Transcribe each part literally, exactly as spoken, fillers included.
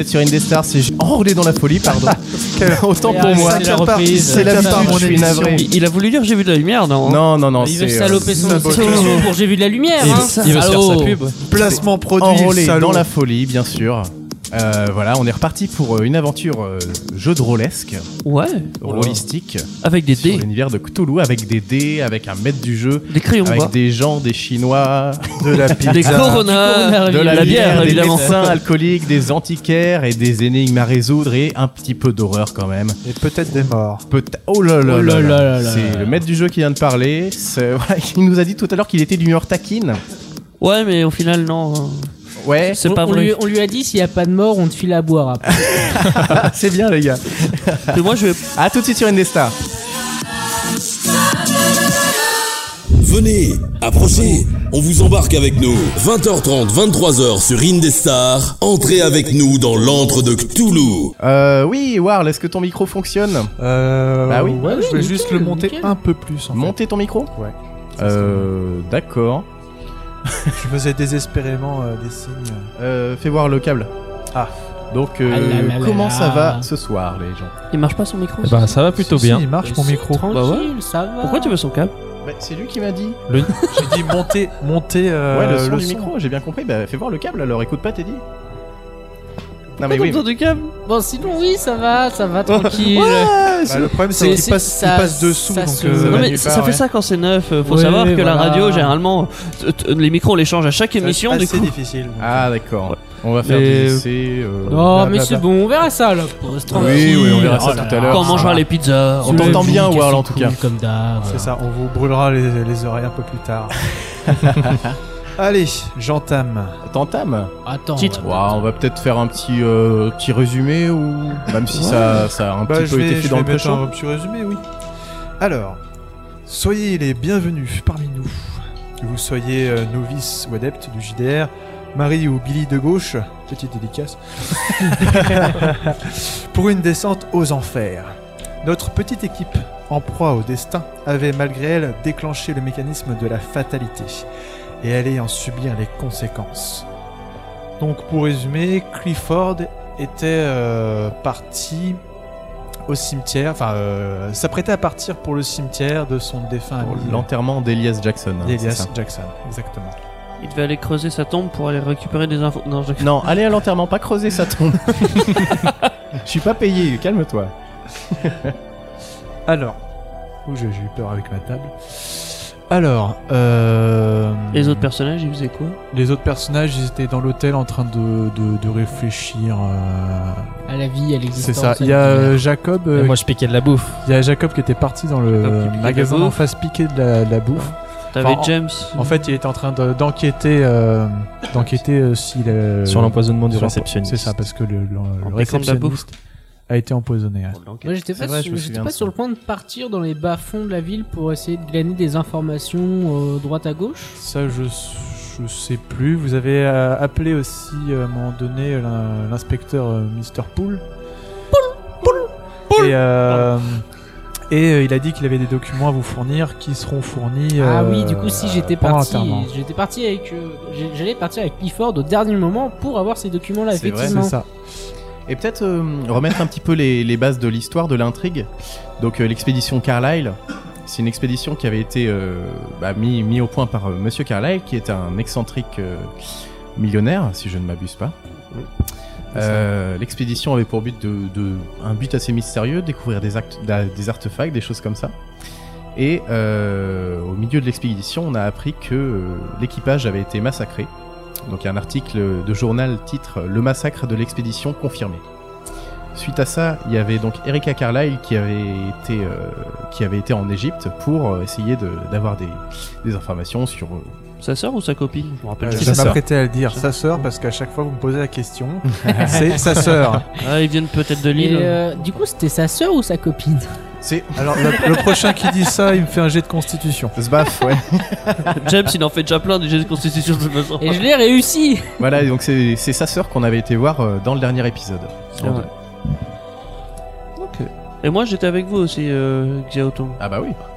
sur Indestar, c'est enrôlé dans la folie, pardon. Autant pour moi. C'est la reprise. C'est la part, je suis navré. Il, il a voulu dire j'ai vu de la lumière, non? Non, non, non. Il veut c'est, saloper son institution pour j'ai vu de la lumière. Il hein. veut, il veut se faire sa pub. Placement produit, enrôlé salaud. dans la folie, bien sûr. Euh, voilà, on est reparti pour euh, une aventure euh, jeu de rôlesque, Ouais. rôlistique, Avec des sur dés. l'univers de Cthulhu, avec des dés, avec un maître du jeu, Des crayons avec bas. des gens, des Chinois, de la pizza. Des Corona. de la, la bière, des évidemment. médecins alcooliques, des antiquaires et des énigmes à résoudre et un petit peu d'horreur quand même. Et peut-être des morts. Peut- oh là là, Oh là là là. là là C'est là. le maître du jeu qui vient de parler. C'est- voilà, il nous a dit tout à l'heure qu'il était d'humeur taquine. Ouais, mais au final, non. Ouais, C'est On, pas on vrai. lui, on lui a dit s'il n'y a pas de mort, on te file à boire après. c'est bien les gars. Que moi, je vais. À tout de suite sur Indestar. Venez, approchez, on vous embarque avec nous. vingt heures trente, vingt-trois heures sur Indestar. Entrez avec nous dans l'antre de Cthulhu. Euh, oui, Warl, est-ce que ton micro fonctionne? Euh, Bah oui. Ouais, Ah oui, je vais nickel, juste le monter nickel. un peu plus. En fait. Monter ton micro? Ouais. Euh, d'accord. Je faisais désespérément euh, des signes. Euh, fais voir le câble. Ah. Donc, euh, Ah là là là comment là. ça va ce soir, les gens? Il marche pas son micro? Bah ça va plutôt Si, bien. si, il marche mon micro. Tranquille, Bah ouais. ça va. Pourquoi tu veux son câble? Bah, c'est lui qui m'a dit. J'ai dit monter, monter euh, ouais, le son le du son. micro, j'ai bien compris. Bah, fais voir le câble alors, écoute pas, t'es dit. Non, Pourquoi mais t'as oui. besoin du câble? Bon, sinon, oui, ça va, ça va, tranquille. Bah, le problème c'est C'est- qu'il c'est- passe, ça- il passe dessous. ça donc, se- euh, Non, va mais nulle ça, part, ça fait ouais. ça quand c'est neuf. Faut Ouais, savoir que la voilà. radio, généralement, t- t- les micros on les change à chaque émission. Du c'est coup, difficile. donc. Ah, d'accord. On va faire Mais- des essais. euh, Non, mais blablabla. c'est bon, on verra ça là. Pose tranquille. Oui, oui, on verra ça Oh là tout à là. l'heure. quand on mangera les pizzas. On t'entend bien, Casse Warl, les en tout couilles cas. Comme d'hab. C'est ça, on vous brûlera les, les oreilles un peu plus tard. Allez, j'entame. T'entames? Attends. Titre. ouais. Ouah, on va peut-être faire un petit, euh, petit résumé ou même si ça, ça a un Bah, petit je peu vais, été je fait dans vais le mettre pré-show. un petit résumé, oui. Alors, soyez les bienvenus parmi nous. Que vous soyez euh, novice ou adepte du J D R, Marie ou Billy de gauche, petite dédicace, pour une descente aux enfers. Notre petite équipe, en proie au destin, avait malgré elle déclenché le mécanisme de la fatalité et allait en subir les conséquences. Donc pour résumer, Clifford était euh, parti au cimetière, enfin euh, s'apprêtait à partir pour le cimetière de son défunt Pour ami l'enterrement d'Elias Jackson. hein, c'est Elias ça. Jackson, exactement. Il devait aller creuser sa tombe pour aller récupérer des infos. Non, je... Non, allez à l'enterrement, pas creuser sa tombe. Je suis pas payé, calme-toi. Alors, ouh, j'ai j'ai eu peur avec ma table. Alors, euh, Les autres personnages, ils faisaient quoi? les autres personnages, ils étaient dans l'hôtel en train de, de, de réfléchir. euh, À la vie, à l'existence. C'est ça. à Il y a l'univers. euh, Jacob. Et euh, moi je piquais de la bouffe. Il y a Jacob qui était parti dans le Jacob qui piquait de la magasin en bouffe. face piquer de la, de la bouffe. T'avais Enfin, en- James. En fait, il était en train de- d'enquêter, euh, d'enquêter euh, s'il euh, Sur l'empoisonnement du sur- réceptionniste. C'est ça, parce que le, le, le En piquant de la réceptionniste bouffe. a été empoisonné. ouais. Moi, j'étais C'est pas, vrai, sur, je me j'étais souviens pas de sur ça. le point de partir dans les bas-fonds de la ville pour essayer de glaner des informations euh, droite à gauche. Ça, je je sais plus. Vous avez euh, appelé aussi euh, à un moment donné l'in- l'inspecteur euh, mister Poole. Poole, Poole, Et, euh, et euh, il a dit qu'il avait des documents à vous fournir qui seront fournis. Ah euh, oui, du coup, si j'étais pendant parti, l'enterrement. j'étais parti avec, euh, j'ai- j'allais partir avec Clifford au dernier moment pour avoir ces documents-là, C'est vrai, effectivement. C'est ça. Et peut-être euh, remettre un petit peu les, les bases de l'histoire, de l'intrigue. Donc euh, l'expédition Carlyle, c'est une expédition qui avait été euh, bah, mis, mis au point par euh, Monsieur Carlyle, qui est un excentrique euh, millionnaire, si je ne m'abuse pas. Euh, L'expédition avait pour but de, de un but assez mystérieux, découvrir des, actes, da- des artefacts, des choses comme ça. Et euh, au milieu de l'expédition, on a appris que euh, l'équipage avait été massacré. Donc il y a un article de journal titre Le massacre de l'expédition confirmé. Suite à ça, il y avait donc Erika Carlyle qui avait été, euh, qui avait été en Égypte pour euh, essayer de- d'avoir des, des informations sur... euh, Sa sœur ou sa copine? Je me rappelle Euh, plus. je sa m'apprêtais à le dire, sa sœur, parce qu'à chaque fois vous me posez la question, c'est sa sœur. Ah, ils viennent peut-être de Et l'île. euh, du coup, c'était sa sœur ou sa copine? C'est Alors le, le prochain qui dit ça, il me fait un jet de constitution. Sbaf, ouais. James, il en fait déjà plein des jeux de constitution de toute façon. Et je l'ai réussi. Voilà, donc c'est c'est sa sœur qu'on avait été voir euh, dans le dernier épisode. C'est vrai. Ok. Et moi, j'étais avec vous aussi, euh, Xiaotong. Ah bah oui. Ouais.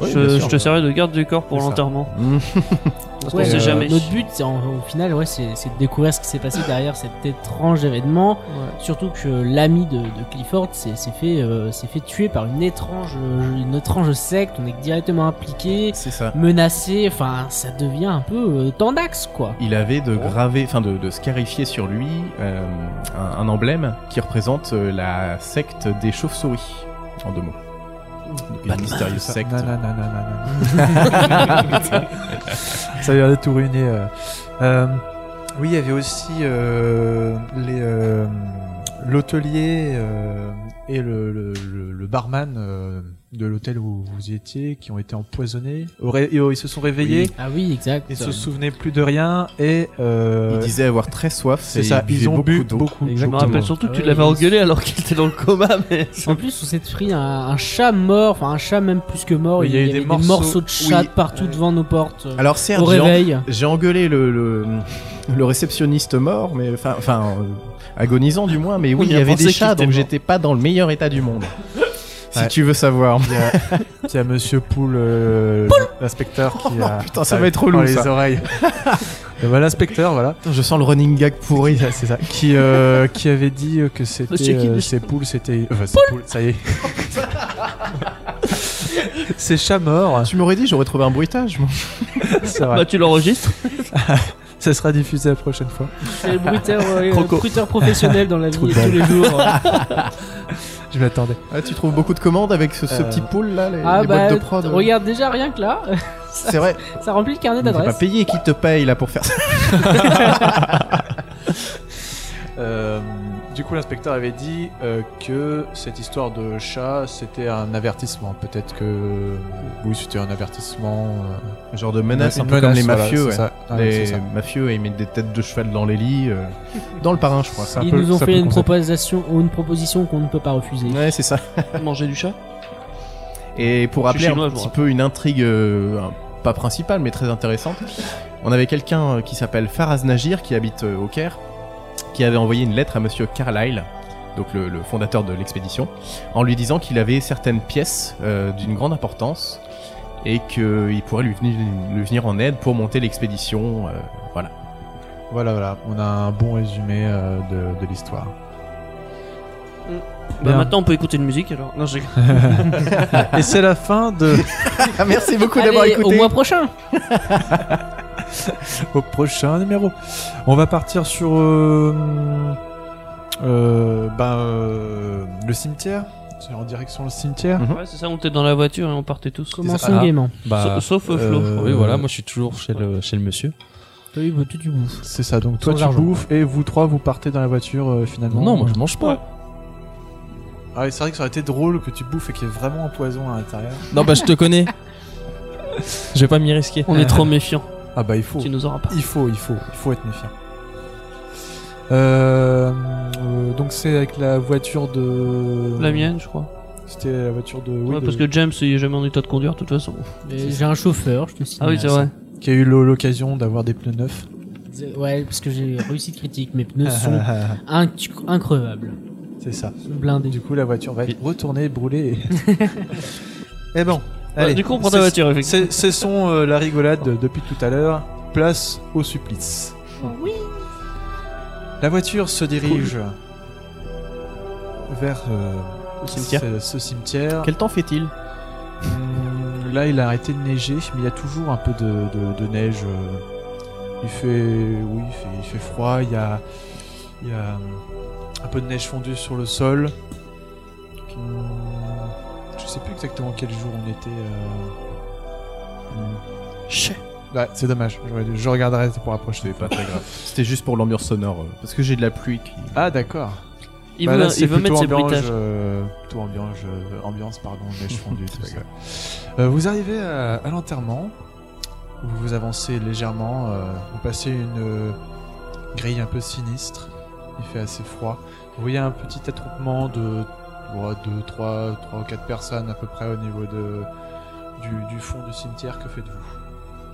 Oui, je, bien sûr. je te servais de garde du corps pour C'est ça. l'enterrement. Mmh. Parce Ouais, qu'on sait euh, jamais. Notre but, c'est en- au final, ouais, c'est c'est de découvrir ce qui s'est passé derrière cet étrange événement. Surtout que l'ami de, de Clifford s'est s'est fait, euh, s'est fait tuer par une étrange, euh, une étrange secte. On est directement impliqué, C'est ça. menacé. Enfin, ça devient un peu euh, Tandax, quoi. Il avait de graver, enfin de, de scarifier sur lui euh, un, un emblème qui représente euh, la secte des chauves-souris, en deux mots. Donc, une mystérieuse secte. Non, non, non, non, non, non. Ça a l'air de tout ruiner. euh. Euh, oui, il y avait aussi euh, les euh, l'hôtelier euh, et le, le, le, le barman euh, de l'hôtel où vous y étiez qui ont été empoisonnés. Au ré- et, oh, ils se sont réveillés. Ah oui, exact. Ils se souvenaient plus de rien et euh, Il disait avoir très soif. c'est et ça. il buvait Ils ont beaucoup bu d'eau. beaucoup. Je me Exactement. rappelle surtout que Ah tu ouais, l'avais il- engueulé alors qu'il était dans le coma, mais. En plus, on s'est pris un, un chat mort, enfin un chat même plus que mort. Oui, il y a eu avait des morceaux- de chat oui. partout Ouais. devant nos portes. euh, Alors certes, au j'ai en- réveil. j'ai engueulé le, le, le réceptionniste mort, mais enfin, enfin euh, agonisant du moins, mais oui, On il y a avait pensé des qu'il chats, était donc mort. j'étais pas dans le meilleur état du monde. Si Ouais. tu veux savoir. Il y a, il y a Monsieur Poule, euh, l'inspecteur qui Oh, a. putain, ça va être relou, dans les ça. oreilles. Et voilà, l'inspecteur, voilà. Je sens le running gag pourri. Oui, c'est ça. Qui, euh, qui avait dit euh, que c'était Monsieur qui- euh, ces poules, c'était. Enfin, ces poules, ça y est. Ces chats morts, Tu m'aurais dit, j'aurais trouvé un bruitage. moi. c'est vrai. Bah, tu l'enregistres. Ça sera diffusé la prochaine fois. C'est le bruiteur, euh, Croco. bruiteur professionnel dans la vie Trou de tous balle. les jours. Je m'attendais. Ah, tu trouves beaucoup de commandes avec ce, ce Euh, petit pool là, les, Ah les bah, boîtes de prod. regarde déjà rien que là, C'est vrai. ça remplit le carnet Mais t'es pas d'adresse. payé, qui te paye là pour faire ça? Euh, du coup, l'inspecteur avait dit euh, que cette histoire de chat, c'était un avertissement. Peut-être que. Oui, c'était un avertissement. euh, Genre de menace, une un peu comme les menace, voilà, mafieux. c'est ouais. ça. Ouais, les c'est ça. mafieux, ils mettent des têtes de cheval dans les lits. euh, Dans le parrain, je crois. Ça. un Ils peu- nous ont c'est un fait peu une concept. proposition, une proposition qu'on ne peut pas refuser. Ouais, c'est ça. Manger du chat. Et pour Je suis rappeler chinois, un je me petit rappelle. peu une intrigue, euh, un- pas principale, mais très intéressante, on avait quelqu'un euh, qui s'appelle Faraz Najir, qui habite euh, au Caire, qui avait envoyé une lettre à Monsieur Carlyle, donc le, le fondateur de l'expédition, en lui disant qu'il avait certaines pièces euh, d'une grande importance et qu'il pourrait lui venir, lui venir en aide pour monter l'expédition. euh, voilà. Voilà, voilà. On a un bon résumé euh, de, de l'histoire. Bah, Bien. maintenant on peut écouter une musique alors. Non, j'ai. Et c'est la fin de. Ah, merci beaucoup d'avoir Allez, écouté. au mois prochain. Au prochain numéro. On va partir sur euh, euh, ben, euh, le cimetière. C'est en direction le cimetière. Mhm. Ouais, c'est ça, on était dans la voiture et on partait tous. Commençons Ah. gaiement. Bah, Sa- Sauf euh, Flo. euh, oui, voilà, moi je suis toujours chez le, chez le monsieur. Oui, bah, tout tu bouffes. C'est ça. Donc toi Sans tu argent. bouffes et vous trois vous partez dans la voiture euh, finalement. Non, moi je mange pas. Ah oui, c'est vrai que ça aurait été drôle que tu bouffes et qu'il y ait vraiment un poison à l'intérieur. Non, bah je te connais. Je vais pas m'y risquer. On est trop méfiants. Ah bah il faut. Tu nous auras pas. Il faut, il faut, il faut être méfiant. Euh, euh, donc c'est avec la voiture de. La mienne, je crois. C'était la voiture de. Oui, Ouais, de- parce que James il est jamais en état de conduire de toute façon. Mais J'ai un chauffeur, je te signale. Ah oui, c'est vrai. qui a eu l'o- l'occasion d'avoir des pneus neufs. C'est- Ouais, parce que j'ai réussi de critique. Mes pneus sont inc- increvables. C'est ça. Ils sont blindés. Du coup, la voiture va être retournée, brûlée. Et, et bon. Ouais, Allez, du coup, on prend ta c'est- voiture, effectivement. c'est- Cessons euh, la rigolade de- depuis tout à l'heure. Place au supplice. Oui. La voiture se dirige vers euh, Le cimetière. ce, ce cimetière. Quel temps fait-il? Hum, Là, il a arrêté de neiger, mais il y a toujours un peu de, de- de neige. euh. Il fait, oui, il fait, il fait froid. Il y a, il y a hum, un peu de neige fondue sur le sol. Hum, Je sais plus exactement quel jour on était. euh. Hum. Chais. Ouais, c'est dommage. J'aurais dû- Je regarderai pour la prochaine C'est fois. pas très grave. C'était juste pour l'ambiance sonore, euh, parce que j'ai de la pluie qui... Ah, d'accord. Il Bah veut, là, il c'est veut plutôt mettre ses ambiance, bruitages. euh, plutôt ambiance, euh, ambiance, pardon, neige fondue, tout ça. Euh, vous arrivez à, à l'enterrement, vous vous avancez légèrement, euh, vous passez une euh, grille un peu sinistre, il fait assez froid. Vous voyez un petit attroupement de deux, trois, trois ou quatre personnes à peu près au niveau de, du, du fond du cimetière. Que faites-vous?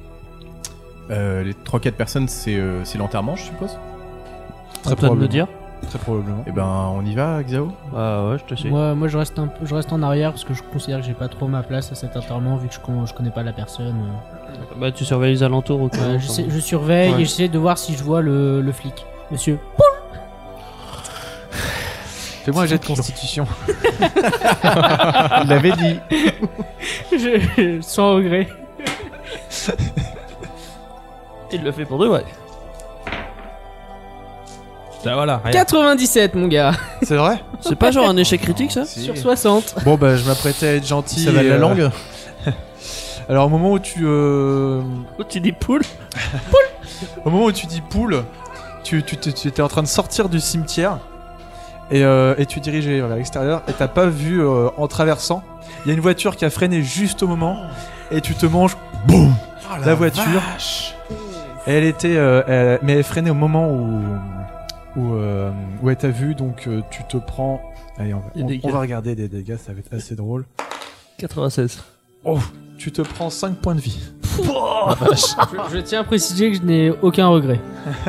Euh, les trois quatre personnes, c'est euh, c'est l'enterrement, je suppose. À toi de me dire. Très probablement. Eh ben, on y va, Xiao? Bah ouais, je te suis. Moi, moi, je reste un peu, je reste en arrière parce que je considère que j'ai pas trop ma place à cet enterrement vu que je, con- je connais pas la personne. Bah tu surveilles les alentours au cas Euh, où, je, ça sais- va. je surveille Ouais. et j'essaie de voir si je vois le, le flic. Monsieur. Fais-moi un jet de constitution. Il l'avait dit. je, sans regret. Il le fait pour deux, ouais. Bah voilà, regarde. quatre-vingt-dix-sept, mon gars. C'est vrai? C'est pas genre un échec critique ça? Sur soixante. Bon, bah, je m'apprêtais à être gentil. Ça va de et, la euh, langue? Alors, au moment où tu. euh, Oh, tu dis poule? Au moment où tu dis poule, tu, tu, tu, tu étais en train de sortir du cimetière. Et, euh, et tu dirigeais vers l'extérieur. Et t'as pas vu euh, en traversant. Il y a une voiture qui a freiné juste au moment. Et tu te manges. Boum! la, voiture. Et elle était. euh, elle- mais elle freinait au moment où. Où, euh, où elle t'a vu. Donc euh, tu te prends. Allez, on va, Des on- dégâts. on va regarder des dégâts. Ça va être assez drôle. quatre-vingt-seize. Oh! Tu te prends cinq points de vie. Je, je tiens à préciser que je n'ai aucun regret.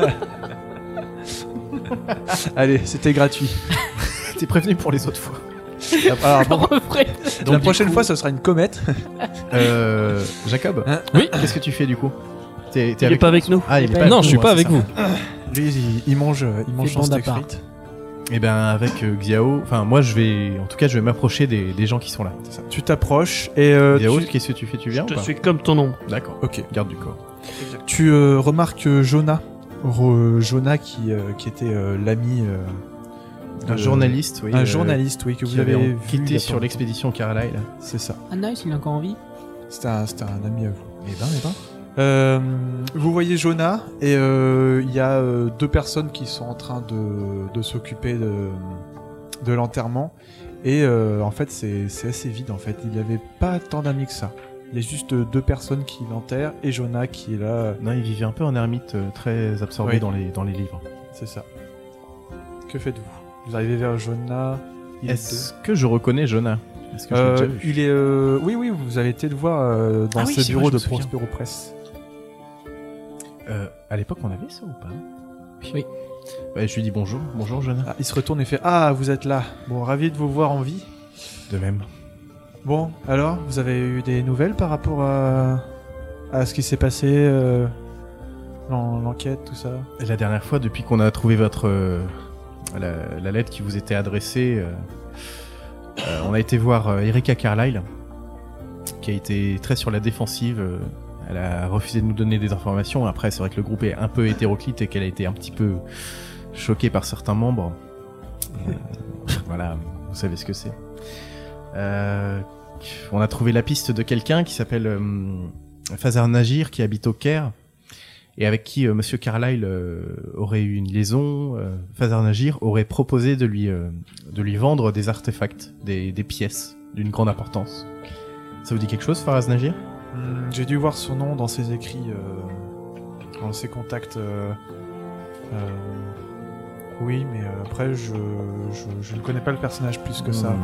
Allez, c'était gratuit. T'es prévenu pour les autres fois. Alors, bon, Refrais. Donc, la du prochaine coup- fois, ce sera une comète. Euh, Jacob? Hein? Oui. Qu'est-ce que tu fais du coup? T'es, t'es Il est pas avec nous. Ah, il est pas pas avec Non, avec je suis nous, pas hein, avec c'est vous. ça. Lui, il, il mange, euh, il mange Fais son bande steak à part. frites. Eh ben, avec euh, Xiao, enfin, moi je vais, en tout cas, je vais m'approcher des, des gens qui sont là. C'est ça. Tu t'approches et euh, Xiao, tu... qu'est-ce que tu fais? Tu viens Je ou te pas? suis comme ton nom. D'accord. Ok. Garde du corps. Tu euh, remarques euh, Jonah, Re- Jonah qui, euh, qui était euh, l'ami, euh, Un de- journaliste, oui. un euh, journaliste, oui, que qui vous avez avait vu il y quitté a sur pas l'expédition Carlyle. longtemps. C'est ça. Ah nice, il est encore en vie. C'était un, c'était un ami à vous. Eh ben, eh ben. Euh, vous voyez Jonah et euh, il y a euh, deux personnes qui sont en train de, de s'occuper de, de l'enterrement et euh, en fait c'est c'est assez vide en fait. Il n'y avait pas tant d'amis que ça. Il y a juste euh, deux personnes qui l'enterrent et Jonah qui est là. Non, il vivait un peu en ermite, euh, très absorbé Oui. dans les dans les livres. C'est ça. Que faites-vous? Vous arrivez vers Jonah. il est Est-ce que je reconnais Jonah? Est-ce que deux. je l'ai Euh, déjà vu? il est euh, oui oui vous avez été le voir euh, dans Ah oui, ce c'est bureau vrai, je de me souviens. Prospero Press. Euh, à l'époque, on avait ça ou pas? Oui. Ouais, je lui dis bonjour, bonjour Jonah. Ah, il se retourne et fait ah vous êtes là. Bon ravi de vous voir en vie. De même. Bon, alors, vous avez eu des nouvelles par rapport à, à ce qui s'est passé, euh, l'en- l'enquête, tout ça? La dernière fois, depuis qu'on a trouvé votre euh, la, la lettre qui vous était adressée, euh, euh, on a été voir euh, Erika Carlyle, qui a été très sur la défensive. euh, elle a refusé de nous donner des informations. Après, c'est vrai que le groupe est un peu hétéroclite et qu'elle a été un petit peu choquée par certains membres. Euh, voilà, vous savez ce que c'est. Euh, on a trouvé la piste de quelqu'un qui s'appelle euh, Fazar Najir, qui habite au Caire et avec qui euh, Monsieur Carlyle euh, aurait eu une liaison. euh, Fazar Najir aurait proposé de lui euh, de lui vendre des artefacts, des, des pièces d'une grande importance. Ça vous dit quelque chose, Faraz Najir? Hmm, j'ai dû voir son nom dans ses écrits, euh, dans ses contacts. euh, euh, oui, mais euh, après, je, je, je ne connais pas le personnage plus que ça. Hmm.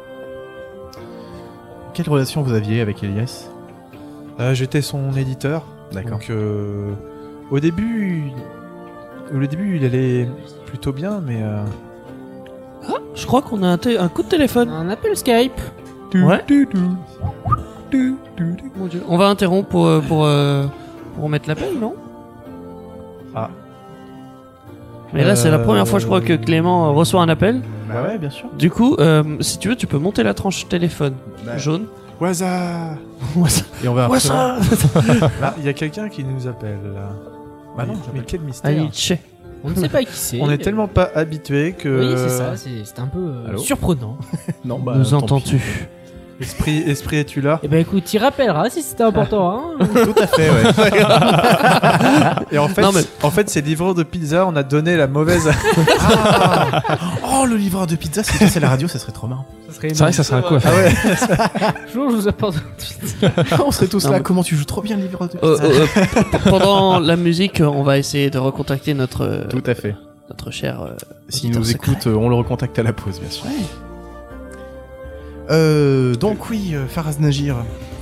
Quelle relation vous aviez avec Elias? Euh, J'étais son éditeur. D'accord. Donc, euh, au début, il- au début, il allait plutôt bien, mais. euh, Je crois qu'on a un, té- un coup de téléphone. Un appel Skype. Ouais. tu, tu, tu, tu, tu. Mon Dieu. On va interrompre pour, euh, pour, euh, pour remettre l'appel, non? Ah. Mais là, c'est la Euh, première fois, je crois, que Clément euh, reçoit un appel. Bah ouais, bien sûr. Du coup, euh, si tu veux, tu peux monter la tranche téléphone Bah, jaune. Waza. Et on va Ouais, recevoir- ça Ah, il y a quelqu'un qui nous appelle là. Bah non, mais, j'appelle. mais quel mystère. Alice. On ne sait pas qui c'est. On est tellement pas habitué que. Oui, c'est ça. C'est c'est un peu euh, Allô surprenant. Non, bah, Nous tant entends-tu? Esprit, esprit, es-tu là? Eh ben écoute, t'y rappelleras si c'était important. Hein. pis. Tout à fait, ouais. Et en fait, Non, mais- en fait, ces livreurs de pizza, on a donné la mauvaise. Ah oh, le livreur de pizza, si c'est la radio, ça serait trop marrant. C'est vrai que ça serait un coup à Ah faire. ouais. Bonjour, je vous apporte tout de suite. On serait tous Non, là. mais- Comment tu joues trop bien le livreur de pizza? Euh, euh, euh, p- pendant la musique, on va essayer de recontacter notre, euh, Tout à fait. notre cher. euh, S'il auditeur nous secret. écoute, euh, on le recontacte à la pause, bien sûr. Euh, donc oui, euh, Faraz Najir.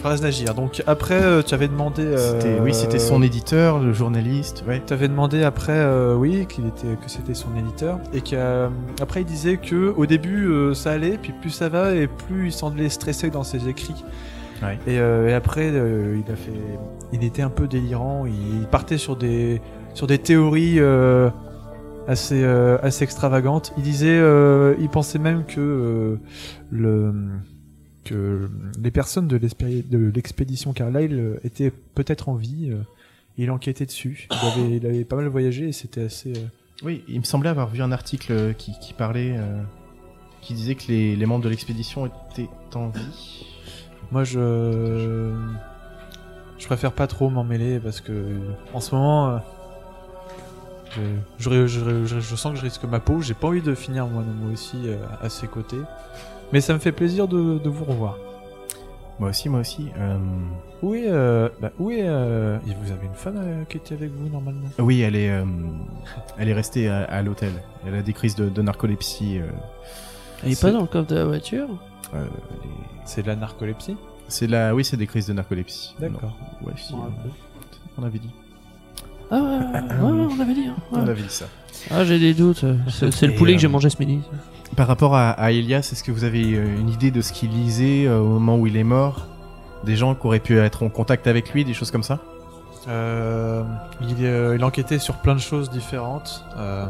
Faraz Nagir. Donc après, euh, tu avais demandé. Euh, C'était, oui, c'était son éditeur, le journaliste. Ouais. Tu avais demandé après, euh, oui, qu'il était, que c'était son éditeur, et qu'après il disait que au début euh, ça allait, puis plus ça va et plus il semblait stressé dans ses écrits. Ouais. Et, euh, et après, euh, il a fait, il était un peu délirant. Il partait sur des, sur des théories euh, assez, euh, assez extravagantes. Il disait, euh, il pensait même que euh, le, que les personnes de, de l'expédition Carlyle étaient peut-être en vie. Euh, il enquêtait dessus. Il avait, il avait pas mal voyagé et c'était assez. Euh... Oui, il me semblait avoir vu un article qui, qui parlait, euh, qui disait que les, les membres de l'expédition étaient en vie. Moi, je, je préfère pas trop m'en mêler parce que en ce moment, euh, je, je, je, je, je sens que je risque ma peau. J'ai pas envie de finir moi, moi aussi euh, à ses côtés, mais ça me fait plaisir de, de vous revoir. Moi aussi, moi aussi. Euh... Oui, euh, bah, oui. Euh, et vous avez une femme euh, qui était avec vous normalement. Oui, elle est, euh, elle est restée à, à l'hôtel. Elle a des crises de, de narcolepsie. Euh... Elle est pas dans le coffre de la voiture. Euh, les... C'est de la narcolepsie. C'est la, oui, c'est des crises de narcolepsie. D'accord. Non. Ouais, si, Ouais, euh, on avait dit. Ah ouais, ouais, ouais, on avait dit. Hein. Ouais. On avait dit ça. Ah, j'ai des doutes. C'est, c'est le Et, poulet euh, que j'ai mangé ce midi. Par rapport à, à Elias, est-ce que vous avez une idée de ce qu'il lisait euh, au moment où il est mort? Des gens qui auraient pu être en contact avec lui, des choses comme ça? euh, il, euh, il enquêtait sur plein de choses différentes. Euh,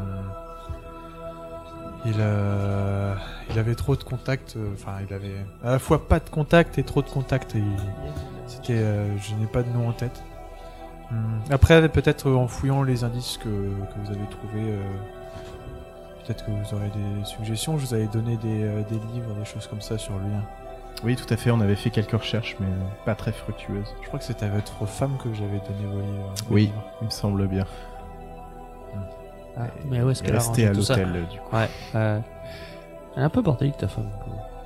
il, euh, il avait trop de contacts. Enfin, euh, il avait à la fois pas de contacts et trop de contacts. Et il, c'était, euh, je n'ai pas de nom en tête. Hum, Après, peut-être euh, en fouillant les indices que, que vous avez trouvés, euh, peut-être que vous aurez des suggestions. Je vous avais donné des, euh, des livres, des choses comme ça sur lui. Hein. Oui, tout à fait. On avait fait quelques recherches, mais pas très fructueuses. Je crois que c'était à votre femme que j'avais donné vos livres. vos Oui, livres. il me semble bien. Ah, mais où est-ce qu'elle a Rester rangé à tout ça? l'hôtel, euh, du coup. Ouais. Euh, elle est un peu bordélique ta femme.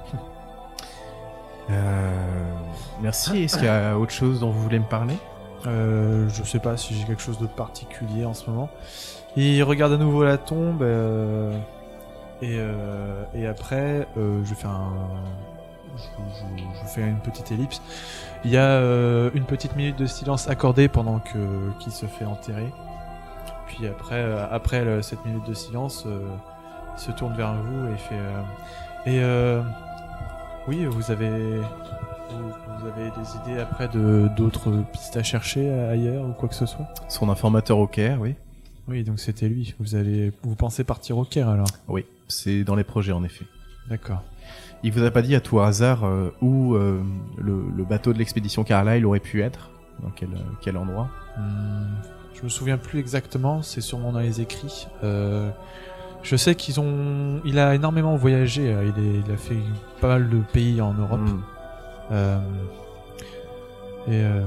Euh, merci. Est-ce qu'il y a autre chose dont vous voulez me parler? Euh, je sais pas si j'ai quelque chose de particulier en ce moment. Il regarde à nouveau la tombe euh, et, euh, et après euh, je fais un, je, je, je fais une petite ellipse. Il y a euh, une petite minute de silence accordée pendant que qu'il se fait enterrer. Puis après, euh, après le, cette minute de silence, euh, il se tourne vers vous et fait euh, et euh, oui, vous avez Vous, vous avez des idées après de d'autres pistes à chercher ailleurs ou quoi que ce soit? Son informateur au Caire, oui. Oui, donc c'était lui. Vous allez, vous pensez partir au Caire alors? Oui, c'est dans les projets en effet. D'accord. Il vous a pas dit à tout hasard euh, où euh, le, le bateau de l'expédition Carlyle aurait pu être? Dans quel, quel endroit? Hum, je me souviens plus exactement. C'est sûrement dans les écrits. Euh, je sais qu'ils ont, il a énormément voyagé. Il, est, il a fait pas mal de pays en Europe. Mm. Euh, et euh,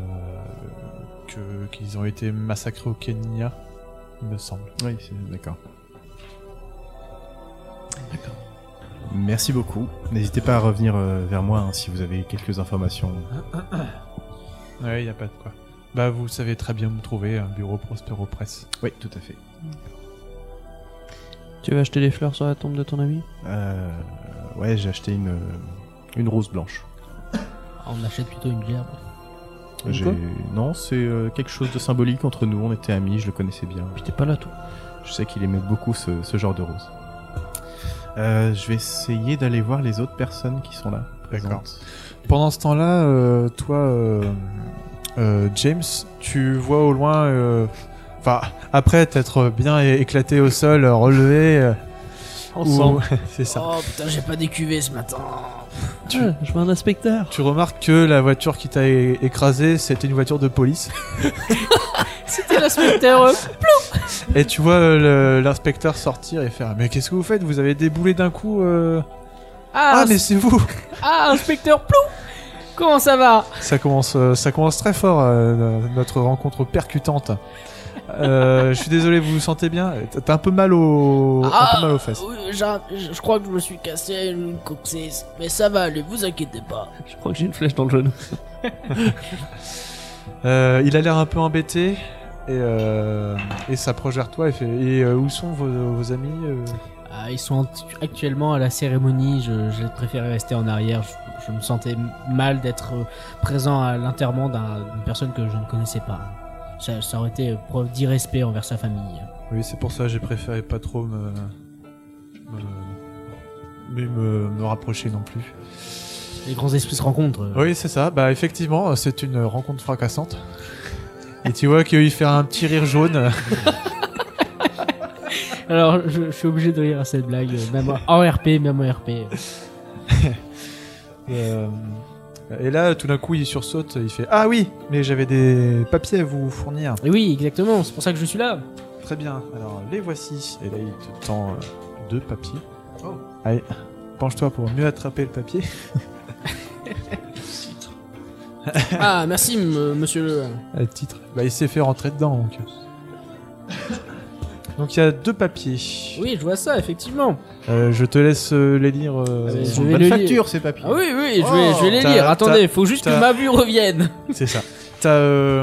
que, qu'ils ont été massacrés au Kenya, il me semble. Oui, c'est, d'accord. D'accord. Merci beaucoup. N'hésitez pas à revenir euh, vers moi hein, si vous avez quelques informations. Ouais, y a pas de quoi. Bah, vous savez très bien où me trouver, un bureau Prospero Press. Oui, tout à fait. Tu veux acheter des fleurs sur la tombe de ton ami? Euh, ouais, j'ai acheté une, une rose blanche. On achète plutôt une gerbe. J'ai... Quoi Non, c'est euh, quelque chose de symbolique entre nous. On était amis, je le connaissais bien. Puis t'es pas là, toi. Je sais qu'il aimait beaucoup ce, ce genre de rose. Euh, je vais essayer d'aller voir les autres personnes qui sont là. D'accord. présentes. Pendant ce temps-là, euh, toi, euh, euh, James, tu vois au loin, euh, enfin, après t'être bien é- éclaté au sol, relevé, euh, ou- c'est ça. Oh putain, j'ai pas décuvé ce matin. Tu... Ah, je vois un inspecteur. Tu remarques que la voiture qui t'a é- écrasé, c'était une voiture de police. C'était l'inspecteur. euh, Et tu vois euh, le- l'inspecteur sortir et faire: mais qu'est-ce que vous faites? Vous avez déboulé d'un coup euh... Ah, Ah, mais c'est vous! ah, inspecteur Plou. Comment ça va? Ça commence, euh, ça commence très fort, euh, notre rencontre percutante. Euh, je suis désolé, vous vous sentez bien? T'as un peu mal au, un peu mal aux fesses. oui, j'ai- je, je crois que je me suis cassé une coccyx, mais ça va aller, vous inquiétez pas. Je crois que j'ai une flèche dans le genou. Euh, il a l'air un peu embêté et, euh, et s'approche vers toi et fait: et euh, où sont vos, vos amis? euh Ah, ils sont actuellement à la cérémonie, je, j'ai préféré rester en arrière, je, je me sentais mal d'être présent à l'enterrement d'un, d'une personne que je ne connaissais pas. Ça, ça aurait été preuve d'irrespect envers sa famille. Oui, c'est pour ça que j'ai préféré pas trop me... me... me, me rapprocher non plus. Les grands esprits se rencontrent. Oui, c'est ça. Bah, effectivement, c'est une rencontre fracassante. Et tu vois qu'il fait un petit rire jaune. Alors, je, je suis obligé de rire à cette blague, même en R P, même en R P. euh, et là, tout d'un coup, il sursaute, il fait « Ah oui, mais j'avais des papiers à vous fournir. » Et oui, exactement, c'est pour ça que je suis là. Très bien, alors les voici. Et là, il te tend euh, deux papiers. Oh. Allez, penche-toi pour mieux attraper le papier. Ah, merci, m- monsieur le... Ah, le titre. Bah, il s'est fait rentrer dedans, donc. Donc, il y a deux papiers. Oui, je vois ça, effectivement. Euh, je te laisse euh, les lire. euh, Allez, Ils je sont de vais bonne le facture, lire. ces papiers. Ah oui, oui, je vais, Oh, je vais les t'as- lire. Attendez, t'as- faut juste t'as- que ma vue revienne. C'est ça. T'as euh,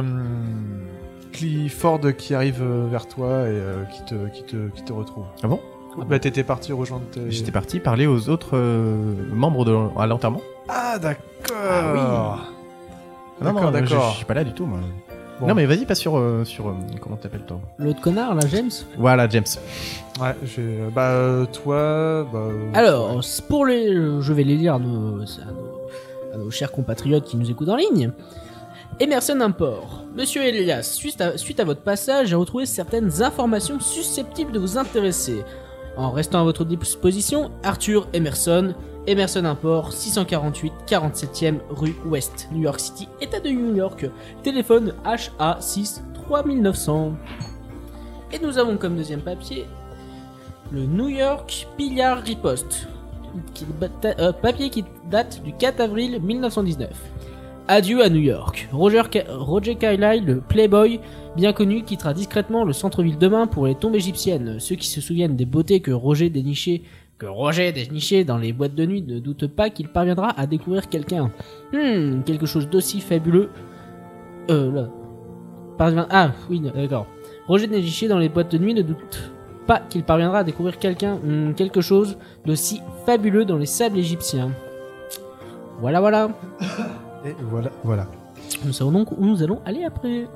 Clifford qui arrive euh, vers toi et euh, qui, te, qui, te, qui te retrouve. Ah bon? Bah, t'étais parti rejoindre tes... J'étais parti parler aux autres euh, membres de à l'enterrement. Ah, d'accord. Ah oui. D'accord, Non, non, d'accord. je, je suis pas là du tout, moi. Bon. Non, mais vas-y, pas sur... euh, sur euh, comment t'appelles, toi? L'autre connard, là, James. Voilà, James. Ouais, j'ai... Bah, euh, toi... Bah, euh, Alors, c'est pour les... Je vais les lire à nos, à nos, à nos chers compatriotes qui nous écoutent en ligne. Emerson Import. Monsieur Elias, suite à, suite à votre passage, j'ai retrouvé certaines informations susceptibles de vous intéresser. En restant à votre disposition, Arthur Emerson, Emerson Import, six cent quarante-huit quarante-septième rue Ouest, New York City, État de New York. Téléphone H A six trois neuf zéro zéro. Et nous avons comme deuxième papier le New York Pillar Riposte, qui, euh, papier qui date du quatre avril mille neuf cent dix-neuf. Adieu à New York. Roger, Ka- Roger Carlyle, le playboy bien connu, quittera discrètement le centre-ville demain pour les tombes égyptiennes. Ceux qui se souviennent des beautés que Roger dénichait, que Roger dénichait dans les boîtes de nuit ne doutent pas qu'il parviendra à découvrir quelqu'un. Hmm, quelque chose d'aussi fabuleux. Euh, là. Parvient... Ah, oui, d'accord. Roger dénichait dans les boîtes de nuit ne doute pas qu'il parviendra à découvrir quelqu'un, hmm, quelque chose d'aussi fabuleux dans les sables égyptiens. Voilà, voilà. Et voilà, voilà. Nous savons donc où nous allons aller après.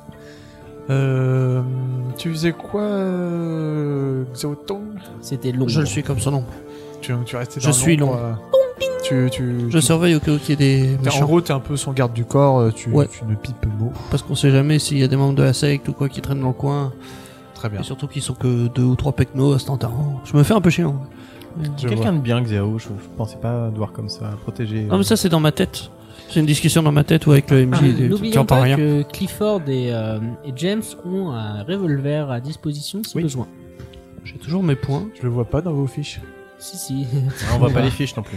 Euh, tu faisais quoi, euh, Xiaotong? C'était long. Je le suis comme son nom. Tu, tu restais Je dans suis l'ombre, euh, tu, tu, Je tu- surveille au cas où il y ait des t'es- En méchants. gros, t'es un peu son garde du corps, euh, tu, Ouais. tu ne pipes mot. Parce qu'on sait jamais s'il y a des membres de la secte ou quoi qui traînent dans le coin. Très bien. Et surtout qu'ils sont que deux ou trois pecnos à cet enterrement. Je me fais un peu chiant. Je Quelqu'un vois. de bien, Xiao. Je, je pensais pas devoir comme ça protéger. Non mais ça c'est dans ma tête. C'est une discussion dans ma tête ou avec le M J. tu N'oublions entends pas rien. que Clifford et, euh, et James ont un revolver à disposition si Oui. besoin. J'ai toujours mes points. Je le vois pas dans vos fiches. Si, si. Ah, on voit pas les fiches non plus.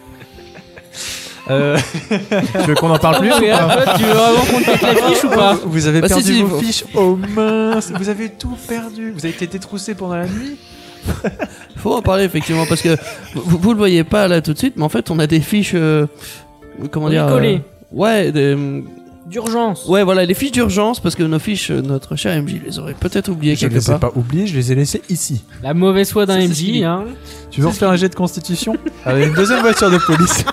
Euh, Tu veux qu'on en parle plus ou pas? Tu veux vraiment qu'on te mette la fiche ou pas? Vous avez Bah, si, perdu si, vos faut- fiches. Oh mince, vous avez tout perdu. Vous avez été détroussé pendant la nuit. Faut en parler effectivement parce que vous, vous le voyez pas là tout de suite, mais en fait on a des fiches. euh, comment dire Collées. euh, Ouais, des, D'urgence. ouais voilà les fiches d'urgence parce que nos fiches, euh, notre cher M J les aurait peut-être oubliées Je quelque les ai part. pas oubliés, je les ai laissés ici. La mauvaise foi d'un Ça, c'est M ce qu'il dit. J, hein. Tu veux refaire un jet de constitution avec une deuxième voiture de police.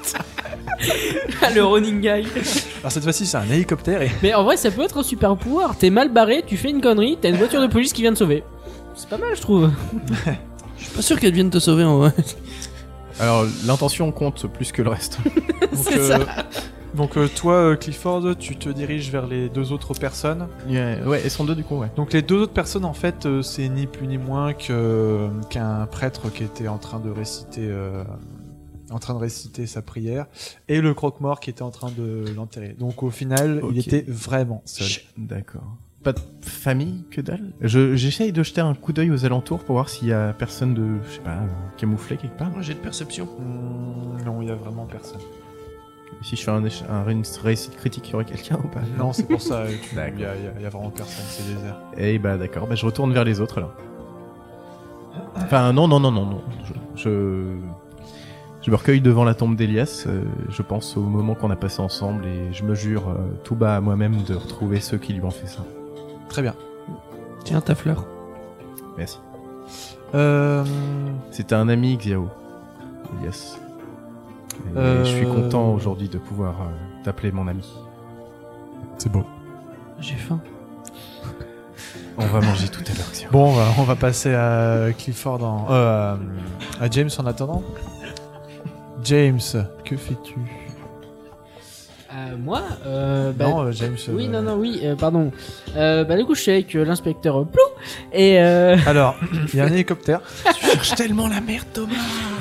Le running guy. Alors cette fois-ci, c'est un hélicoptère et Mais en vrai, ça peut être un super pouvoir. T'es mal barré, tu fais une connerie, t'as une voiture de police qui vient te sauver. C'est pas mal, je trouve. Je suis pas sûr qu'elle vienne te sauver en vrai. Alors, l'intention compte plus que le reste. donc, C'est euh, ça. donc euh, toi, euh, Clifford, tu te diriges vers les deux autres personnes. Yeah, ouais, elles sont deux du coup, ouais. Donc les deux autres personnes, en fait, euh, c'est ni plus ni moins que qu'un prêtre qui était en train de réciter, euh, en train de réciter sa prière, et le croque-mort qui était en train de l'enterrer. Donc au final, Ok. il était vraiment seul. D'accord. Pas de famille, que dalle. Je, j'essaye de jeter un coup d'œil aux alentours pour voir s'il y a personne de, je sais pas, euh, camouflé quelque part. J'ai de perception. Hmm, non, il y a vraiment personne. Si je fais un, éche- un, une réussite critique, il y aurait quelqu'un ou pas? Non, c'est pour ça. tu- Il y, a- D'accord. il y a- il y a vraiment personne, c'est désert. Eh bah d'accord, bah je retourne vers les autres là. Enfin non, non, non, non, non. Je, je, je me recueille devant la tombe d'Elias, euh, je pense au moment qu'on a passé ensemble et je me jure euh, tout bas à moi-même de retrouver ceux qui lui ont fait ça. Très bien. Tiens ta fleur. Merci. Euh... C'était un ami, Xiao. Yes. Et Euh, je suis content aujourd'hui de pouvoir euh, t'appeler mon ami. C'est beau. J'ai faim. On va manger tout à l'heure, Xiao. Bon, on va, on va passer à Clifford en... Euh, à James en attendant. James, que fais-tu? Euh, moi euh, bah, Non, euh, James... Oui, euh, non, non, oui, euh, pardon. Euh, bah, du coup, je suis avec euh, l'inspecteur Plou et. Euh... Alors, il y a un hélicoptère. Tu cherches tellement la merde, Thomas.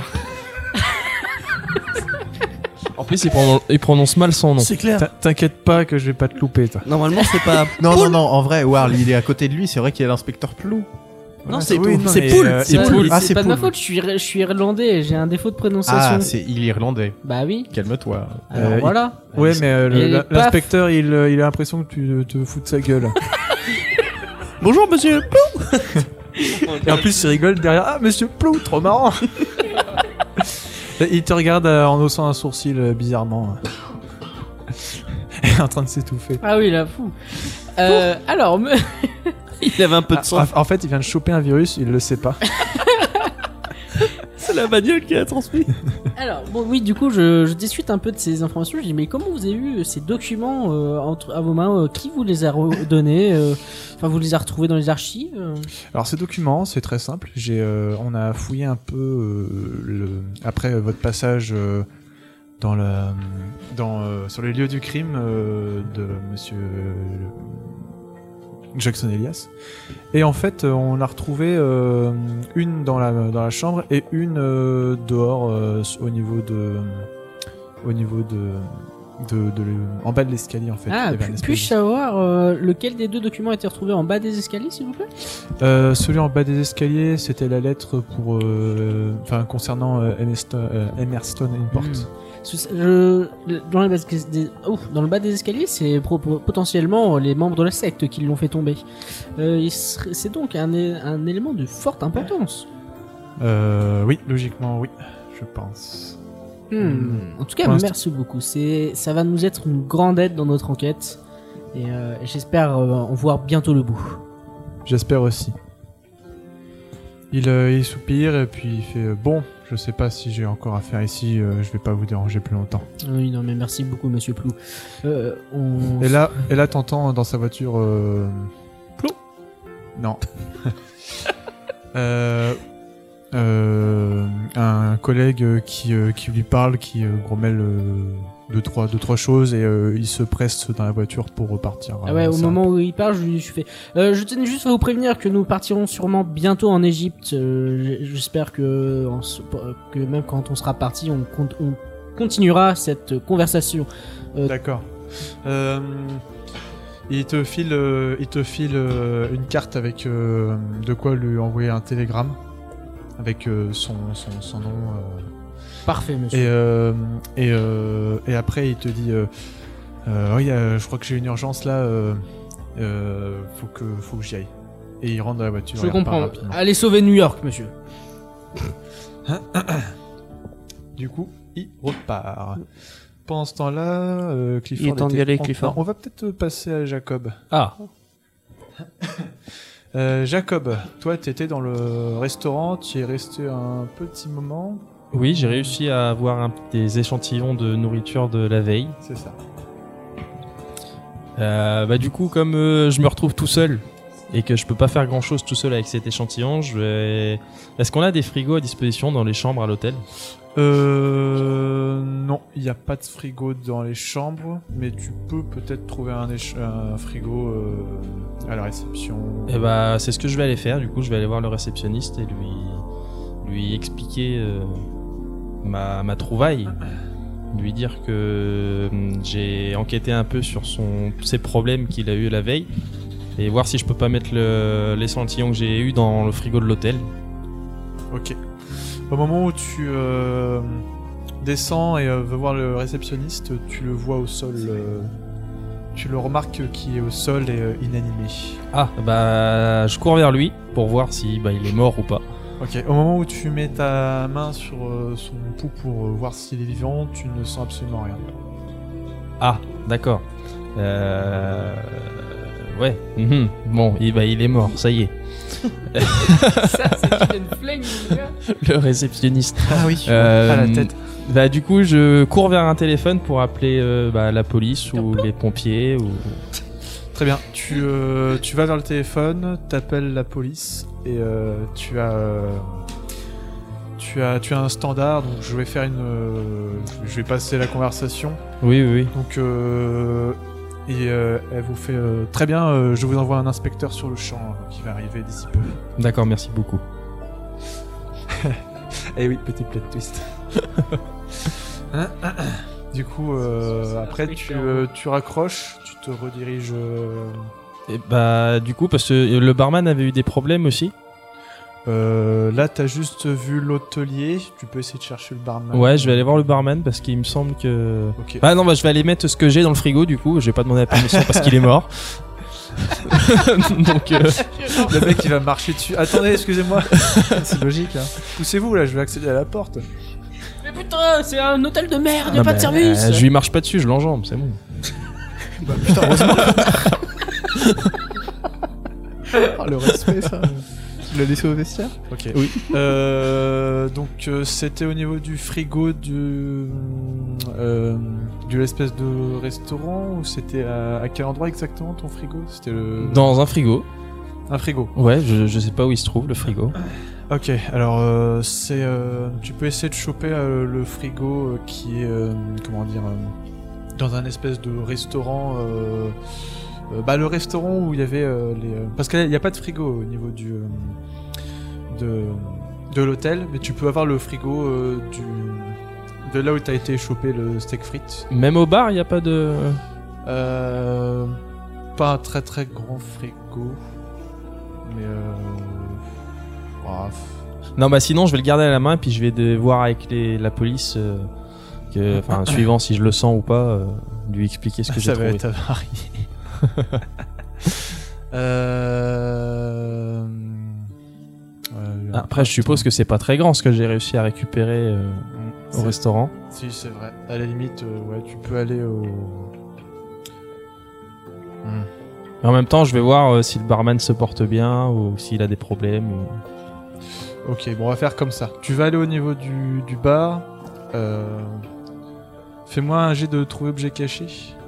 En plus, il, pronon- il prononce mal son nom. C'est clair. T'in- T'inquiète pas que je vais pas te louper, toi. Normalement, c'est pas. Non, non, non, en vrai, Warl, il est à côté de lui, c'est vrai qu'il y a l'inspecteur Plou. Non, Ouais, c'est oui, Poul. non, C'est mais, Poul. euh, C'est il- c'est Poul. Ah, c'est c'est pas de ma Poul. faute, je suis, je suis irlandais, j'ai un défaut de prononciation. Ah, c'est, il est irlandais. Bah oui. Calme-toi. Alors Euh, voilà. Ouais, mais euh, le- Et la- paf. l'inspecteur, il, euh, il a l'impression que tu te fous de sa gueule. Bonjour, monsieur. Et en plus, il rigole derrière. Ah, monsieur Plou, trop marrant. Il te regarde euh, en haussant un sourcil euh, bizarrement. Il est en train de s'étouffer. Ah oui, là, fou. Euh, alors, me... Il avait un peu de sang. Ah, en fait, il vient de choper un virus, il le sait pas. C'est la bagnole qui a transmis. alors bon, oui, du coup, je, je discute un peu de ces informations. Je dis, mais comment vous avez eu ces documents euh, entre, à vos mains euh, Qui vous les a redonnés euh, Enfin, vous les avez retrouvés dans les archives euh Alors, ces documents, c'est très simple. J'ai, euh, on a fouillé un peu euh, le, après euh, votre passage euh, dans le, dans, euh, sur les lieux du crime euh, de monsieur Jackson Elias. Et en fait, euh, on a retrouvé euh, une dans la, dans la chambre et une euh, dehors euh, au niveau de, au niveau de, de, de, en bas de l'escalier en fait. Ah, Il y avait un puis- espèce puis-je de- savoir euh, lequel des deux documents a été retrouvé en bas des escaliers, s'il vous plaît Euh, celui en bas des escaliers, c'était la lettre pour, euh, enfin, concernant euh, Emerstone, euh, Emerstone Import. Hmm. Ce- je- dans, les bas des, ouf, dans le bas des escaliers, c'est pro- potentiellement les membres de la secte qui l'ont fait tomber. Euh, il serait- c'est donc un, é- un élément de forte importance. Euh, oui, logiquement, oui, je pense. Hmm. En tout cas, Pour l'instant- merci beaucoup. C'est, ça va nous être une grande aide dans notre enquête. Et euh, j'espère euh, en voir bientôt le bout. J'espère aussi. Il, euh, il soupire et puis il fait euh, bon. Je sais pas si j'ai encore affaire ici. euh, je vais pas vous déranger plus longtemps. Oui, non, mais merci beaucoup, Monsieur Plou. Euh, on... Et là, et là, t'entends dans sa voiture. Euh... Plou. Non. euh, euh, un collègue euh, qui, euh, qui lui parle, qui euh, grommelle euh, deux, trois, deux, trois choses et euh, il se presse dans la voiture pour repartir. Ah ouais, Euh, au ça- moment où il part, je lui je fais. Euh, je tenais juste à vous prévenir que nous partirons sûrement bientôt en Égypte. Euh, j- J'espère que, en s- que même quand on sera parti, on, con- on continuera cette conversation. D'accord. Euh, il te file, euh, il te file euh, une carte avec euh, de quoi lui envoyer un télégramme avec euh, son, son, son nom. euh, Parfait, monsieur. et, euh, et, euh, et après, il te dit euh, euh, oui, euh, je crois que j'ai une urgence là. Euh, euh, faut que, faut que j'y aille. Et il rentre dans la voiture. je et repart comprends. rapidement. Allez sauver New York, monsieur. Du coup, il repart. Pendant ce temps-là, euh, Clifford Il est temps d'y était aller, en- Clifford. On va peut-être passer à Jacob. Ah, Euh, Jacob, toi, t'étais dans le restaurant, tu y es resté un petit moment, oui, j'ai réussi à avoir un- des échantillons de nourriture de la veille. c'est ça. Euh, bah du coup, comme euh, je me retrouve tout seul et que je peux pas faire grand chose tout seul avec cet échantillon, je vais. Est-ce qu'on a des frigos à disposition dans les chambres à l'hôtel? Euh, non, il n'y a pas de frigo dans les chambres, mais tu peux peut-être trouver un, éche- un frigo euh, à la réception. Eh bah, c'est ce que je vais aller faire. Du coup, je vais aller voir le réceptionniste et lui lui expliquer euh, ma ma trouvaille, lui dire que hum, j'ai enquêté un peu sur son ses problèmes qu'il a eu la veille et voir si je peux pas mettre le l'échantillon que j'ai eu dans le frigo de l'hôtel. Ok. Au moment où tu euh, descends et euh, veux voir le réceptionniste, tu le vois au sol. euh, tu le remarques qui est au sol et euh, inanimé. Ah, bah, je cours vers lui pour voir si bah, il est mort ou pas. Ok, au moment où tu mets ta main sur euh, son pouls pour euh, voir s'il est vivant, tu ne sens absolument rien. Ah, d'accord. Euh... Ouais. mhm. Bon, il, bah, il est mort, ça y est. Ça, c'est une flingue, mon gars. Le réceptionniste. Ah oui. Euh, à la tête. Bah du coup, je cours vers un téléphone pour appeler euh, bah, la police ou les pompiers ou. Très bien. Tu, euh, tu vas vers le téléphone, t'appelles la police et euh, tu as, euh, tu as, tu as un standard. Donc je vais faire une, euh, je vais passer la conversation. Oui, oui, oui. Donc euh, et euh, elle vous fait euh, très bien. Euh, je vous envoie un inspecteur sur le champ euh, qui va arriver d'ici peu. D'accord, merci beaucoup. Eh oui, petit plot twist. Du coup, euh, après tu, euh, tu raccroches, tu te rediriges. Euh, Et bah du coup, parce que le barman avait eu des problèmes aussi. euh, là, t'as juste vu l'hôtelier. Tu peux essayer de chercher le barman. Ouais, je vais aller voir le barman parce qu'il me semble que. Ok. Ah non, bah je vais aller mettre ce que j'ai dans le frigo du coup. Je vais pas demander la permission parce qu'il est mort. Donc. Euh... Le mec il va marcher dessus. Attendez, excusez-moi. C'est logique. Hein. Poussez-vous là, je vais accéder à la porte. Mais putain, c'est un hôtel de merde, y'a ah pas bah, de service. euh, je lui marche pas dessus, je l'enjambe, c'est bon. Bah putain, heureusement. Oh, le respect, ça. Tu l'as laissé au vestiaire? Ok. Oui. Euh, donc euh, c'était au niveau du frigo du euh, de l'espèce de restaurant ou c'était à, à quel endroit exactement ton frigo? C'était le Dans un frigo. un frigo. Ouais, je, je sais pas où il se trouve le frigo. Ok, alors euh, c'est euh, tu peux essayer de choper euh, le frigo euh, qui est euh, comment dire euh, dans un espèce de restaurant. Euh, euh, bah le restaurant où il y avait euh, les euh, parce qu'il n'y a pas de frigo au niveau du euh, de de l'hôtel, mais tu peux avoir le frigo euh, du de là où t'as été choper le steak frites. Même au bar, il y a pas de. Euh, pas un très très grand frigo, mais euh, oh, Non, bah sinon, je vais le garder à la main et puis je vais de voir avec les, la police, euh, que, enfin, suivant si je le sens ou pas, euh, lui expliquer ce que j'ai ça va trouvé. être avarié. euh... euh, Après, je suppose que c'est pas très grand ce que j'ai réussi à récupérer euh, au C'est- restaurant. Si, c'est vrai. À la limite, euh, ouais, tu peux aller au. Hmm. Mais en même temps, je vais voir euh, si le barman se porte bien ou s'il a des problèmes. Ou... Ok, bon, on va faire comme ça. Tu vas aller au niveau du, du bar. Euh... Fais-moi un jet de trouver objet caché.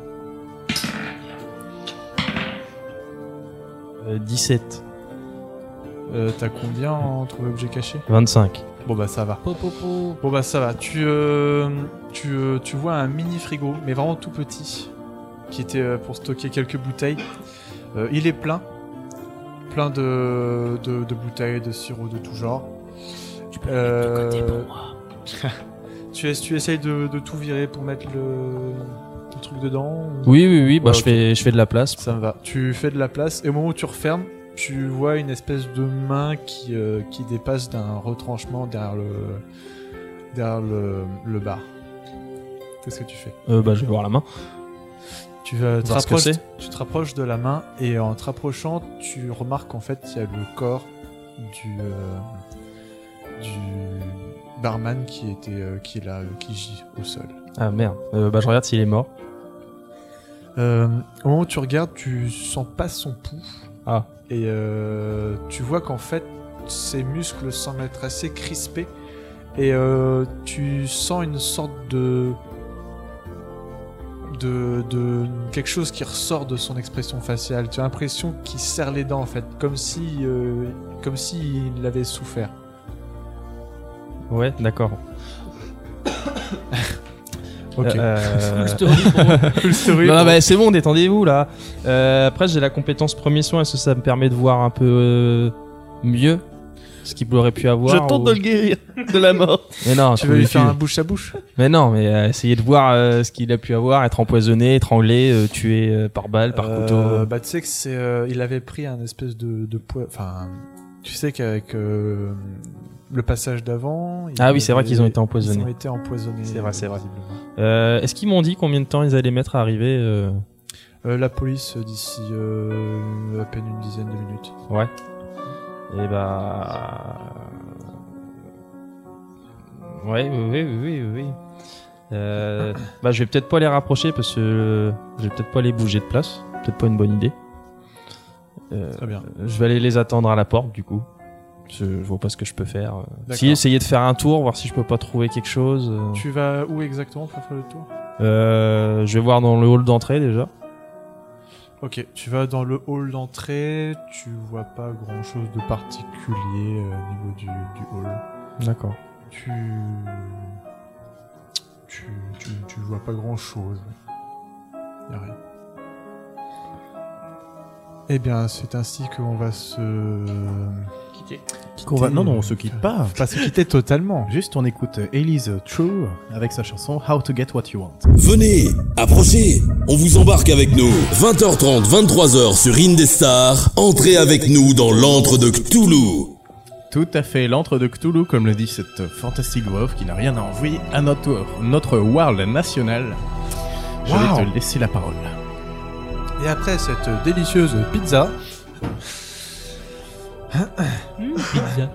Euh, dix-sept. Euh, T'as combien en trouver objet caché? vingt-cinq. Bon bah ça va. Po, po, po. Bon bah ça va. Tu, euh, tu, euh, tu vois un mini frigo, mais vraiment tout petit, qui était euh, pour stocker quelques bouteilles. Euh, il est plein. Plein de, de, de bouteilles, de sirop de tout genre. Tu peux le mettre de côté Euh, pour moi. Tu, es- tu essayes de, de tout virer pour mettre le, le truc dedans ou- Oui, oui, oui, bah Ouais, je, ok. fais, je fais de la place. Ça me va. Tu fais de la place et au moment où tu refermes, tu vois une espèce de main qui, euh, qui dépasse d'un retranchement derrière le, derrière le, le bar. Qu'est-ce que tu fais? Euh, bah je vais voir la main. Tu, vas, te Voir ce que rapproches- c'est. tu te rapproches de la main et en te rapprochant, tu remarques qu'en fait il y a le corps du, euh, du barman qui était euh, qui est là, euh, qui gît au sol. Ah merde. Euh, bah je regarde s'il est mort. Euh, au moment où tu regardes, tu sens pas son pouls. Ah. Et euh, tu vois qu'en fait, ses muscles semblent être assez crispés. Et euh, tu sens une sorte de... de... de... quelque chose qui ressort de son expression faciale. Tu as l'impression qu'il serre les dents en fait, comme si... euh, comme s'il avait souffert. Ouais, d'accord. Ok. Euh, Story pour moi. Full story. Non, non, bah, c'est bon, détendez-vous là. Euh, après, j'ai la compétence premier soin. Est-ce que ça me permet de voir un peu euh, mieux ce qu'il aurait pu avoir? Je tente ou- de le guérir de la mort. Mais non, Tu je veux lui peux- faire un bouche à bouche? Mais non, mais euh, essayer de voir euh, ce qu'il a pu avoir, être empoisonné, étranglé, euh, tué euh, par balle, par Euh, couteau. Bah tu sais que c'est, euh, il avait pris un espèce de, de poids. Enfin, tu sais qu'avec euh, le passage d'avant. il Ah oui, c'est vrai avait- qu'ils ont été empoisonnés. Ils ont été empoisonnés. C'est vrai, c'est vrai. visiblement. Euh, Est-ce qu'ils m'ont dit combien de temps ils allaient mettre à arriver euh... Euh, la police euh, d'ici euh, à peine une dizaine de minutes. Ouais. Et bah. Ouais, oui, oui, oui, oui, oui. Euh, bah, je vais peut-être pas les rapprocher parce que euh, je vais peut-être pas les bouger de place. Peut-être pas une bonne idée. Euh, Très bien. Je vais aller les attendre à la porte, du coup. Je, je vois pas ce que je peux faire. D'accord. Si, essayer de faire un tour, voir si je peux pas trouver quelque chose. euh. Tu vas où exactement pour faire le tour? Euh, je vais voir dans le hall d'entrée déjà. Ok, tu vas dans le hall d'entrée, tu vois pas grand chose de particulier euh, au niveau du, du hall. D'accord. Tu... Tu, tu, tu vois pas grand chose. Y'a rien. Eh bien, c'est ainsi qu'on va se... Quitter. Qu'on va... Non, non, on se quitte pas. Pas se quitter totalement. Juste, on écoute Elise True avec sa chanson How to Get What You Want. Venez, approchez, on vous embarque avec nous. vingt heures trente, vingt-trois heures sur Indestar. Entrez avec nous dans l'antre de Cthulhu. Tout à fait, l'antre de Cthulhu, comme le dit cette fantastique voix off qui n'a rien à envoyer à notre, notre world national. Je Wow. vais te laisser la parole. Et après cette délicieuse pizza, Mmh, pizza.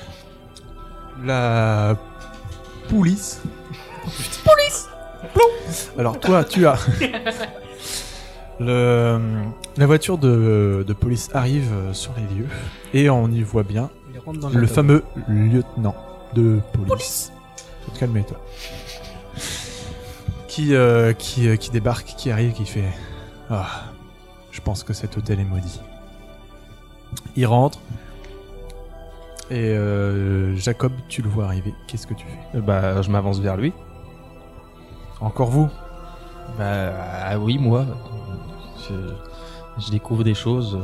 la police. Police. Alors toi, tu as le la voiture de, de police arrive sur les lieux et on y voit bien Il rentre dans le l'auto. fameux lieutenant de police. Calme-toi. Qui euh, qui euh, qui débarque, qui arrive, qui fait ah, je pense que cet hôtel est maudit. Il rentre. Et euh, Jacob, tu le vois arriver. Qu'est-ce que tu fais? Euh, Bah, je m'avance vers lui. Encore vous? Bah, ah oui, moi. Je, je découvre des choses.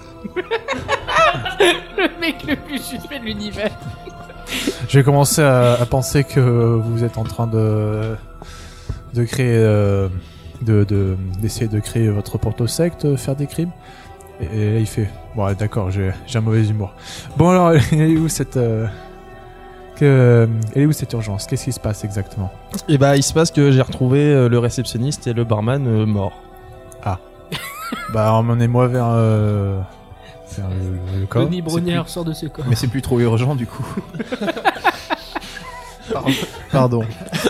Le mec le plus suspect de l'univers. Je vais commencer à, à penser que vous êtes en train de de créer, euh, de de- d'essayer de créer votre porto-secte, faire des crimes. Et, et là, il fait, bon, ouais, d'accord, j'ai j'ai un mauvais humour. Bon alors, elle est où cette euh, que, elle est où cette urgence? Qu'est-ce qui se passe exactement? Et bah, il se passe que j'ai retrouvé euh, le réceptionniste et le barman euh, morts. Bah, emmenez-moi vers euh, vers le, le corps. Denis Brognard sort de ce corps. Mais c'est plus trop urgent du coup. Pardon. Pardon.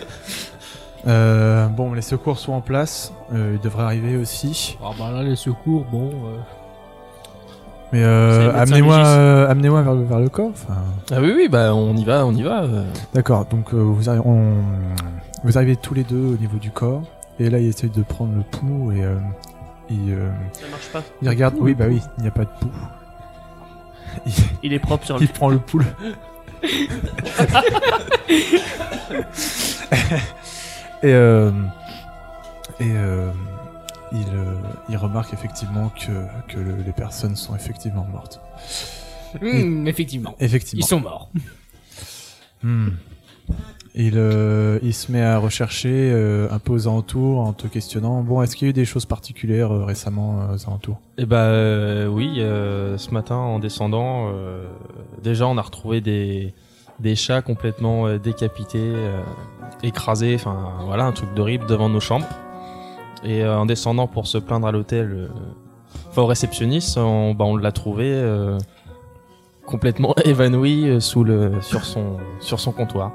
Euh, bon, les secours sont en place. Euh, ils devraient arriver aussi. Ah bah là, les secours, bon. euh, Mais C'est euh, le médecin amenez-moi, légiste. euh, amenez-moi vers, le- vers le corps. Enfin, Ah oui, oui, bah, on y va, on y va. euh. d'accord. Donc euh, vous, arri- on- vous arrivez tous les deux au niveau du corps. Et là, il essaye de prendre le pouls et euh, il, euh, Ça marche pas. il regarde. Oui, bah oui, il n'y a pas de pouls. Il, Il est propre sur il le. prend le pouls. et euh, et euh, il, euh, il remarque effectivement que, que le- les personnes sont effectivement mortes. hum, effectivement. Effectivement. Ils sont morts. Hmm. Il, euh, il se met à rechercher euh, un peu aux alentours en te questionnant. Bon, est-ce qu'il y a eu des choses particulières euh, récemment euh, aux alentours? Et bah, euh, oui, euh, ce matin, en descendant, euh, déjà, on a retrouvé des, des chats complètement euh, décapités, euh, écrasés, enfin, voilà, un truc d'horrible devant nos chambres. Et euh, en descendant pour se plaindre à l'hôtel, euh, enfin, au réceptionniste, on, bah, on l'a trouvé euh, complètement évanoui euh, sous le, sur son, sur son comptoir.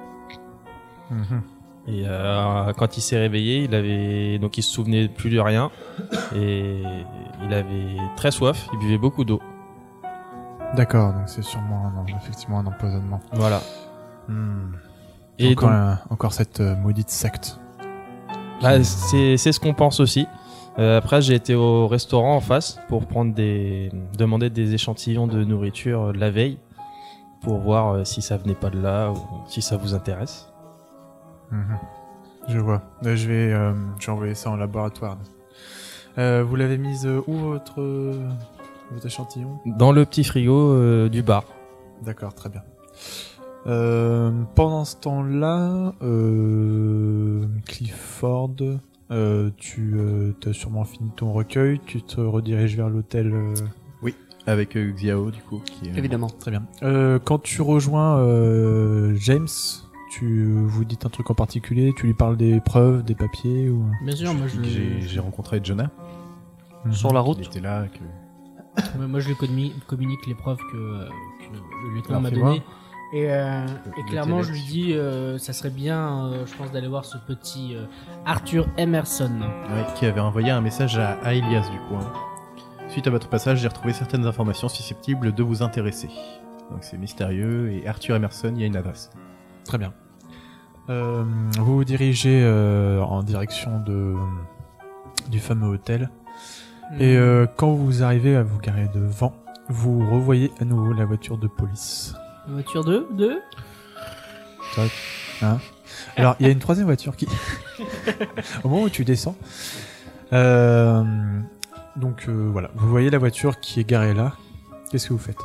Et euh, quand il s'est réveillé, il avait donc il se souvenait plus de rien et il avait très soif. Il buvait beaucoup d'eau. D'accord, donc c'est sûrement un, effectivement un empoisonnement. Voilà. Hmm. Et encore, donc, un- encore cette euh, maudite secte. bah, c'est c'est ce qu'on pense aussi. Euh, après, j'ai été au restaurant en face pour prendre des demander des échantillons de nourriture euh, de la veille pour voir euh, si ça venait pas de là ou si ça vous intéresse. Mhm. Je vois. Euh, je vais, euh, je vais envoyer ça en laboratoire. Euh, vous l'avez mise euh, où votre votre échantillon? Dans le petit frigo euh, du bar. D'accord, très bien. Euh, pendant ce temps-là, euh, Clifford, euh, tu euh, as sûrement fini ton recueil, tu te rediriges vers l'hôtel. euh, Avec euh, Xiao du coup. Qui, euh, Évidemment. Très bien. Euh, quand tu rejoins euh, James, tu vous dites un truc en particulier, tu lui parles des preuves, des papiers ou... Bien sûr, moi je que le, J'ai j'ai rencontré Jonah. Sur la Il route. était là. Que... ouais, moi je lui communi- communique les preuves que, euh, que le lieutenant Alors, m'a fais-moi. données. Et, euh, Le- et le clairement, télé. je lui dis, euh, ça serait bien, euh, je pense, d'aller voir ce petit euh, Arthur Emerson. Ouais, qui avait envoyé un message à, à Elias du coup. hein. Suite à votre passage, j'ai retrouvé certaines informations susceptibles de vous intéresser. Donc c'est mystérieux, et Arthur Emerson, il y a une adresse. Très bien. Euh, vous vous dirigez euh, en direction de, du fameux hôtel. Et euh, quand vous arrivez à vous garer devant, vous revoyez à nouveau la voiture de police. Une voiture de deux Hein Alors, il y a une troisième voiture qui... Au moment où tu descends... Euh, donc euh, voilà, vous voyez la voiture qui est garée là. Qu'est-ce que vous faites?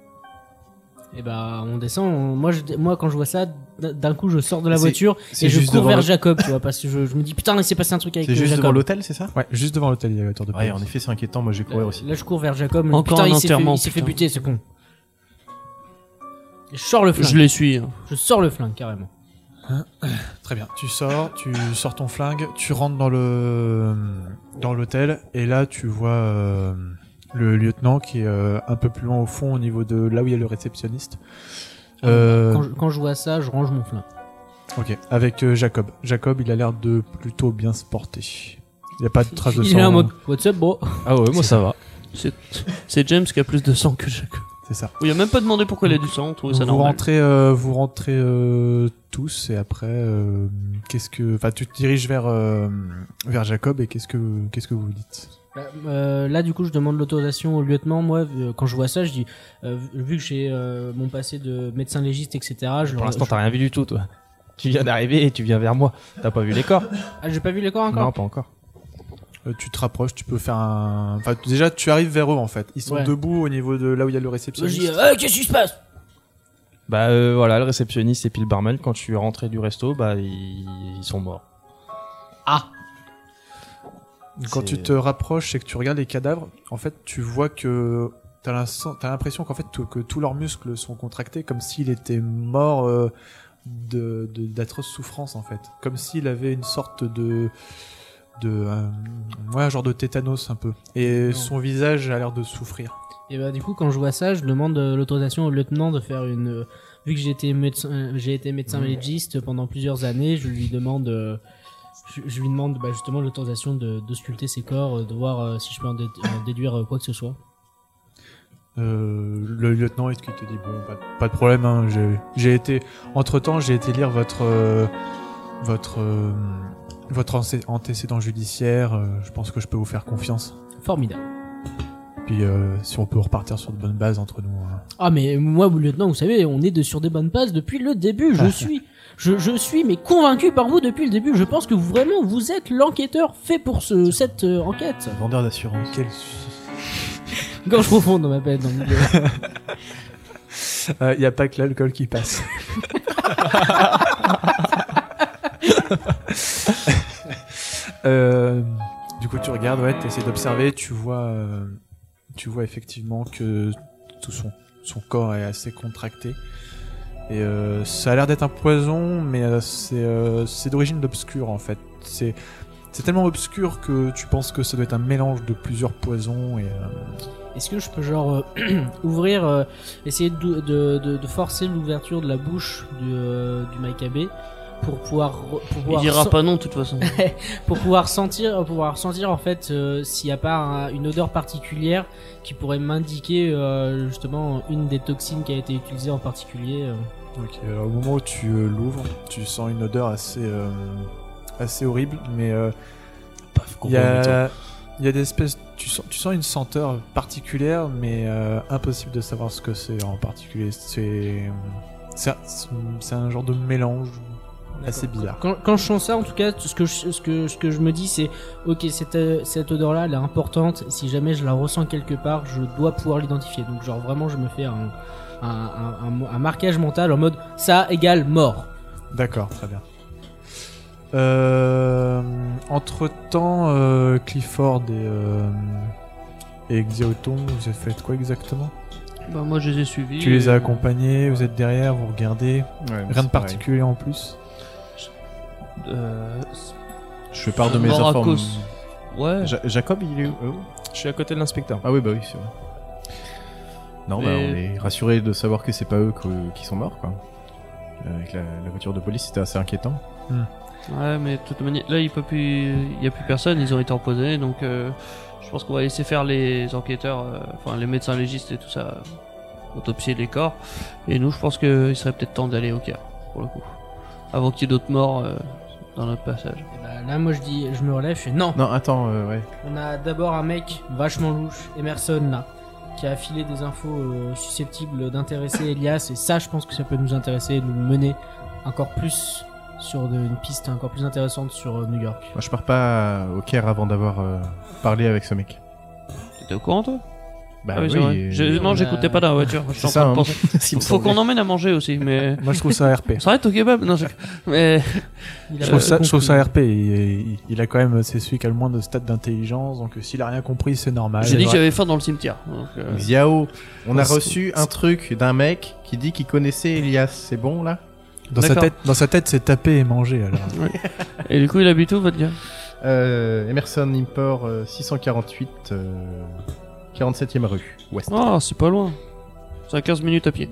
Et bah on descend, on- moi, je, moi quand je vois ça, d- d'un coup je sors de la C'est- voiture c'est et je juste cours devant vers le- Jacob, tu vois, parce que je, je me dis putain il s'est passé un truc avec C'est euh, juste Jacob. devant l'hôtel, c'est ça? Ouais, juste devant l'hôtel, il y a la voiture de police. Ouais, en effet, c'est inquiétant, moi je vais courir Là, aussi. là, je cours vers Jacob, mais Encore putain un il s'est fait, enterrement, il s'est fait putain. buter ce con. Et je sors le flingue, Je les suis. hein. je sors le flingue carrément. Très bien, tu sors, tu sors ton flingue, tu rentres dans le dans l'hôtel, et là tu vois euh, le lieutenant qui est euh, un peu plus loin au fond au niveau de là où il y a le réceptionniste. Euh, Quand, je, quand je vois ça, je range mon flingue. Ok, avec euh, Jacob. Jacob, il a l'air de plutôt bien se porter. Il n'y a pas de traces de Il sang. est là en mode what's up bro. Ah ouais, moi ça va. C'est c'est James qui a plus de sang que Jacob. C'est ça. Il a même pas demandé pourquoi il a du sang, on trouvait ça vous normal. rentrez, euh, vous rentrez euh, tous et après, euh, qu'est-ce que, enfin, tu te diriges vers euh, vers Jacob et qu'est-ce que qu'est-ce que vous dites? Bah, euh, là du coup je demande l'autorisation au lieutenant, moi vu- quand je vois ça je dis, euh, vu que j'ai euh, mon passé de médecin légiste etc. Je Pour leur- l'instant, je- t'as rien vu du tout, toi. Tu viens d'arriver et tu viens vers moi. T'as pas vu les corps? Ah j'ai pas vu les corps encore. Non, pas encore. Euh, tu te rapproches, tu peux faire un, enfin, déjà, tu arrives vers eux en fait. Ils sont Ouais. debout au niveau de là où il y a le Je réceptionniste. dis euh, qu'est-ce qui se passe? Bah euh, voilà, le réceptionniste et puis le barman, quand je suis rentré du resto, bah ils, ils sont morts. Ah Quand C'est- tu te rapproches et que tu regardes les cadavres, en fait, tu vois que t'as l'ins- t'as l'impression qu'en fait tout- que tous leurs muscles sont contractés comme s'il était mort euh, de de- d'atroces souffrances en fait, comme s'il avait une sorte de de euh, ouais, un genre de tétanos un peu. Et Non. son visage a l'air de souffrir. Et bah du coup quand je vois ça, je demande euh, l'autorisation au lieutenant de faire une euh, vu que j'ai été médecin euh, j'ai été médecin légiste pendant plusieurs années, je lui demande euh, je, je lui demande bah, justement l'autorisation de d'ausculter ses corps, euh, de voir euh, si je peux en, dé- en déduire euh, quoi que ce soit. Euh, le lieutenant est-ce qu'il te dit bon pas, pas de problème hein, j'ai j'ai été entre temps j'ai été lire votre euh, votre euh, votre ancé- antécédent judiciaire, euh, je pense que je peux vous faire confiance. Formidable. Puis euh, si on peut repartir sur de bonnes bases entre nous. hein. Ah mais moi lieutenant, vous savez, on est de, sur des bonnes bases depuis le début, je suis je, je suis mais convaincu par vous depuis le début. Je pense que vous vraiment vous êtes l'enquêteur fait pour ce, cette euh, enquête. Vendeur d'assurance. Quel... Gorge profonde dans ma peine. dans le milieu. Il n'y a pas que l'alcool qui passe. Euh, du coup, tu regardes, ouais, tu essaies d'observer, tu vois, euh, tu vois effectivement que tout son, son corps est assez contracté. Et euh, ça a l'air d'être un poison, mais euh, c'est euh, c'est d'origine obscure en fait. C'est c'est tellement obscur que tu penses que ça doit être un mélange de plusieurs poisons et euh, Est-ce que je peux genre euh, ouvrir, euh, essayer de, de, de, de forcer l'ouverture de la bouche du, euh, du Maïkabé pour pouvoir re- pour Il pouvoir, dira sen- pas non de toute façon. pour pouvoir sentir pour pouvoir sentir en fait euh, s'il n'y a pas un- une odeur particulière qui pourrait m'indiquer euh, justement une des toxines qui a été utilisée en particulier. euh. Ok, alors au moment où tu euh, l'ouvres, tu sens une odeur assez, euh, assez horrible, mais euh, il y a, il y a des espèces, tu sens, tu sens une senteur particulière, mais euh, impossible de savoir ce que c'est en particulier. C'est, c'est, un- c'est un genre de mélange assez bizarre. Quand, quand je sens ça, en tout cas, ce que je, ce que, ce que je me dis, c'est ok, cette, euh, cette odeur-là, elle est importante. Si jamais je la ressens quelque part, je dois pouvoir l'identifier. Donc, genre, vraiment, je me fais un, un, un, un- un marquage mental en mode ça égale mort. D'accord, très bien. Euh, entre temps, euh, Clifford et, euh, et Xioton, vous avez fait quoi exactement? Bah moi je les ai suivis. Tu les as et- accompagnés, vous êtes derrière, vous regardez, rien de particulier en plus. Euh, Je fais part de mes Morakos. informations. Ouais. Ja- Jacob, il est où euh, où Je suis à côté de l'inspecteur. Ah oui, bah oui, c'est vrai. Non, bah Mais- on est rassuré de savoir que c'est pas eux que- qui sont morts, quoi. Euh, Avec la, la voiture de police, c'était assez inquiétant. Ouais, mais de toute manière, là il peut plus, il y a plus personne, ils ont été empoisonnés, donc euh, Je pense qu'on va laisser faire les enquêteurs, euh, enfin les médecins légistes et tout ça, euh, autopsier les corps. Et nous, je pense qu'il serait peut-être temps d'aller au Caire, pour le coup. Avant qu'il y ait d'autres morts euh, dans notre passage. Et bah, là, moi je dis, je me relève, je fais non. Non, attends, euh, ouais. On a d'abord un mec vachement louche, Emerson là, qui a filé des infos euh, susceptibles d'intéresser Elias. Et ça, je pense que ça peut nous intéresser, nous mener encore plus sur de- une piste encore plus intéressante sur euh, New York. Moi, je pars pas au Caire avant d'avoir euh, parlé avec ce mec. T'étais au courant, toi? Bah Ah oui, c'est vrai. et- Je- on non, a- j'écoutais pas dans la voiture. Je suis C'est en ça, train de hein. penser. S'il me Faut qu'on semblait. emmène à manger aussi, mais. Moi, je trouve ça R P. On s'arrête au kebab? Non, je... mais. Il Je a trouve, pas ça, je trouve compris. ça R P. Il, il- il a quand même, c'est celui qui a le moins de stade d'intelligence, donc euh, s'il a rien compris, c'est normal. J'ai dit que Ouais. j'avais faim dans le cimetière. Donc, euh, Xiao, on a Ouais, c'est- reçu un truc d'un mec qui dit qu'il connaissait Elias. C'est bon là? Dans sa D'accord. tête, dans sa tête, c'est taper et manger. Alors. Et du coup, il habite où, votre gars? euh, Emerson Import euh, six cent quarante-huit, euh, quarante-septième rue, ouest. Oh, c'est pas loin. C'est à quinze minutes à pied.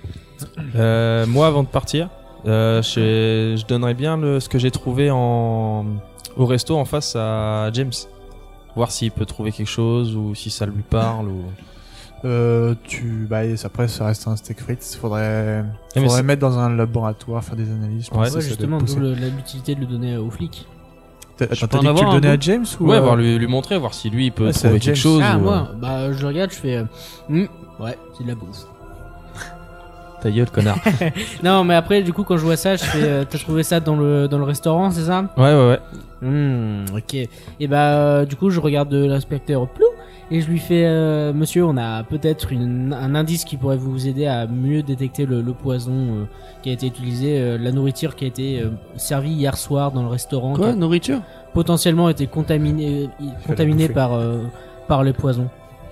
Euh, moi, avant de partir, euh, je, je donnerais bien le, ce que j'ai trouvé en, au resto en face à James. Voir s'il peut trouver quelque chose ou si ça lui parle. Ou... Euh, tu, bah, et après, ça reste un steak frites. Faudrait, mais faudrait c'est- mettre dans un laboratoire, faire des analyses. Je pense Ouais, que ça Ouais, doit justement, être d'où poussé. le- la- l'utilité de le donner aux flics. T'as Je t'as peux en dit que tu avoir le un donnais bout à James ou Ouais, euh, voir lui, lui montrer, voir si lui il peut Ouais, c'est trouver à quelque James. chose. Ah, ou, moi, bah je regarde, je fais. euh, Hmm, ouais, c'est de la bouffe. euh, Ta gueule, connard. Non, mais après, du coup, quand je vois ça, je fais. euh, T'as trouvé ça dans le, dans le restaurant, c'est ça? Ouais, ouais, ouais. Hmm, ok. Et bah, euh, du coup, je regarde euh, l'inspecteur Plou et je lui fais euh, Monsieur, on a peut-être une- un indice qui pourrait vous aider à mieux détecter le, le poison euh, qui a été utilisé, euh, la nourriture qui a été euh, servie hier soir dans le restaurant, Quoi, qui a nourriture? potentiellement été contaminée, euh, contaminée bouffer. par, euh, par les poisons.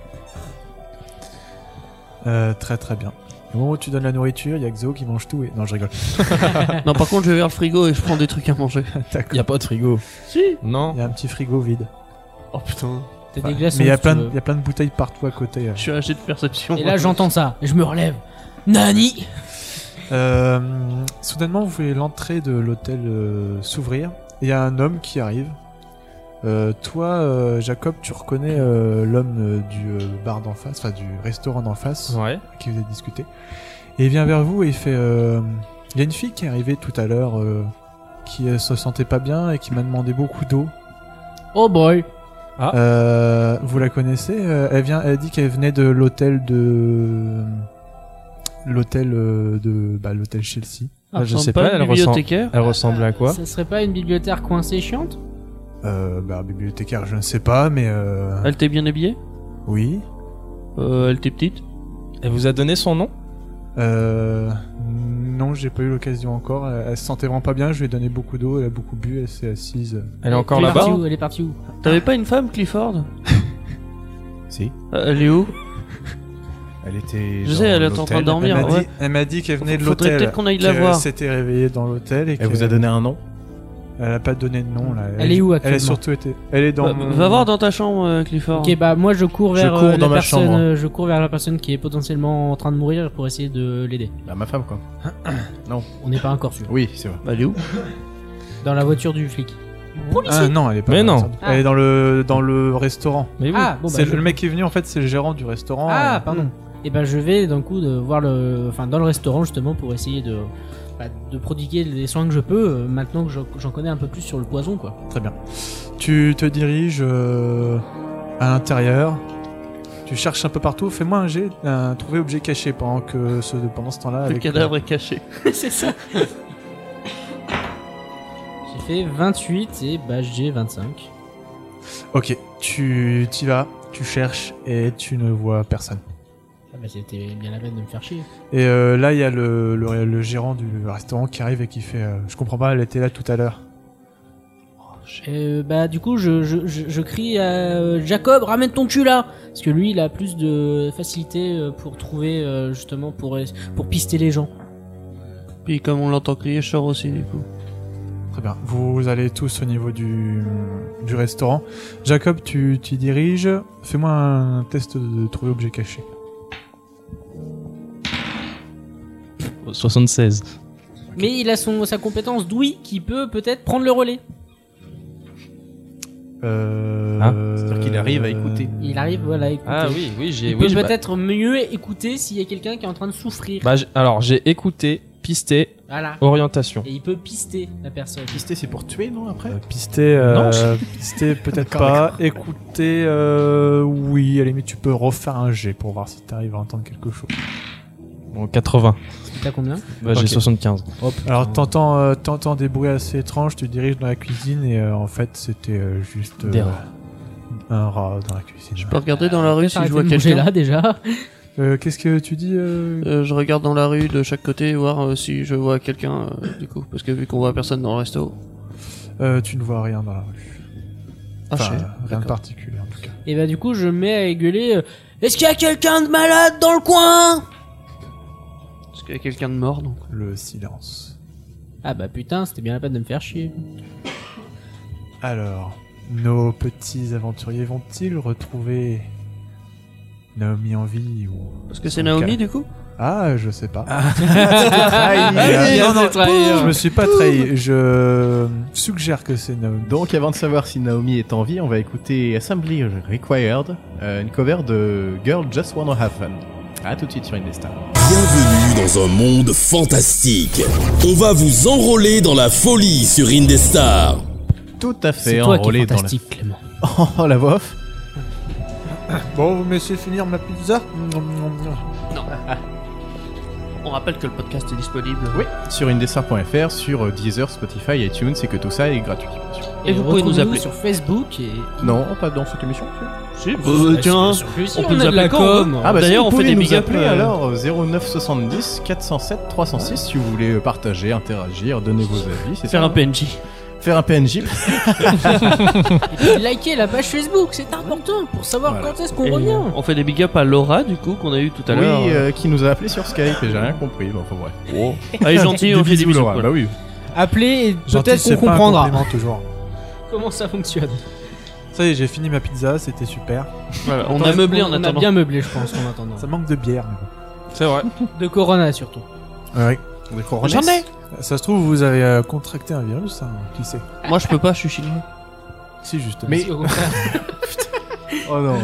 Euh, très très bien. Au moment où tu donnes la nourriture, il y a Xo qui mange tout et... Non, je rigole. Non, par contre, je vais vers le frigo et je prends des trucs à manger. D'accord. Y a pas de frigo. Si. Non. Il y a un petit frigo vide. Oh putain. T'as Enfin, des glaçons. mais il y a si plein tu de, veux. il y a plein de bouteilles partout à côté. euh. Je suis un jet de perception. Et là, j'entends ça et je me relève. Nani? Euh, soudainement, vous voyez l'entrée de l'hôtel euh, s'ouvrir. Et il y a un homme qui arrive. Euh, toi, euh, Jacob, tu reconnais euh, l'homme euh, du euh, bar d'en face, enfin du restaurant d'en face, Ouais. avec qui vous avez discuté. Et il vient vers vous et il fait... euh, Il y a une fille qui est arrivée tout à l'heure, euh, qui euh, se sentait pas bien et qui m'a demandé beaucoup d'eau. Oh boy. Ah. Euh, vous la connaissez? Euh, Elle vient, elle dit qu'elle venait de l'hôtel de... L'hôtel euh, de... Bah, l'hôtel Chelsea. Ah, je sais pas, pas, elle le ressemble, bibliothécaire. elle ressemble à quoi? Ça serait pas une bibliothécaire coincée chiante? Euh, bah, bibliothécaire, je ne sais pas, mais euh... Elle t'est bien habillée? oui. Euh, elle t'est petite? Elle vous a donné son nom? Euh... Non, j'ai pas eu l'occasion encore. Elle, elle se sentait vraiment pas bien, je lui ai donné beaucoup d'eau, elle a beaucoup bu, elle s'est assise. Elle est encore Elle est là-bas? partie où Elle est partie où? T'avais pas une femme, Clifford? Si. Euh, Elle est où? Elle était. Je dans sais, elle est en train l'hôtel. de dormir. Elle m'a ouais. dit, elle m'a dit qu'elle venait de Faudrait l'hôtel. peut-être qu'on aille la qu'elle voir. s'était réveillée dans l'hôtel et Elle qu'elle- vous a donné un nom? Elle a pas donné de nom là. Elle est où Elle a actuellement surtout été. Elle est dans. Va, mon- va voir dans ta chambre, euh, Clifford. Ok, bah moi je cours Je vers cours euh, dans la ma personne, chambre. euh, je cours vers la personne qui est potentiellement en train de mourir pour essayer de l'aider. Bah, ma femme quoi. On n'est pas encore sûr. Oui, c'est vrai. Bah, elle est où? Dans la voiture du flic. Ah non, elle est pas. Mais dans- non. Elle est dans le dans le restaurant. Mais oui. Ah bon bah c'est je- le mec qui est venu en fait, c'est le gérant du restaurant. Ah et- pardon. Et ben je vais d'un coup de voir le, enfin dans le restaurant justement pour essayer de, bah, de prodiguer les soins que je peux euh, maintenant que je- j'en connais un peu plus sur le poison quoi. Très bien. Tu te diriges euh, à l'intérieur. Tu cherches un peu partout. Fais-moi un jet, un trouver objet caché pendant que ce, pendant ce temps-là. Le avec- cadavre est caché. C'est ça. J'ai fait vingt-huit et bah j'ai vingt-cinq. Ok. Tu t'y vas. Tu cherches et tu ne vois personne. Ah bah c'était bien la peine de me faire chier. Et euh, là, il y a le, le, le gérant du restaurant qui arrive et qui fait euh, je comprends pas, elle était là tout à l'heure. Euh, bah du coup je, je, je, je crie à euh, Jacob, ramène ton cul là, parce que lui il a plus de facilité euh, pour trouver euh, justement pour pour pister les gens. Puis comme on l'entend crier, je sors aussi du coup. Très bien. Vous allez tous au niveau du, du restaurant. Jacob, tu t'y diriges. Fais-moi un test de trouver objet caché. soixante-seize. Mais il a son sa compétence d'ouïe qui peut peut-être prendre le relais. Euh... Hein C'est-à-dire qu'il arrive à écouter. Il arrive, voilà, à écouter. Ah oui, oui, j'ai. Il oui, peut j'ai- bah- peut-être mieux écouter s'il y a quelqu'un qui est en train de souffrir. Bah, j'ai- alors j'ai écouté, pisté, Voilà. orientation. Et il peut pister la personne. Pister, c'est pour tuer, non, après Euh, pister, euh, Non. pister peut-être D'accord, pas. Écouter, euh, oui, à la limite, tu peux refaire un jet pour voir si t'arrives à entendre quelque chose. Bon, quatre-vingts. T'as combien? Bah, j'ai Ok. soixante-quinze. Oh, Alors t'entends, euh, t'entends des bruits assez étranges, tu te diriges dans la cuisine et euh, en fait c'était euh, juste euh, Des rats. un rat dans la cuisine. Je peux regarder dans la rue si je Arrêtez vois de bouger quelqu'un. là déjà. Euh, Qu'est-ce que tu dis euh... Euh, je regarde dans la rue de chaque côté, voir euh, si je vois quelqu'un, euh, du coup. Parce que vu qu'on voit personne dans le resto. Euh, Tu ne vois rien dans la rue. Ah, Enfin, je sais. rien de D'accord. particulier en tout cas. Et bah du coup je mets à gueuler. euh, Est-ce qu'il y a quelqu'un de malade dans le coin? Parce qu'il y a quelqu'un de mort, donc. Le silence. Ah bah putain, c'était bien la peine de me faire chier. Alors, nos petits aventuriers vont-ils retrouver Naomi en vie ou... Parce que c'est Naomi, du coup. Ah, je sais pas. Ah, non, non, trahir. je me suis pas trahi. Je suggère que c'est Naomi. Donc, avant de savoir si Naomi est en vie, on va écouter Assembly Required, euh, une cover de Girl Just Wanna Have Fun. A tout de suite sur Indestar. Bienvenue dans un monde fantastique. On va vous enrôler dans la folie sur Indestar. Tout à C'est fait toi qui es enrôlé dans la... fantastique, Clément. Oh, la voix off. Bon, vous me laissez finir ma pizza. On rappelle que le podcast est disponible. Oui, sur indestar point f r, sur euh, Deezer, Spotify, iTunes, et que tout ça est gratuit, bien sûr. Et vous pouvez nous retrouvez-nous appeler. sur Facebook et. Non, pas dans cette émission. Si, bah, Bah, tiens. sur- sur- sur- on peut a nous de la appeler quand on com. veut. Ah bah D'ailleurs, si, on vous fait pouvez des nous big up, appeler euh, alors euh, zéro neuf soixante-dix quatre cent sept trois cent six si vous voulez euh, partager, interagir, donner vos avis. C'est Faire ça, un P N J. Faire un P N J. Et puis likez la page Facebook, c'est important pour savoir Voilà. quand est-ce qu'on Et revient. On fait des big up à Laura, du coup, qu'on a eu tout à Oui, l'heure. euh, qui nous a appelé sur Skype et j'ai rien compris. Bon, enfin bref. Elle est gentille, on fait des bisous. Laura. quoi. Bah oui. Appelez et Gentil, peut-être c'est qu'on pas un comprendra compliment, toujours. comment ça fonctionne. Ça y est, j'ai fini ma pizza, c'était super. Voilà, on a meublé en On a attendant. bien meublé, je pense, en attendant. Ça manque de bière, mais bon. C'est vrai. De Corona surtout. Ouais. J'en ai. Ça se trouve, vous avez euh, contracté un virus, hein, qui sait. Moi, je peux pas, je suis chinois. Si, justement. Mais- Si, au contraire. Oh non.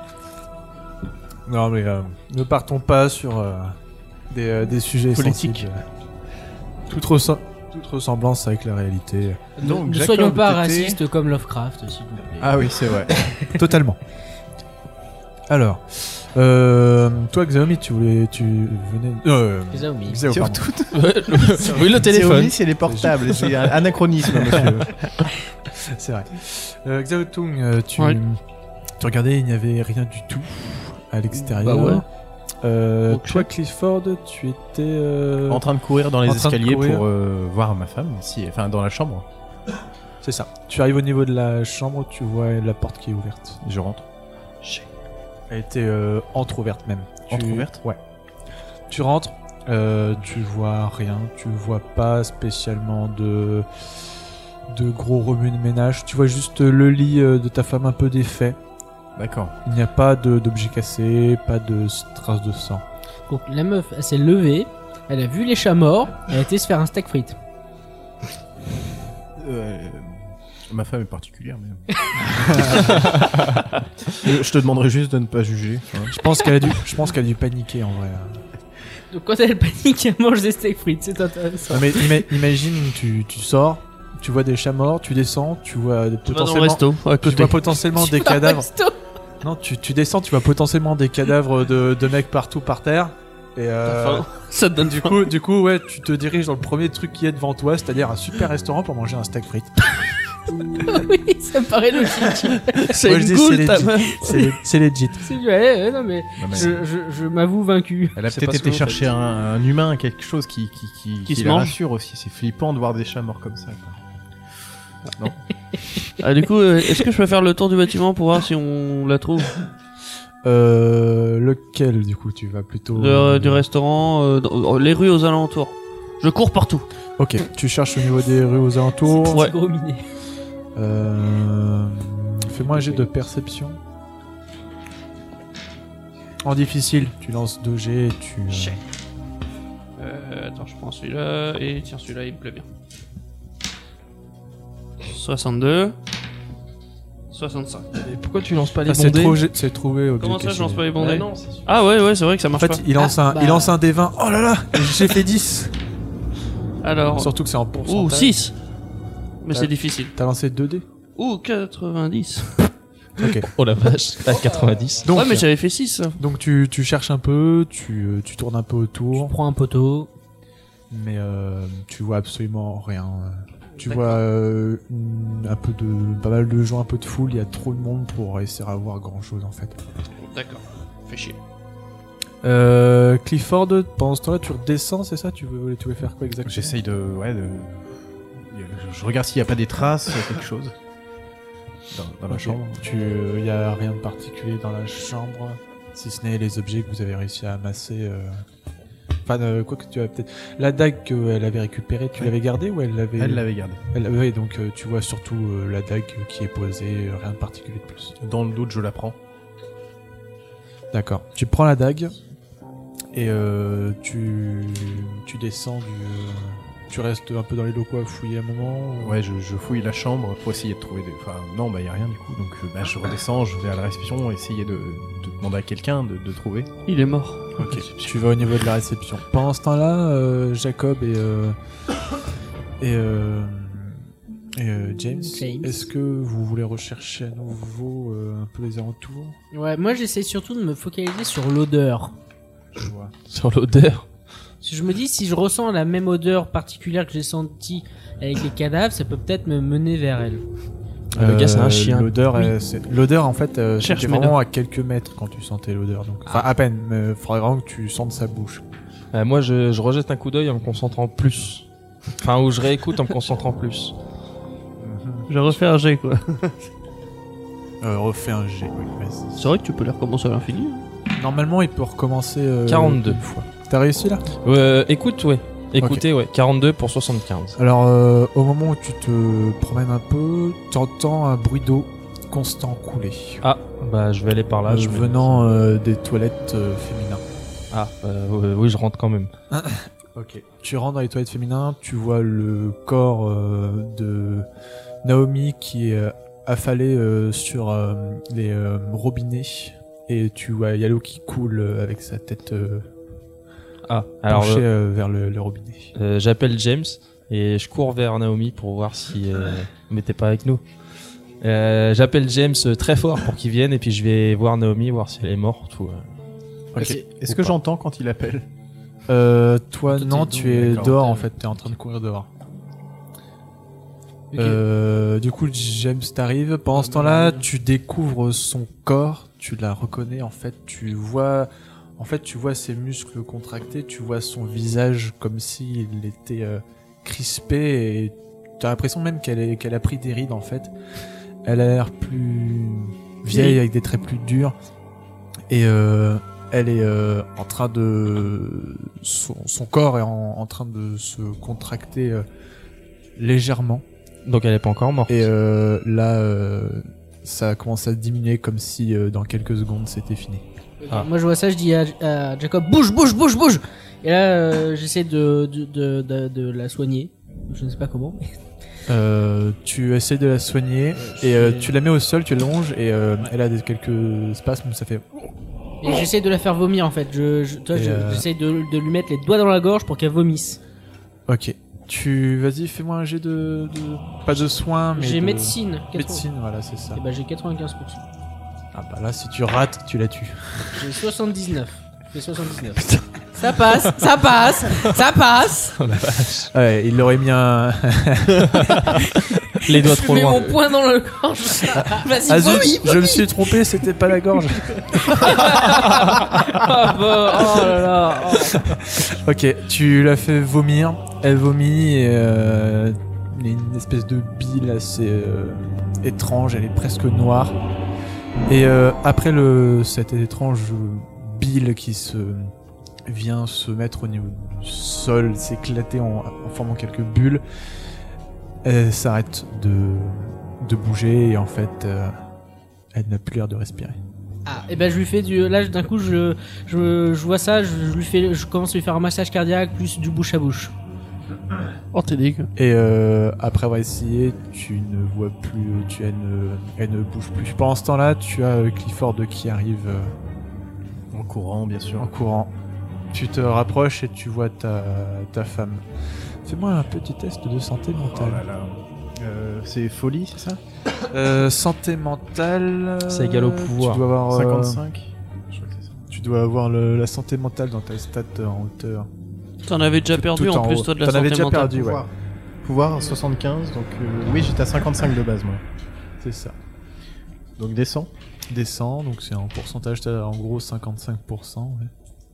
Non, mais euh, ne partons pas sur euh, des, euh, des sujets Politiques. sensibles. Toute, ressa- toute ressemblance avec la réalité. Donc, ne Jacob, soyons pas t'étais- racistes comme Lovecraft, s'il vous plaît. Ah oui, c'est vrai. Totalement. Alors, euh, toi, Xiaomi, tu voulais, tu venais. Euh, Xiaomi. Xiao, pardon. Surtout, Oui, le téléphone. Xiaomi, c'est les portables. C'est un anachronisme, monsieur. C'est vrai. Euh, Xiao Tung, euh, tu, Ouais. tu regardais, il n'y avait rien du tout à l'extérieur. Bah ouais. Euh, Ok. toi, Clifford, tu étais. euh, En train de courir dans les En train de escaliers courir. pour euh, voir ma femme, si, enfin dans la chambre. C'est ça. Tu arrives au niveau de la chambre, tu vois la porte qui est ouverte. Je rentre. Elle était euh, entrouverte même. Tu- Entrouverte Ouais. Tu rentres, euh, tu vois rien, tu vois pas spécialement de de gros remue-ménage. Tu vois juste le lit euh, de ta femme un peu défait. D'accord. Il n'y a pas de- d'objets cassés, pas de s- traces de sang. Donc la meuf, elle s'est levée, elle a vu les chats morts, elle a été se faire un steak frites. Euh, ma femme est particulière, mais. je je te demanderai juste de ne pas juger. hein. Je pense qu'elle a dû, je pense qu'elle a dû paniquer en vrai. Donc quand elle panique, elle mange des steak frites, c'est intéressant. Non, mais ima- imagine, tu, tu sors, tu vois des chats morts, tu descends, tu vois des- Tu vas dans le potentiellement, resto, à tu côté. vois potentiellement des Tu vas au cadavres. resto. Non, tu, tu descends, tu vois potentiellement des cadavres de, de mecs partout par terre. Et euh, Enfin, ça te donne du coup, du coup, ouais, tu te diriges dans le premier truc qui est devant toi, c'est-à-dire un super restaurant pour manger un steak frites. Oui, ça me paraît logique. C'est Moi, je une dis, goule, c'est ta legit. meuf. C'est le- c'est legit. C'est ouais, ouais, non mais, Non, mais je, je, je m'avoue vaincu. Elle a C'est peut-être pas ce été que vous chercher faites. un, un humain, quelque chose qui, qui, qui, Qui se la mange. rassure aussi. C'est flippant de voir des chats morts comme ça. quoi. Ah, du coup, euh, est-ce que je peux faire le tour du bâtiment pour voir si on la trouve Euh, lequel, du coup, tu vas plutôt... De- Du restaurant, euh, dans- les rues aux alentours. Je cours partout. Ok, tu cherches au niveau des rues aux alentours. Ouais. C'est gros minet. Euh, Fais-moi un jet de perception. En difficile, tu lances deux G et tu... euh, Chais. Euh, attends, je prends celui-là et tiens, celui-là il me plaît bien. soixante-deux, soixante-cinq. Et pourquoi tu lances pas les Ah, c'est bondés trop, c'est trouvé. Comment ça, je lance pas les Ah bondés? non, c'est sûr. Ah ouais, ouais, c'est vrai que ça En marche fait, pas. il lance, Ah, un, bah. il lance un D vingt. Oh là là, j'ai fait dix. Alors, Surtout que c'est en pourcentage. ouh, six. Mais Ah. c'est difficile. T'as lancé deux dés. Ouh, quatre-vingt-dix. Ok. Oh la vache, à quatre-vingt-dix. Donc, ouais, mais j'avais fait six. donc tu, tu cherches un peu, tu, euh, tu tournes un peu Tu autour, prends un poteau. mais euh, tu vois absolument rien. Tu D'accord. vois euh, une- un peu de, pas mal de gens, un peu de foule. Il y a trop de monde pour réussir à voir grand chose en fait. D'accord. Fais chier. Euh, Clifford, pendant ce temps-là, tu redescends, c'est ça? Tu veux, tu veux faire quoi exactement? J'essaye de. Ouais, de. Je regarde s'il n'y a pas des traces, quelque chose. Dans, dans la Ok. chambre. Tu, il y a rien de particulier dans la chambre, si ce n'est les objets que vous avez réussi à amasser. Euh... Enfin, euh, quoi que tu as peut-être la dague qu'elle avait récupérée, tu Ouais. l'avais gardée ou elle l'avait? Elle l'avait gardée. Elle, oui, donc euh, tu vois surtout euh, la dague qui est posée, euh, rien de particulier de plus. Dans le doute, je la prends. D'accord. Tu prends la dague et euh, tu, tu descends du. euh, Tu restes un peu dans les locaux à fouiller un moment. ou- Ouais, je, je fouille la chambre pour essayer de trouver des. Enfin, non, bah y a rien du coup. Donc, euh, bah, je redescends, je vais à la réception, essayer de, de demander à quelqu'un de, de trouver. Il est mort. Ok. Tu vas au niveau de la réception. Pendant ce temps-là, euh, Jacob et euh, et, euh, et euh, James, James. est-ce que vous voulez rechercher à nouveau euh, un peu les alentours? Ouais, moi j'essaie surtout de me focaliser sur l'odeur. Je vois. Sur l'odeur. Parce que je me dis, si je ressens la même odeur particulière que j'ai sentie avec les cadavres, ça peut peut-être me mener vers elle. Ah, le gars, c'est un chien. L'odeur, Oui. elle, c'est- l'odeur en fait, euh, Cherche c'était mes vraiment à quelques mètres quand tu sentais l'odeur. Donc, enfin à peine, mais il faudrait vraiment que tu sentes sa bouche. Euh, moi, je, je rejette un coup d'œil en me concentrant plus. Enfin, ou je réécoute en me concentrant plus. Je refais un jet, quoi. Euh, refais un G. Oui, vas-y. C'est vrai que tu peux les recommencer à l'infini. Normalement, il peut recommencer. euh, quarante-deux. une fois. T'as réussi là? Euh, écoute, ouais. Écoutez, ouais. quarante-deux pour soixante-quinze. Alors, euh, au moment où tu te promènes un peu, t'entends un bruit d'eau constant couler. Ah, bah, je vais aller par là. Euh, je vais- venant euh, des toilettes euh, féminines. Ah, euh, ouais, oui, je rentre quand même. Ok. Tu rentres dans les toilettes féminines, tu vois le corps euh, de Naomi qui est euh, affalé euh, sur euh, les euh, robinets. Et tu vois, il y a l'eau qui coule euh, avec sa tête euh, Ah, alors, penchée euh, euh, vers le, le robinet. euh, j'appelle James et je cours vers Naomi pour voir si euh, elle n'était pas avec nous. Euh, j'appelle James euh, très fort pour qu'il vienne et puis je vais voir Naomi, voir si elle est morte ou. euh, Est-ce est-ce Ou que pas. j'entends quand il appelle? Euh, toi, Toi, non, t'es tu donc- es d'accord, dehors t'es- en fait, t'es en train de courir dehors. Ok. Euh, du coup, James t'arrive. Pendant ce temps-là, tu découvres son corps, tu la reconnais en fait, tu vois, en fait, tu vois ses muscles contractés, tu vois son visage comme s'il était euh, crispé et t'as l'impression même qu'elle est, qu'elle a pris des rides en fait. Elle a l'air plus vieille avec des traits plus durs et euh, elle est euh, en train de son, son corps est en, en train de se contracter euh, légèrement. Donc elle est pas encore morte. Et euh, là, euh, ça commence à diminuer comme si euh, dans quelques secondes c'était fini. Ah. Moi je vois ça, je dis à, à Jacob, bouge, bouge, bouge, bouge. Et là, euh, j'essaie de, de, de, de, de la soigner. Je ne sais pas comment. Euh, tu essaies de la soigner et euh, tu la mets au sol, tu l'allonges et euh, elle a des, quelques spasmes, ça fait. Et j'essaie de la faire vomir en fait. Je, je, toi, Et, je- euh, j'essaie de, de lui mettre les doigts dans la gorge pour qu'elle vomisse. Ok. Tu vas-y, fais-moi un jet de, de... pas de soins, mais J'ai de- médecine. quatre-vingts. Médecine, voilà, c'est ça. Et bah j'ai quatre-vingt-quinze pour cent. Ah bah là, si tu rates, tu la tues. J'ai soixante-dix-neuf. J'ai soixante-dix-neuf. Ça passe, ça passe, ça passe. Ouais, il aurait mis un. Les doigts Je trop mets loin. mon poing dans le gorge. Vas-y, Ah vomis, zut, je me suis trompé, c'était pas la gorge. Ah bah, oh là là. oh. Ok, tu la fais vomir, elle vomit et euh, il y a une espèce de bile assez euh, étrange, elle est presque noire. Et euh, après le cette étrange bile qui se vient se mettre au niveau du sol, s'éclater en, en formant quelques bulles, elle s'arrête de, de bouger et en fait euh, elle n'a plus l'air de respirer. Ah, et ben je lui fais du. Là d'un coup je, je, je vois ça, je, lui fais, je commence à lui faire un massage cardiaque plus du bouche à bouche. Oh, t'es dégueu. Et euh, après avoir essayé, tu ne vois plus, tu elle ne, elle ne bouge plus. Pendant ce temps-là, tu as euh, Clifford qui arrive euh, En courant, bien sûr. en courant. Tu te rapproches et tu vois ta, ta femme. Fais-moi un petit test de santé Oh mentale. là là. Euh, c'est folie, c'est ça Euh, santé mentale. Ça égale au euh, pouvoir. Tu dois avoir, euh, cinquante-cinq Je crois que c'est ça. tu dois avoir le- la santé mentale dans ta stat euh, en hauteur. T'en avais déjà Tout- perdu tout en en plus haut. toi de la T'en santé avais déjà mentale. perdu, ouais. Pouvoir. Pouvoir soixante-quinze, donc euh, oui, j'étais à cinquante-cinq de base, moi. C'est ça. Donc descends. Descend, donc c'est en pourcentage, t'as en gros cinquante-cinq pour cent. Ouais.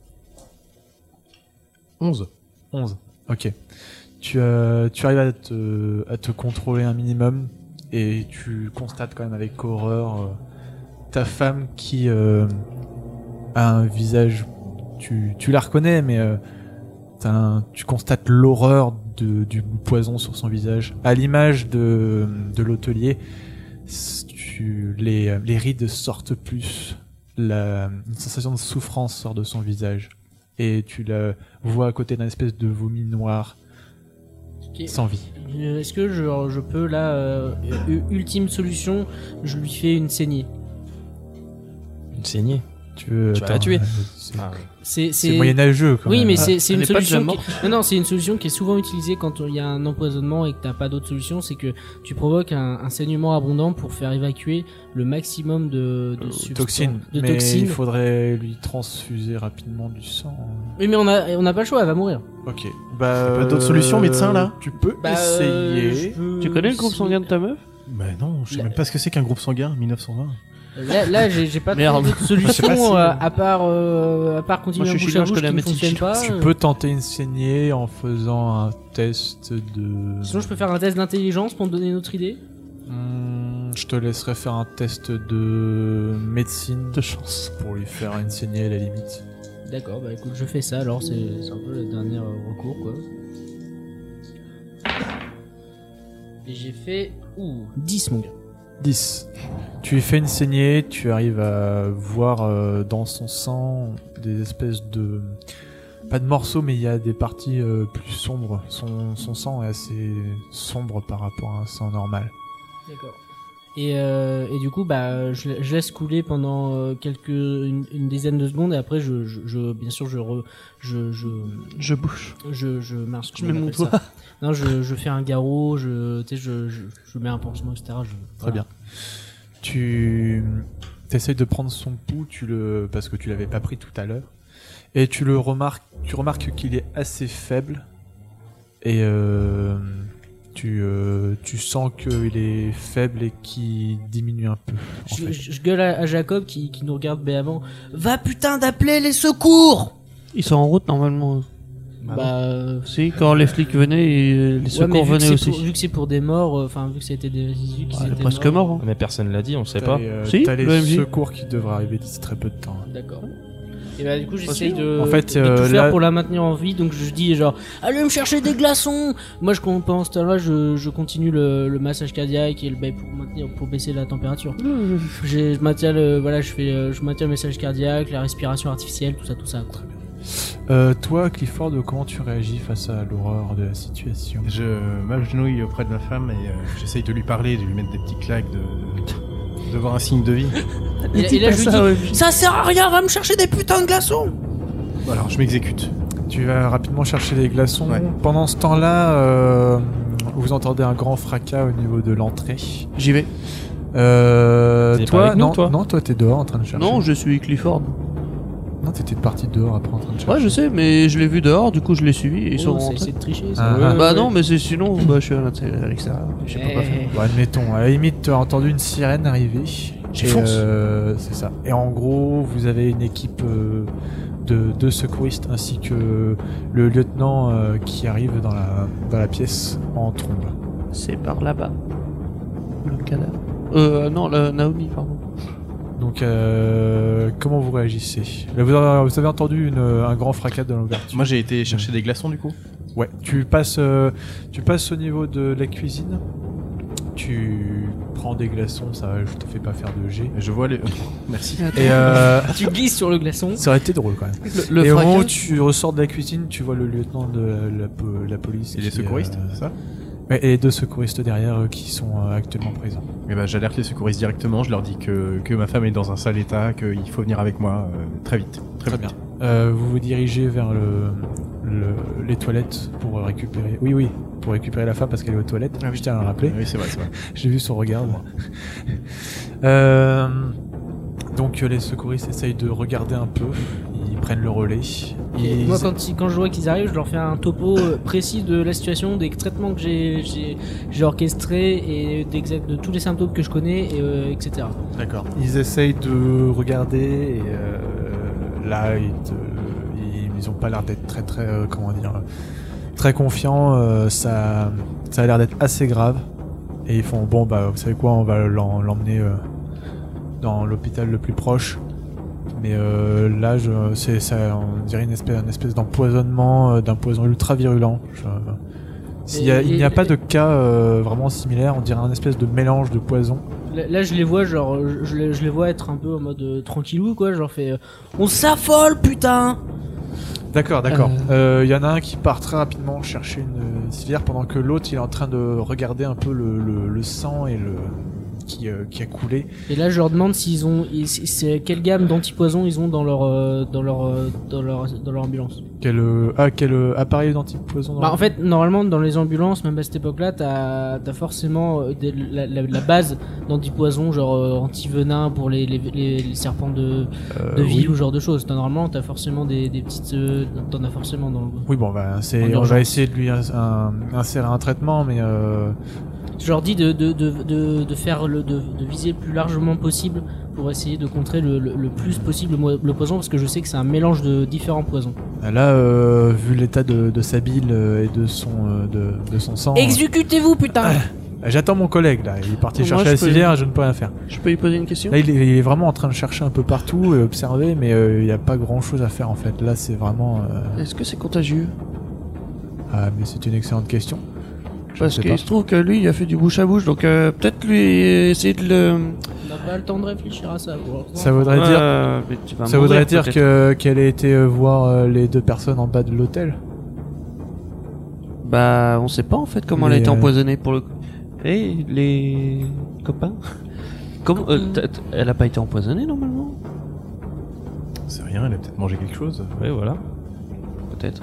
onze. onze. Ok. Tu, euh, tu arrives à te, à te contrôler un minimum et tu constates quand même avec horreur euh, ta femme qui euh, a un visage. Tu, tu la reconnais, mais euh, t'as un- tu constates l'horreur de, du poison sur son visage. À l'image de, de l'hôtelier, s- tu, les, les rides sortent plus. La, une sensation de souffrance sort de son visage. Et tu la vois à côté d'un espèce de vomi noir Ok. sans vie. Euh, Est-ce que je, je peux là, euh, u- ultime solution, je lui fais une saignée. Une saignée. Tu veux Tu vas la attends, tuer. euh, C'est Ah, C'est c'est moyenâgeux quand Oui, même. mais Ah, c'est c'est elle une est pas déjà solution. Qui... Non, non, c'est une solution qui est souvent utilisée quand il y a un empoisonnement et que t'as pas d'autre solution. C'est que tu provoques un, un saignement abondant pour faire évacuer le maximum de, de euh, substances- toxines. de mais toxines. il faudrait lui transfuser rapidement du sang. Oui, mais on a on n'a pas le choix. Elle va mourir. Ok. Bah. pas d'autre solution, médecin, là Tu peux Bah, euh, essayer. je peux- Tu connais le groupe sanguin de ta meuf? Bah non, je sais La- même pas ce que c'est qu'un groupe sanguin, mille neuf cent vingt. Là, là j'ai j'ai pas trouvé Merde. d'autre Je sais pas solution si- euh, à part euh, à part continuer Moi, à je suis bouche à chinois, je bouche connais qui ne la médecine fonctionne pas. Tu euh. peux tenter une saignée en faisant un test de. Sinon, je peux faire un test d'intelligence pour me donner une autre idée. Hmm, je te laisserai faire un test de médecine De chance. pour lui faire une saignée à la limite. D'accord, bah écoute, je fais ça alors, c'est c'est un peu le dernier euh, recours quoi. Et j'ai fait. Ouh, dix mon gars. dix. Tu lui fais une saignée, tu arrives à voir euh, dans son sang des espèces de... Pas de morceaux, mais il y a des parties euh, plus sombres. Son, son sang est assez sombre par rapport à un sang normal. D'accord. Et, euh, et du coup, bah, je, je laisse couler pendant euh, quelques une, une dizaine de secondes et après, je, je, je bien sûr, je re, je, je, Je bouge. je, je, mince, Je comment mets on mon appelle ça doigt. Non, je, je fais un garrot, je, tu sais, je, je, je mets un pansement, et cetera. Je, Très voilà. bien. Tu essayes de prendre son pouls, tu le... parce que tu l'avais pas pris tout à l'heure. Et tu le remarques, tu remarques qu'il est assez faible. Et euh, tu, euh, tu sens qu'il est faible et qu'il diminue un peu. En Je, fait. je- je gueule à, à Jacob qui, qui nous regarde béamment. Va putain d'appeler les secours. Ils sont en route normalement. Bah, euh, Si, quand les flics venaient, et les ouais, mais secours vu que venaient c'est aussi. pour- vu que c'est pour des morts, euh, enfin vu que c'était des vu qu'ils Ouais, étaient presque morts. mort. hein. Mais personne l'a dit, on sait T'as pas. les, euh, Si, t'as les le M J. secours qui devraient arriver d'ici très peu de temps. D'accord. Et bah du coup j'essaye Possible. de, En fait, de euh, tout faire là- pour la maintenir en vie, donc je dis genre allez me chercher des glaçons. Moi je pendant ce temps-là je, je continue le, le massage cardiaque et le bah, pour maintenir pour baisser la température. J'ai- Je maintiens le voilà je fais euh, je maintiens le massage cardiaque, la respiration artificielle, tout ça tout ça. Quoi. Euh, toi, Clifford, comment tu réagis face à l'horreur de la situation? Je m'agenouille auprès de ma femme et euh, j'essaye de lui parler, de lui mettre des petits claques, de, de voir un signe de vie. Et, et là je lui dis ça sert à rien, va me chercher des putains de glaçons. Alors je m'exécute. Tu vas rapidement chercher des glaçons. Ouais. Pendant ce temps-là, euh, vous entendez un grand fracas au niveau de l'entrée. J'y vais. Euh, T'es pas toi, avec nous, non, toi non, toi, t'es dehors en train de chercher. Non, je suis Clifford. non, t'étais parti dehors après en train de chercher. Ouais, je sais, mais je l'ai vu dehors, du coup je l'ai suivi et ils sont Oh, c'est rentrés. c'est de tricher Ah, ça. ah. Bah non, mais c'est sinon, bah je suis à l'intérieur, à l'extérieur. Je sais pas quoi faire. Eh. Bon, admettons, à la limite, tu as entendu une sirène arriver. J'y Et, fonce. euh, c'est ça. Et en gros, vous avez une équipe euh, de deux secouristes ainsi que le lieutenant euh, qui arrive dans la, dans la pièce en trombe. C'est par là-bas. Le cadavre. Euh, non, la Naomi, pardon. Donc, euh, comment vous réagissez? Là, vous, avez, vous avez entendu une, un grand fracas dans l'ouverture. Moi j'ai été chercher des glaçons du coup. Ouais, tu passes, euh, tu passes au niveau de la cuisine. Tu prends prends des glaçons, ça, je te fais pas faire de G. Je vois les. Merci. Et euh, Tu glisses sur le glaçon. ça aurait été drôle quand même. Le, le et au moment où fracas, tu ressors de la cuisine, tu vois le lieutenant de la, la po- la police. Et les qui, secouristes, euh, c'est ça? ouais, et les deux secouristes derrière euh, qui sont euh, actuellement présents. Eh ben, j'alerte les secouristes directement. Je leur dis que, que ma femme est dans un sale état, qu'il faut venir avec moi euh, très vite. Très, Très vite. bien. Euh, vous vous dirigez vers le, le- les toilettes pour récupérer. Oui, oui, pour récupérer la femme parce qu'elle est aux toilettes. Ah oui. Je tiens à le rappeler. Oui, c'est vrai, c'est vrai. J'ai vu son regard. euh, donc euh, les secouristes essayent de regarder un peu. Ils prennent le relais. Et Ils- moi, quand, ils- quand je vois qu'ils arrivent, je leur fais un topo euh, précis de la situation, des traitements que j'ai, j'ai, j'ai orchestrés et d'exact, de tous les symptômes que je connais, et, euh, et cetera. D'accord. Ils essayent de regarder et euh, là ils, te- ils, ils ont pas l'air d'être très très euh, comment dire très confiants. euh, ça ça a l'air d'être assez grave et ils font bon bah vous savez quoi, on va l'en- l'emmener euh, dans l'hôpital le plus proche. Mais euh, là je c'est ça on dirait une espèce une espèce d'empoisonnement euh, d'un poison ultra virulent. Je- s'il y a- Et- il n'y a et- pas de cas euh, vraiment similaire, on dirait un espèce de mélange de poison. Là, là, je les vois, genre, je, je les, je les vois être un peu en mode euh, tranquillou, quoi. Je leur fais euh, on s'affole, putain! D'accord, d'accord. Il euh, y en a un qui part très rapidement chercher une civière pendant que l'autre il est en train de regarder un peu le, le, le sang et le qui, euh, qui a coulé. Et là, je leur demande s'ils ont, ils- c'est quelle gamme d'antipoison ils ont dans leur, euh, dans leur, euh, dans leur, dans leur ambulance. Quel euh, ah quel euh, appareil d'antipoison dans Bah, le- en fait, normalement, dans les ambulances, même à cette époque-là, t'as, t'as forcément euh, des- la, la, la base d'antipoison, genre euh, anti-venin pour les, les, les, les serpents de, Euh, de ville oui. ou ce genre de choses. T'as, normalement, t'as forcément des, des petites, euh, t'en as forcément dans le. Oui bon bah En c'est on urgence. va essayer de lui ins- un- insérer un traitement mais euh, Je leur dis de, de, de, de, de faire le, de, de viser le plus largement possible pour essayer de contrer le, le, le plus possible le, mo- le poison, parce que je sais que c'est un mélange de différents poisons. là euh, vu l'état de, de sa bile euh, et de son euh, de, de son sang. Exécutez-vous, putain! euh, J'attends mon collègue là, il est parti Moi, chercher je la peux- civière, je ne peux rien faire. je peux y poser une question? Là, il est, il est vraiment en train de chercher un peu partout et observer, mais euh, il n'y a pas grand chose à faire en fait. Là, c'est vraiment. euh, Est-ce que c'est contagieux? Ah, mais c'est une excellente question. Je Parce sais qu'il pas. se trouve que lui, il a fait du bouche à bouche, donc euh, peut-être lui essayer de le. On n'a pas le temps de réfléchir à ça. pour l'instant. Ça voudrait dire, Euh, mais tu vas ça mourir, voudrait dire peut-être. que qu'elle ait été euh, voir euh, les deux personnes en bas de l'hôtel. Bah, on sait pas en fait comment Mais, elle a été euh, empoisonnée pour le. Eh, les copains. Comment euh, t'as- t'as- Elle a pas été empoisonnée normalement? C'est rien, elle a peut-être mangé quelque chose. Ouais, voilà. Peut-être.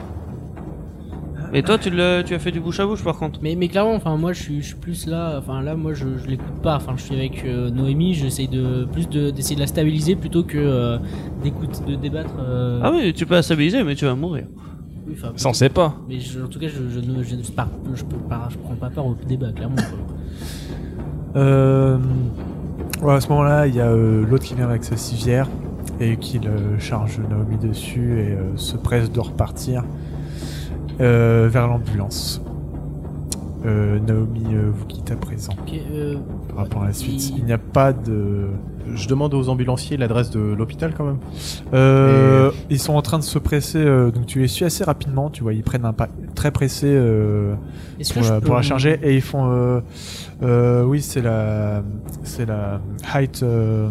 Et toi, tu, l'as- tu as fait du bouche à bouche par contre? Mais, mais clairement, enfin moi je suis, je suis plus là, enfin là moi je, je l'écoute pas, enfin je suis avec euh, Noémie, j'essaye de plus de d'essayer de la stabiliser plutôt que euh, d'écouter, de débattre. euh, Ah oui, tu peux la stabiliser, mais tu vas mourir. oui, enfin, Ça, on sait pas. Mais je- en tout cas, je, je ne, je, ne pars- je, peux pas- je prends pas part au débat, clairement. quoi. Euh, ouais, à ce moment-là, il y a euh, l'autre qui vient avec sa civière et qui le charge Naomi dessus et euh, se presse de repartir euh, vers l'ambulance. Euh, Naomi euh, vous quitte à présent Ok, euh, par rapport à la suite. il- Il n'y a pas de. Je demande aux ambulanciers l'adresse de l'hôpital quand même. Euh, Ils sont en train de se presser, euh, donc tu les suis assez rapidement. Tu vois, ils prennent un pas très pressé euh, Est-ce pour, que je la, peux- pour la charger et ils font. Euh, euh, oui, c'est la, c'est la height. euh,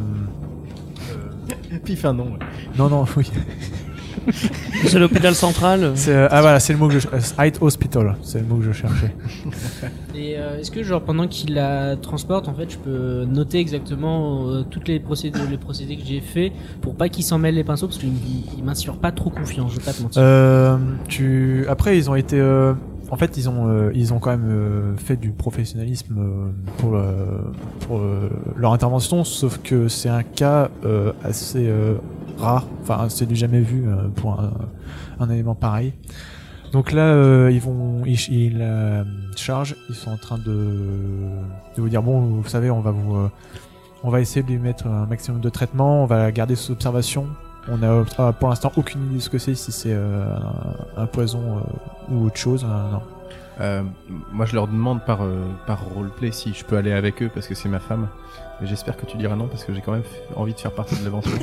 Pif un nom. non, non, oui. C'est l'hôpital central. C'est, euh, ah voilà, c'est le mot que je. euh, Height Hospital, c'est le mot que je cherchais. Et euh, est-ce que genre pendant qu'il la transporte, en fait, je peux noter exactement euh, toutes les procédés, les procédés que j'ai fait pour pas qu'il s'en mêle les pinceaux, parce qu'il il- il m'inspire pas trop confiance, je vais pas te mentir. Euh, tu. Après, ils ont été. euh, En fait, ils ont, euh, ils ont quand même euh, fait du professionnalisme euh, pour, le, pour euh, leur intervention, sauf que c'est un cas euh, assez euh, rare, enfin c'est du jamais vu euh, pour un, un élément pareil. Donc là, euh, ils vont, ils, ils la chargent, ils sont en train de, de vous dire bon, vous savez, on va vous, euh, on va essayer de lui mettre un maximum de traitement, on va la garder sous observation. On a euh, pour l'instant aucune idée de ce que c'est, si c'est euh, un, un poison euh, ou autre chose. euh, non. Euh, moi, je leur demande par, euh, par roleplay si je peux aller avec eux parce que c'est ma femme. Mais j'espère que tu diras non parce que j'ai quand même f- envie de faire partie de l'aventure.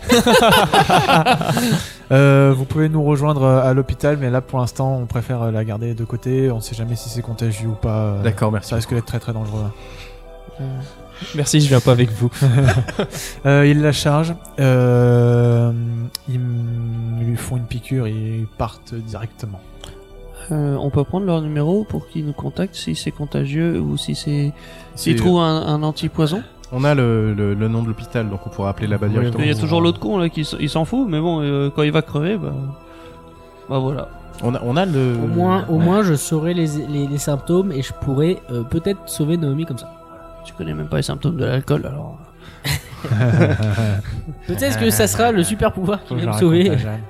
Euh, vous pouvez nous rejoindre euh, à l'hôpital, mais là pour l'instant on préfère euh, la garder de côté. On sait jamais si c'est contagieux ou pas. euh, D'accord, merci. Ça risque d'être très très dangereux. Euh, Merci, je viens pas avec vous. Euh, ils la chargent. Euh, ils m- lui font une piqûre et ils partent directement. euh, on peut prendre leur numéro pour qu'ils nous contactent si c'est contagieux ou si c'est C'est- s'ils trouvent un, un anti-poison. On a le, le, le nom de l'hôpital, donc on pourra appeler là-bas Oui, directement. Il y a toujours l'autre con là qui s- il s'en fout, mais bon, euh, quand il va crever, bah, bah voilà. On a, on a le. Au moins, au Ouais. moins, je saurai les, les, les symptômes et je pourrais euh, peut-être sauver Naomi comme ça. Tu connais même pas les symptômes de l'alcool alors. Peut-être que ça sera le super pouvoir qui Faut que va je me la raconte sauver. à Jeanne.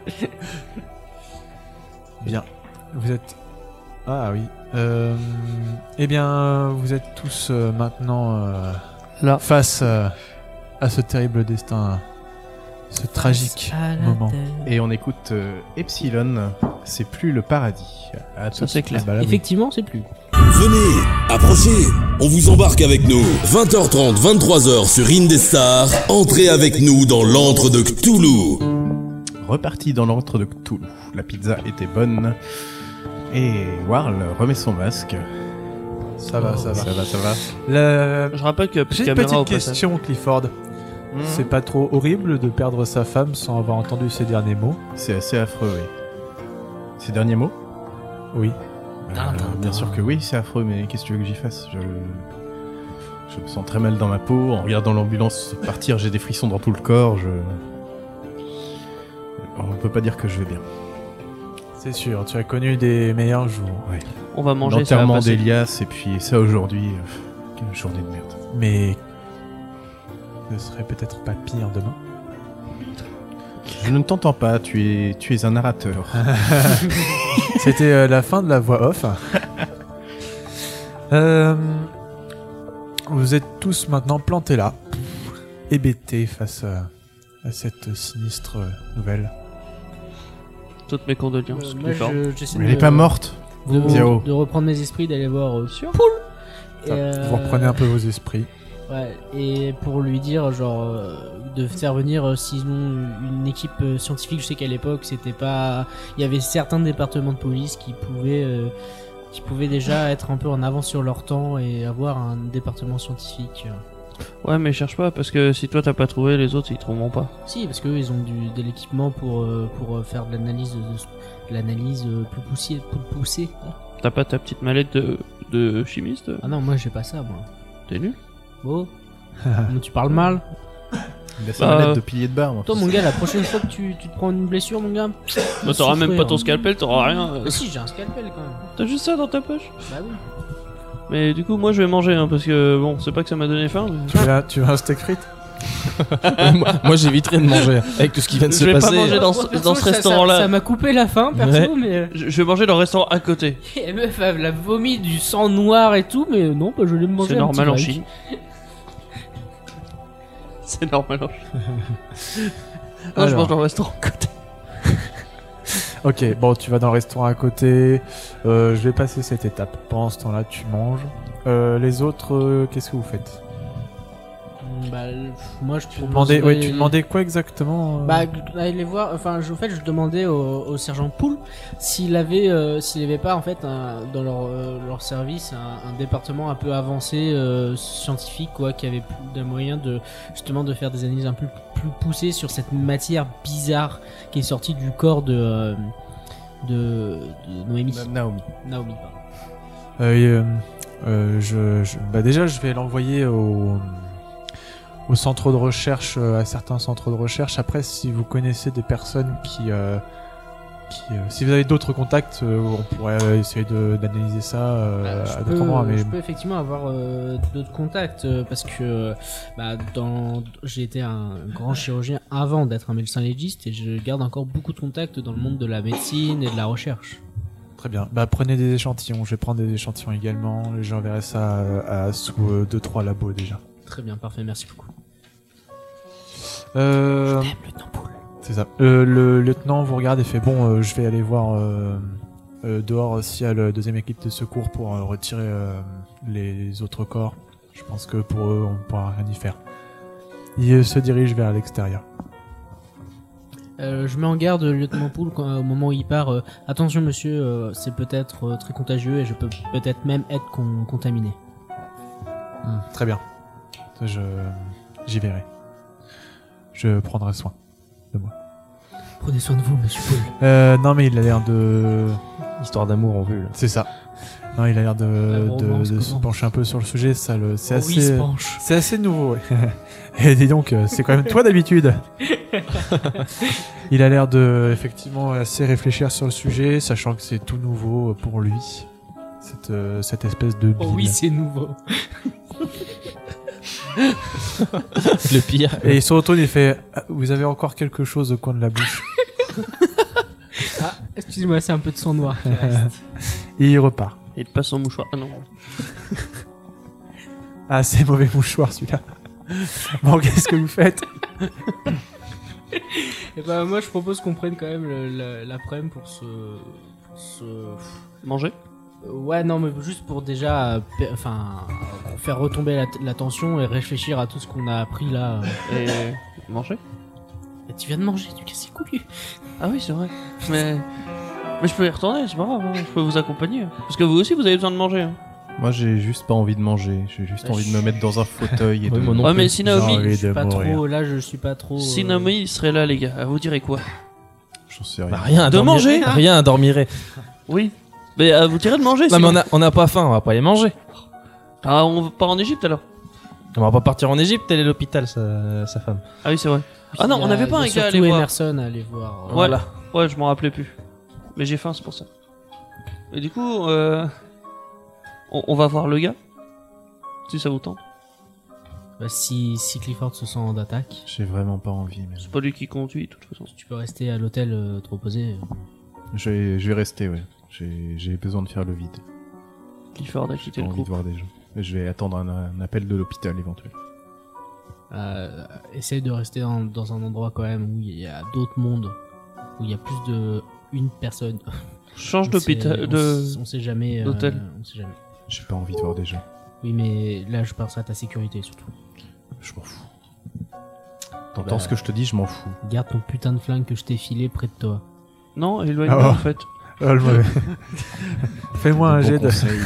Bien. Vous êtes. Ah oui. Euh, eh bien, vous êtes tous euh, maintenant euh, Là. face euh, à ce terrible destin, ce tragique À la moment. terre. Et on écoute euh, Epsilon, c'est plus le paradis. À Ça tout c'est clair. Ah bah là, oui. Effectivement, c'est plus. Venez, approchez, on vous embarque avec nous. vingt heures trente, vingt-trois heures sur Indestar. Entrez avec nous dans l'antre de Cthulhu. Reparti dans l'antre de Cthulhu. La pizza était bonne. Et Warl remet son masque. Ça va, ça va. Ça va, ça va. Le- Je rappelle que J'ai une caméra au petite passage. question, Clifford. C'est pas trop horrible de perdre sa femme sans avoir entendu ses derniers mots? C'est assez affreux, oui. Ces derniers mots Oui. Euh, Bien sûr que oui, c'est affreux, mais qu'est-ce que tu veux que j'y fasse je... je me sens très mal dans ma peau. En regardant l'ambulance partir, j'ai des frissons dans tout le corps. Je... On peut pas dire que je vais bien. C'est sûr, tu as connu des meilleurs jours. On va manger, ça va L'enterrement passer. d'Elias et puis ça aujourd'hui. euh, Quelle journée de merde. Mais ce serait peut-être pas pire demain. Je ne t'entends pas, tu es, tu es un narrateur. C'était euh, la fin de la voix off. Euh, vous êtes tous maintenant plantés là, hébétés face à, à cette sinistre nouvelle. Toutes mes condoléances. Euh, moi, Clifford. je- j'essaie Mais de, elle est pas morte. de, Xiao. de reprendre mes esprits, d'aller voir euh, Poul. Et, Ça, euh, Vous reprenez un peu vos esprits. Ouais, et pour lui dire, genre, euh, de faire venir, euh, sinon, une équipe euh, scientifique. Je sais qu'à l'époque, c'était pas. Il y avait certains départements de police qui pouvaient, euh, qui pouvaient déjà être un peu en avance sur leur temps et avoir un département scientifique. Ouais, mais cherche pas parce que si toi t'as pas trouvé, les autres ils trouveront pas. Si, parce qu'eux, ils ont du, de l'équipement pour, euh, pour euh, faire de l'analyse, de, de l'analyse euh, plus poussée. Plus poussée. T'as pas ta petite mallette de, de chimiste? Ah non, moi, j'ai pas ça, moi. T'es nul? Oh, comment tu parles mal. Il a sa Bah, mallette de pilier de bar. moi. Toi, mon gars, la prochaine fois que tu, tu te prends une blessure, mon gars. Bah, t'auras même pas ton souffrir. scalpel, t'auras rien. Mais si, j'ai un scalpel quand même. T'as juste ça dans ta poche? Bah oui. Mais du coup, moi je vais manger hein, parce que bon, c'est pas que ça m'a donné faim. Mais... Tu veux, un- tu veux un steak frites? moi, moi, j'éviterai de manger avec tout ce qui vient de Je se vais pas passer. manger dans ce- Perso, dans ce ça- ça- restaurant-là. Ça m'a coupé la faim, perso, Ouais. mais. euh, Je, je vais manger dans le restaurant à côté. Et meuf, elle a vomi du sang noir et tout, mais non, bah, je l'ai mangé. C'est un normal en petit break. Chine. C'est normal en Chine. Non, je Alors. mange dans le restaurant à côté. Ok, bon, tu vas dans le restaurant à côté. Euh, je vais passer cette étape. Pendant ce temps-là, tu manges. Euh, les autres, euh, qu'est-ce que vous faites? Bah, le- moi, je Tu demandais, proposerais- ouais, tu demandais quoi exactement euh Bah, aller voir. Enfin, je, en fait, je demandais au, au sergent Poul s'il avait, euh, s'il avait pas en fait un- dans leur, euh, leur service un, un département un peu avancé euh, scientifique, quoi, qui avait plus d'un moyen de justement de faire des analyses un peu plus poussées sur cette matière bizarre qui est sortie du corps de euh, de, de Noémie. Na- Naomi. Naomi, pardon. Euh, et, euh, euh, je, je- bah déjà, je vais l'envoyer au, au centre de recherche, euh, à certains centres de recherche. Après, si vous connaissez des personnes qui, euh, qui euh, si vous avez d'autres contacts, euh, on pourrait euh, essayer de- d'analyser ça euh, Bah, à je, d'autres peux, endroits. Mais je peux effectivement avoir euh, d'autres contacts euh, parce que euh, bah, dans, j'ai été un grand chirurgien avant d'être un médecin légiste et je garde encore beaucoup de contacts dans le monde de la médecine et de la recherche. très bien. Bah, prenez des échantillons. Je vais prendre des échantillons également. J'enverrai ça à, à- sous deux trois labos déjà. Très bien, parfait, merci beaucoup. Euh, C'est ça. Euh, le lieutenant vous regarde et fait bon, euh, je vais aller voir euh, euh, dehors s'il y a la deuxième équipe de secours pour euh, retirer euh, les autres corps. Je pense que pour eux, on ne pourra rien y faire. Il euh, se dirige vers l'extérieur. Euh, je mets en garde le lieutenant Poul quand- au moment où il part. euh, attention monsieur, euh, c'est peut-être euh, très contagieux et je peux peut-être même être con- contaminé. Hmm, très bien. Je... J'y verrai. Je prendrai soin de moi. Prenez soin de vous, monsieur Paul. Euh, non, mais il a l'air de... Histoire d'amour en vue. Là. C'est ça. Non, il a l'air de, La de, romance, de se comment pencher un peu sur le sujet. Ça, le... C'est Oh assez... oui, il se penche. C'est assez nouveau, ouais. Et dis donc, euh, c'est quand même toi d'habitude. Il a l'air de, effectivement, assez réfléchir sur le sujet, sachant que c'est tout nouveau pour lui. Cette, euh, cette espèce de Oh bile. oui, c'est nouveau. Le pire. Et il se retourne et il fait ah, vous avez encore quelque chose au coin de la bouche. Ah, excuse-moi, c'est un peu de sang noir qui reste. Et il repart. Il te passe son mouchoir. Ah non. Ah, c'est mauvais mouchoir celui-là. Bon, qu'est-ce que vous faites? Et bah, moi, je propose qu'on prenne quand même le- le- l'après-midi pour se. Pour se... Manger. Euh, Ouais, non, mais juste pour déjà. euh, pe- Enfin. euh, faire retomber la, la tension et réfléchir à tout ce qu'on a appris là. euh. Et manger. Et tu viens de manger, tu casses les couilles. Ah oui, c'est vrai. Mais mais je peux y retourner, c'est pas grave. hein. Je peux vous accompagner. Parce que vous aussi, vous avez besoin de manger. hein. Moi, j'ai juste pas envie de manger. J'ai juste Ah, envie de je- me mettre dans un fauteuil et Ouais, de. moi non Ouais, plus. mais si Naomi, envie Je suis de pas mourir. trop. Là, je suis pas trop. euh, si Naomi serait là, les gars, vous direz quoi? J'en sais rien. Bah, rien à De dormir- manger, hein. Rien à dormir. Oui. Mais euh, vous direz de manger. Non, mais sinon. on a, on a pas faim, on va pas les manger. Ah, on part en Égypte alors. On va pas partir en Égypte, elle est à l'hôpital, sa, sa femme. Ah oui, c'est vrai. Ah non, il y a- on n'avait pas il un y a gars à aller surtout voir. Emerson à aller voir. euh, Voilà. Ouais, je m'en rappelais plus. Mais j'ai faim, c'est pour ça. Et du coup, euh, on, on va voir le gars. Si ça vous tente. Bah, si, si Clifford se sent en attaque, J'ai vraiment pas envie. Mais... C'est pas lui qui conduit, de toute façon. tu peux rester à l'hôtel euh, te reposer. euh. Je vais, je vais rester, ouais. J'ai, j'ai besoin de faire le vide. Clifford a J'ai quitté pas le envie de groupe. voir des gens. Je vais attendre un, un appel de l'hôpital éventuel. Euh, essaye de rester dans, dans un endroit quand même où il y a d'autres mondes, où il y a plus de une personne. Change On d'hôpital. sait- on De... s- On sait jamais. euh, d'hôtel. on sait jamais. J'ai pas envie de voir des gens. Oui, mais là, je pense à ta sécurité surtout. Je m'en fous. T'entends Bah. ce que je te dis, je m'en fous. Garde ton putain de flingue que je t'ai filé près de toi. Non, éloigne-moi Ah. en fait. Oh, le mauvais. Fais-moi un Bon jet de... conseil,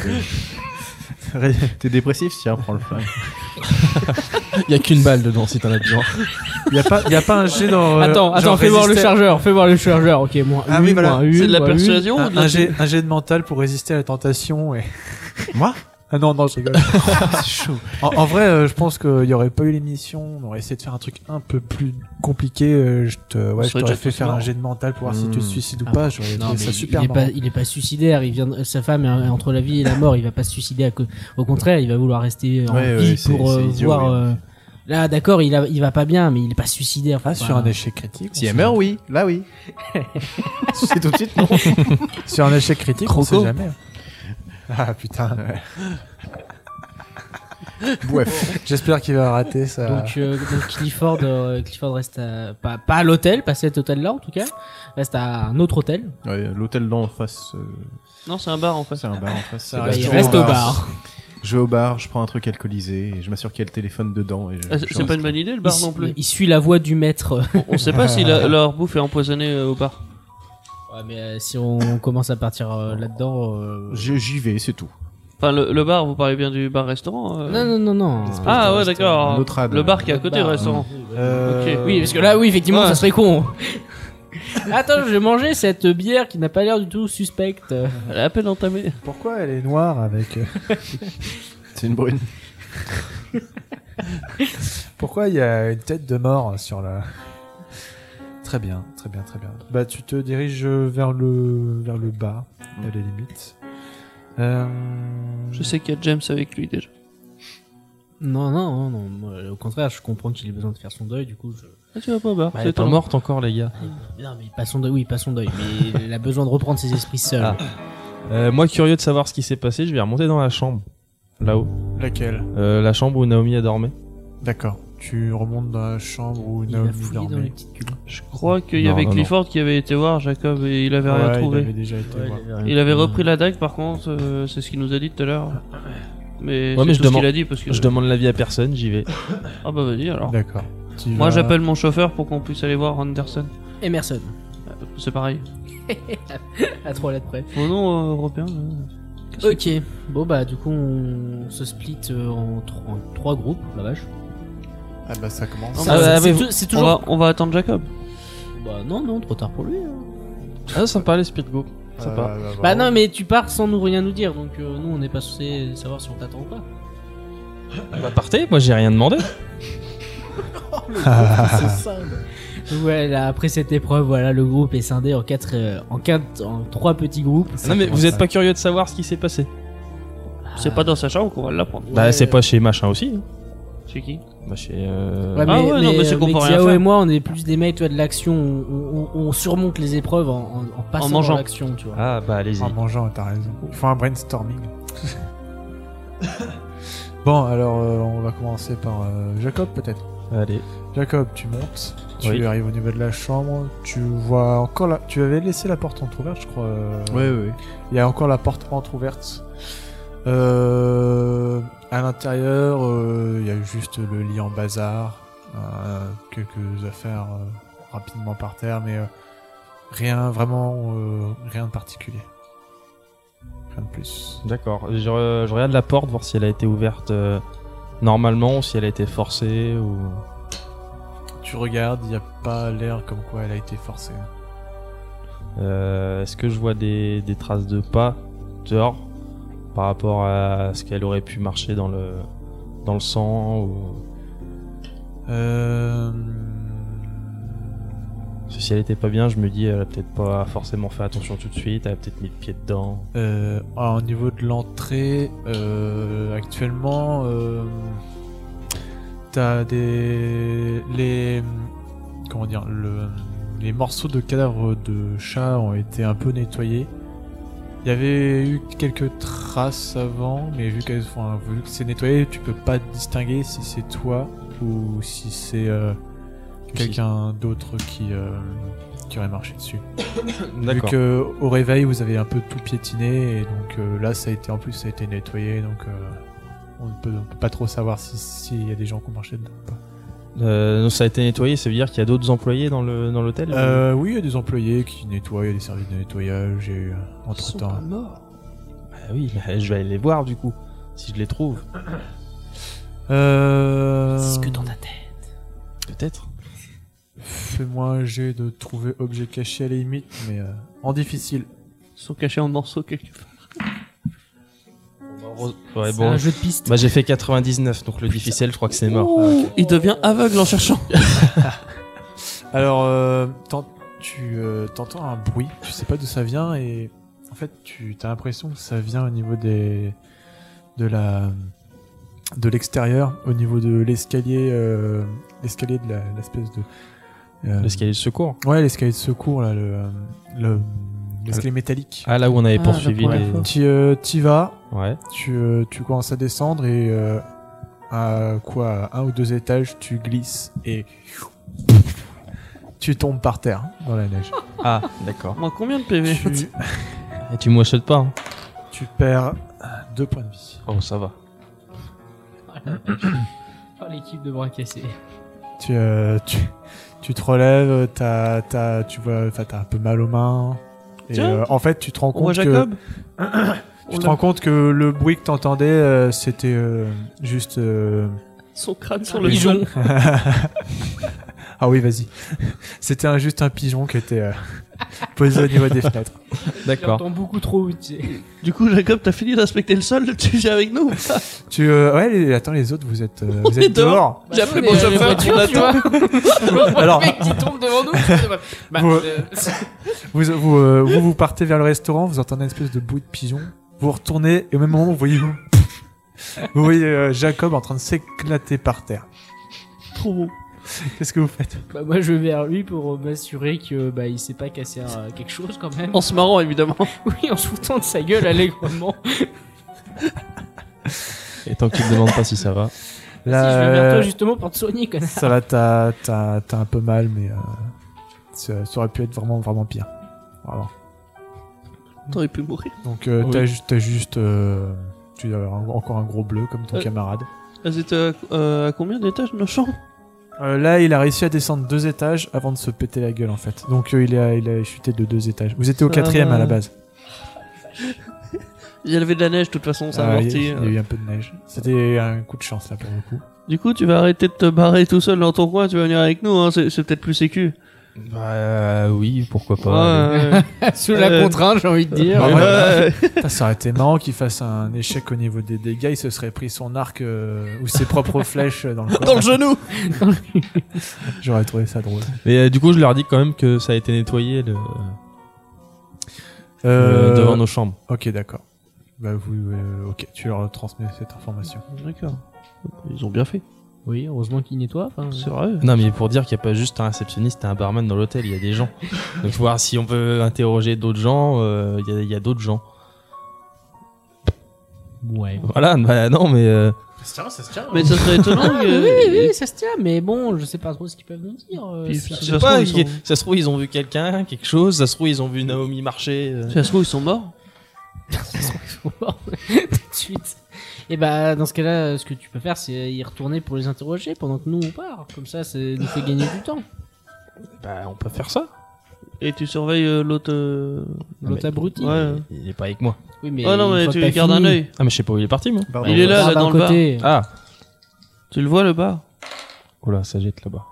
de- T'es dépressif? Tiens, prends le flingue. Il y a qu'une balle dedans si t'en as besoin. Y a pas, y a pas un jet dans... euh, attends, attends, genre fais voir le résister- chargeur, fais voir le chargeur. Ok, moi. Ah oui, voilà. C'est de la persuasion ou Un, de la... un jet, un jet de mental pour résister à la tentation et... Moi? Ah non, non, je rigole. C'est chaud. En, en vrai, euh, je pense qu'il y aurait pas eu l'émission, on aurait essayé de faire un truc un peu plus compliqué. euh, je te, ouais, je serait t'aurais déjà fait tous faire un morts. jet de mental pour voir si tu te Hmm. suicides ou Ah, pas. J'aurais Non, trouvé mais ça il, super il est marrant. pas, il est pas suicidaire. Il vient, de- sa femme est entre la vie et la mort. Il va pas se suicider. À co- Au contraire, il va vouloir rester en Ouais, vie ouais, c'est- pour c'est euh, idiot, voir. ouais. euh, Là, d'accord, il, a, il va pas bien, mais il est pas suicidaire. faut Ah, pas- sur un échec critique. on Si elle sait meurt, jamais. oui. Là, oui. C'est tout de suite, non. Sur un échec critique, on Croco. sait jamais. Ah putain. Bref. J'espère qu'il va rater ça. Donc, euh, donc Clifford, euh, Clifford reste à, pas, pas à l'hôtel, pas cet hôtel-là en tout cas, reste à un autre hôtel. Ouais, l'hôtel d'en face, euh, Non, c'est un bar en fait. c'est un bar en face. Ça C'est reste il restaurant, reste au bar. Je vais au bar, je prends un truc alcoolisé et je m'assure qu'il y a le téléphone dedans. Et je- Ah, je c'est c'est pas reste une bonne idée le Il, bar su- non plus. il suit la voie du maître. On, on sait pas si la- leur bouffe est empoisonnée euh, au bar. Ouais, mais euh, si on commence à partir euh, là-dedans. euh, J'y j'y vais, c'est tout. Enfin, le, le bar, vous parlez bien du bar-restaurant euh Non, non, non, non. Ah ouais, d'accord. L'autre rad. Le bar qui est à côté du bar, restaurant. Euh, Ok. Oui, parce que là, oui, effectivement, Ouais. ça serait con. Attends, je vais manger cette bière qui n'a pas l'air du tout suspecte. Elle est à peine entamée. Pourquoi elle est noire avec... euh, C'est une brune. Pourquoi il y a une tête de mort sur la... Très bien, très bien, très bien. Bah, tu te diriges vers le, vers le bas, à la limite. Euh... Je sais qu'il y a James avec lui déjà. Non, non, non, non. moi, au contraire, je comprends qu'il ait besoin de faire son deuil, du coup. Je... Ah, tu vas pas au bar. Elle c'est est pas étonnant. morte encore, les gars. Non, mais pas son deuil, oui, pas son deuil, mais il a besoin de reprendre ses esprits seul. Ah. Euh, moi, curieux de savoir ce qui s'est passé, je vais remonter dans la chambre. Là-haut. Laquelle? Euh, la chambre où Naomi a dormi. D'accord. Tu remontes dans la chambre où Il a Naomi fouillé dans les dormait. petites culottes. Je crois qu'il y Non, avait non, Clifford qui avait été voir Jacob et il avait rien Ouais, il trouvé. avait déjà été Ouais, voir. il avait rien Il avait trouvé. repris la dague par contre, euh, c'est ce qu'il nous a dit tout à l'heure. Mais Ouais, c'est mais je tout ce demande- qu'il a dit parce que... Je demande l'avis à personne, j'y vais. Ah bah vas-y alors. D'accord. Tu Moi vas- j'appelle mon chauffeur pour qu'on puisse aller voir Anderson. Emerson. Euh, C'est pareil. À trois lettres près. Mon nom euh, européen. euh. Ok, bon bah du coup on se split euh, en, tro- en trois groupes, la vache. Ah bah ça commence. Ça, Ah, c'est- bah, c'est mais tou- c'est On toujours... va, on va attendre Jacob. Bah non, non, trop tard pour lui. hein. Ah, sympa les speed go. Euh, Sympa. bah, Bah bravo. non, mais tu pars sans nous rien nous dire, donc euh, nous on n'est pas censé savoir si on t'attend ou pas. Bah partez, moi j'ai rien demandé. Ouais, là, après cette épreuve, voilà, le groupe est scindé en quatre, euh, en quatre, en trois petits groupes. Non mais vous êtes pas curieux de savoir ce qui s'est passé? C'est pas dans sa chambre qu'on va l'apprendre. Bah c'est pas chez machin aussi. hein. C'est qui? Bah chez... Euh... Ouais, Ah ouais, non, mais c'est euh, qu'on peut rien Xiao faire. et moi, on est plus des mecs, tu vois, de l'action. On, on- on surmonte les épreuves en, en, en passant En mangeant. dans l'action, tu vois. Ah bah allez-y. En mangeant, t'as raison. Il faut un brainstorming. Bon, alors euh, on va commencer par euh, Jacob peut-être. Allez. Jacob, tu montes, tu Oui. arrives au niveau de la chambre, tu vois encore la... Tu avais laissé la porte entrouverte, je crois. euh, Ouais, ouais. Il y a encore la porte entrouverte. Euh, à l'intérieur, euh, il y a juste le lit en bazar, euh, quelques affaires euh, rapidement par terre, mais euh, rien vraiment, euh, rien de particulier. Rien de plus. D'accord. Je, re- je regarde la porte, voir si elle a été ouverte euh, normalement ou si elle a été forcée ou... Tu regardes, il n'y a pas l'air comme quoi elle a été forcée. Euh, Est-ce que je vois des, des traces de pas dehors par rapport à ce qu'elle aurait pu marcher dans le, dans le sang ou... Euh... Parce que si elle était pas bien, je me dis elle a peut-être pas forcément fait attention tout de suite, elle a peut-être mis le pied dedans. Euh, ah, au niveau de l'entrée, euh, actuellement, euh, t'as des les comment dire le les morceaux de cadavres de chats ont été un peu nettoyés. Il y avait eu quelques traces avant, mais vu, qu'elles- enfin, vu que c'est nettoyé, tu peux pas distinguer si c'est toi ou si c'est euh, quelqu'un d'autre qui euh, qui aurait marché dessus. Vu D'accord. que au réveil vous avez un peu tout piétiné et donc euh, là ça a été en plus ça a été nettoyé donc euh, on ne peut, on peut pas trop savoir si s'il y a des gens qui ont marché dedans ou pas. Euh, donc ça a été nettoyé, ça veut dire qu'il y a d'autres employés dans le dans l'hôtel ou- Euh, oui il y a des employés qui nettoient, il y a des services de nettoyage et euh, Ils sont entre temps. pas morts. Bah oui, bah, je vais aller les voir du coup, si je les trouve. Euh... C'est ce que dans ta tête. Peut-être. Fais-moi un jet de trouver objet caché à la limite mais euh, en difficile. Ils sont cachés en morceaux quelque part. Ouais, C'est bon. un jeu de piste. Bah j'ai fait quatre-vingt-dix-neuf, donc le difficile, je crois que c'est mort. Ouh, il devient aveugle en cherchant. Alors, euh, t'en- tu euh, t'entends un bruit, tu sais pas d'où ça vient et en fait tu as l'impression que ça vient au niveau des de la de l'extérieur, au niveau de l'escalier, euh, l'escalier de la- l'espèce de euh, L'escalier de secours. ouais l'escalier de secours là, le le l'escalier métallique. Ah là où on avait Ah, poursuivi la première les. fois. Tu euh, t'y vas, Ouais. tu euh, tu commences à descendre et euh, à quoi à un ou deux étages tu glisses et tu tombes par terre dans la neige. Ah d'accord. Moi, combien de P V? tu, Et tu m'achètes pas. Hein. tu perds deux points de vie. Oh ça va. Oh, l'équipe de bras cassés. Tu, euh, tu, tu te relèves, t'as, t'as, tu vois, enfin, t'as un peu mal aux mains. Et Tiens. euh, en fait, tu te rends On voit compte que Jacob. tu te rends compte que le bruit que t'entendais, euh, c'était euh, juste. euh, Son crâne sur Un le pigeon. sol. ah oui, vas-y. C'était un, juste un pigeon qui était euh, posé au niveau des fenêtres. D'accord. J'entends beaucoup trop, tu sais. Du coup, Jacob, t'as fini d'inspecter le sol, tu viens avec nous. Tu, euh, ouais, les- attends, les autres, vous êtes, euh, On vous est êtes dehors. J'ai appelé Bah, mon on est- chauffeur, les tu voitures, l'attends. Alors, Le mec qui tombe devant nous. Bah, Vous- euh, vous, vous, euh, vous, vous partez vers le restaurant, vous entendez une espèce de bruit de pigeon. Vous retournez et au même moment, vous voyez, vous voyez euh, Jacob en train de s'éclater par terre. Trop beau. Qu'est-ce que vous faites? bah, moi, je vais vers lui pour m'assurer que bah, il s'est pas cassé un- quelque chose quand même. En se marrant, évidemment. Oui, en se foutant de sa gueule allègrement. Et tant que tu me demandes pas si ça va. Là, Si je vais vers toi justement pour te soigner, connard. ça va, t'as, t'as, t'as un peu mal, mais euh, ça, ça aurait pu être vraiment, vraiment pire. Vraiment. T'aurais pu mourir. Donc, euh, Oui. t'as, ju- t'as juste, euh, tu dois avoir un- encore un gros bleu comme ton Euh. camarade. Elles étaient à, euh, à combien d'étages, nos chambres? Euh, là, il a réussi à descendre deux étages avant de se péter la gueule en fait. Donc, euh, il a, il a chuté de deux étages. Vous étiez au Ça quatrième va. à la base. Il y avait de la neige, de toute façon, ça Ah, il y, amortit. a- il y a eu un peu de neige. C'était un coup de chance là pour le coup. Du coup, tu vas arrêter de te barrer tout seul dans ton coin, tu vas venir avec nous, hein. c'est, c'est peut-être plus sécu. Bah euh, oui, pourquoi pas. Ouais, ouais. Sous la Euh, contrainte, j'ai envie de dire. Ah ouais. Ouais. Putain, ça aurait été marrant qu'il fasse un échec au niveau des dégâts. Il se serait pris son arc euh, ou ses propres flèches dans le corps. Dans le genou. J'aurais trouvé ça drôle. Mais euh, du coup, je leur dis quand même que ça a été nettoyé le, Euh, le- devant nos chambres. Ok, d'accord. Bah vous, euh, ok, tu leur transmets cette information. D'accord. Ils ont bien fait. Oui, heureusement qu'il nettoie. enfin, C'est vrai. Non, mais pour dire qu'il n'y a pas juste un réceptionniste et un barman dans l'hôtel, il y a des gens. Donc, faut voir si on peut interroger d'autres gens. euh, Il y a, il y a d'autres gens. Ouais. Voilà, bah non, mais euh, Ça se tient, ça se tient. Mais ça serait étonnant que. oui, oui, ça se tient, mais bon, je sais pas trop ce qu'ils peuvent nous dire. euh, Puis, si- puis, je ça sais se pas, trouve, ils il- sont- ça se trouve, ils ont vu quelqu'un, quelque chose. Ça se trouve, ils ont vu Naomi marcher. euh. Ça se trouve, ils sont morts. tout de suite. Et bah, dans ce cas-là, ce que tu peux faire, c'est y retourner pour les interroger pendant que nous on part. Comme ça, ça nous fait gagner du temps. Bah, on peut faire ça. Et tu surveilles euh, l'autre. euh, L'autre mais- abruti. Ouais. Il est pas avec moi. Oui, mais. Ah non, une mais fois tu que t'as gardes un fini- œil. Ah, mais je sais pas où il est parti, moi. Pardon. Il est là, Ah, là, d'un dans le bar. côté. Ah, Tu le vois, le bar? oh là, ça jette là-bas.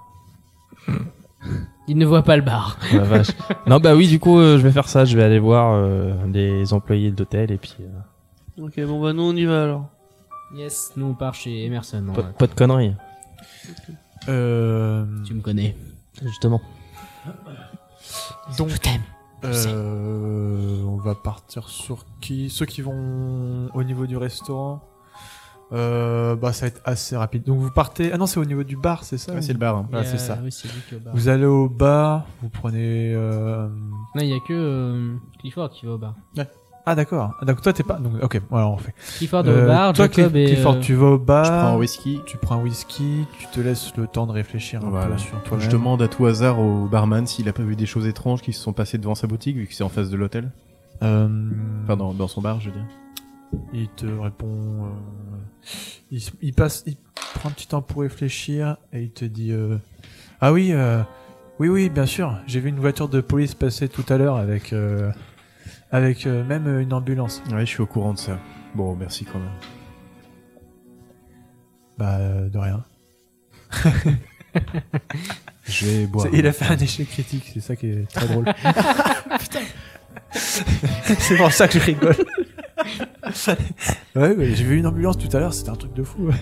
Il ne voit pas le bar. Oh la vache. Non, bah oui, du coup, euh, je vais faire ça. Je vais aller voir euh, les employés de l'hôtel et puis. euh, Ok, bon bah nous on y va alors. Yes, nous on part chez Emerson. pas, ouais. pas de conneries, Euh, Tu me connais. justement. donc, Je t'aime. euh, on va partir sur qui? Ceux qui vont au niveau du restaurant. Euh, bah ça va être assez rapide. Donc vous partez. Ah non, c'est au niveau du bar, c'est ça? Ouais, c'est le bar. hein. Ouais, c'est ça. Oui, c'est lui qui est au bar. Vous allez au bar, vous prenez. Euh... Non, il y a que euh, Clifford qui va au bar. Ah d'accord. Ah, donc toi t'es pas. Donc ok, voilà on fait. Clifford Euh, au bar, toi, Jacob Cliff- et. Clifford, euh, tu vas au bar. Je prends un whisky. Tu prends un whisky, tu te laisses le temps de réfléchir un Voilà. peu sur Je toi-même. demande à tout hasard au barman s'il a pas vu des choses étranges qui se sont passées devant sa boutique, vu que c'est en face de l'hôtel. Euh, Enfin, dans, dans son bar, je veux dire. Il te répond. euh, il, s- il passe, il prend un petit temps pour réfléchir et il te dit euh, ah oui, euh, oui oui bien sûr. J'ai vu une voiture de police passer tout à l'heure avec euh, avec euh, même une ambulance. Ouais, je suis au courant de ça. Bon, merci quand même. Bah euh, de rien. Je vais boire. C'est- Il a fait un échec critique, c'est ça qui est très drôle. C'est pour ça que je rigole. Ouais, ouais, j'ai vu une ambulance tout à l'heure, c'était un truc de fou. Ouais.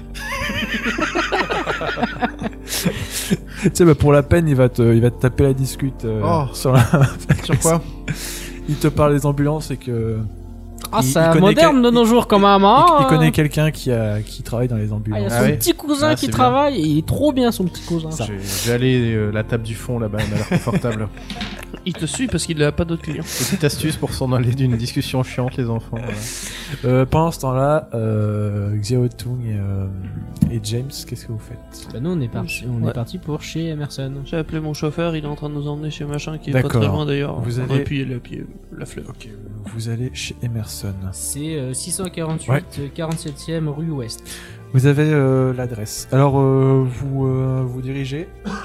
Tu sais, bah, pour la peine, il va te, il va te taper la discute euh, Oh. sur la. Sur quoi? Il te parle des ambulances et que. Ah, il- c'est il connaît moderne quel- de nos jours quand même. Il, hein. il connaît quelqu'un qui a, qui travaille dans les Ah, il y ambulances. a Ah son ouais. petit cousin Ah, qui c'est bien. travaille et il est trop bien son petit cousin. Ça. J'ai j'ai allé euh, la table du fond là-bas, elle m'a l'air confortable. Il te suit parce qu'il a pas d'autres clients. Petite astuce pour s'en aller d'une discussion chiante, les enfants. voilà. Euh, pendant ce temps-là, euh, Xiao Tung et, euh, et James, qu'est-ce que vous faites? Bah nous on est parti, on Ouais. est parti pour chez Emerson. J'ai appelé mon chauffeur, il est en train de nous emmener chez machin qui est pas D'accord. très loin d'ailleurs. Vous On allez- aurait pu y aller à pied, la flemme. Ok, vous allez chez Emerson. C'est euh, six cent quarante-huit, Ouais. euh, quarante-septième rue Ouest. Vous avez euh, l'adresse. Alors euh, vous euh, vous dirigez.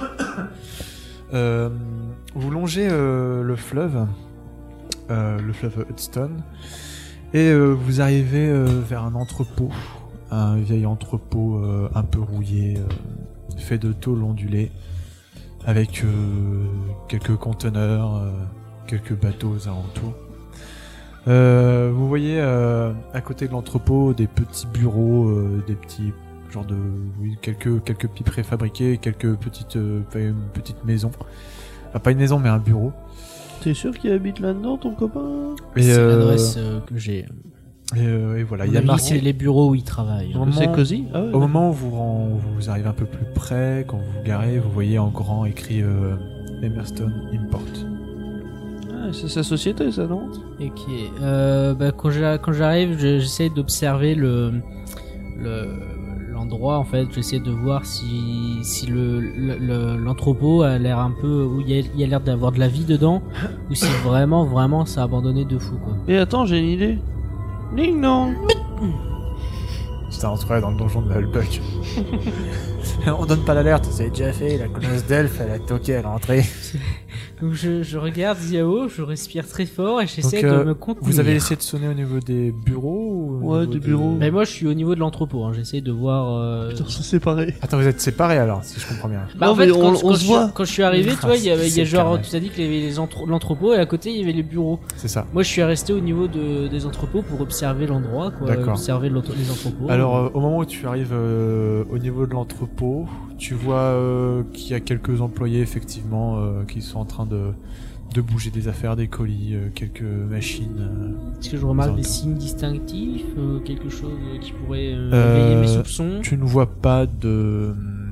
Euh, vous longez euh, le fleuve, euh, le fleuve Hudson, et euh, vous arrivez euh, vers un entrepôt, un vieil entrepôt euh, un peu rouillé, euh, fait de tôle ondulée, avec euh, quelques conteneurs, euh, quelques bateaux aux alentours. Euh, vous voyez euh, à côté de l'entrepôt des petits bureaux, euh, des petits genre de oui quelques quelques petits préfabriqués, quelques petites euh, pas une petite maison, enfin, pas une maison mais un bureau. T'es sûr qu'il habite là-dedans, ton copain? Et, C'est euh, l'adresse euh, que j'ai. et, euh, et voilà, il y Il a marqué. c'est les bureaux où il travaille. Au moment- C'est cosy? Ah ouais. Au moment où vous, ren- vous arrivez un peu plus près, quand vous vous garez, vous voyez en grand écrit euh, Emerson Import. Ah, c'est sa société, ça, non? Ok. Euh, bah, quand j'a- quand j'arrive, je- j'essaie d'observer le le- l'endroit en fait. J'essaie de voir si si le le- le- l'entrepôt a l'air un peu où il y a, il y a l'air d'avoir de la vie dedans ou si vraiment vraiment c'est abandonné de fou quoi. Et attends, j'ai une idée. Ding dong! C'était entré dans le donjon de la Hulbuck. On donne pas l'alerte, c'est déjà fait, la connasse d'elfe, elle a toqué à l'entrée. Donc je, je regarde Xiao, je respire très fort et j'essaie Donc, euh, de me contenir. Vous avez essayé de sonner au niveau des bureaux ou au Ouais, niveau des de- bureaux. Mais moi je suis au niveau de l'entrepôt, hein. J'essaie de voir. Euh... Putain, c'est séparé. Attends, vous êtes séparés alors, si je comprends bien. Bah, Non, en fait, mais quand, on- quand on je se suis- voit. quand je suis arrivé, tu vois, il y avait, il y a C'est genre, carré. tu t'as dit qu'il y avait les entre- l'entrepôt et à côté il y avait les bureaux. C'est ça. Moi je suis resté au niveau de, des entrepôts pour observer l'endroit, quoi. D'accord. Observer l'autre- les entrepôts. Alors, euh, au moment où tu arrives euh, au niveau de l'entrepôt, tu vois euh, qu'il y a quelques employés, effectivement, euh, qui sont en train de, de bouger des affaires, des colis, euh, quelques machines. euh. Est-ce que je remarque Ils des entendent. signes distinctifs, euh, quelque chose qui pourrait euh, Euh, éveiller mes soupçons? Tu ne vois pas de,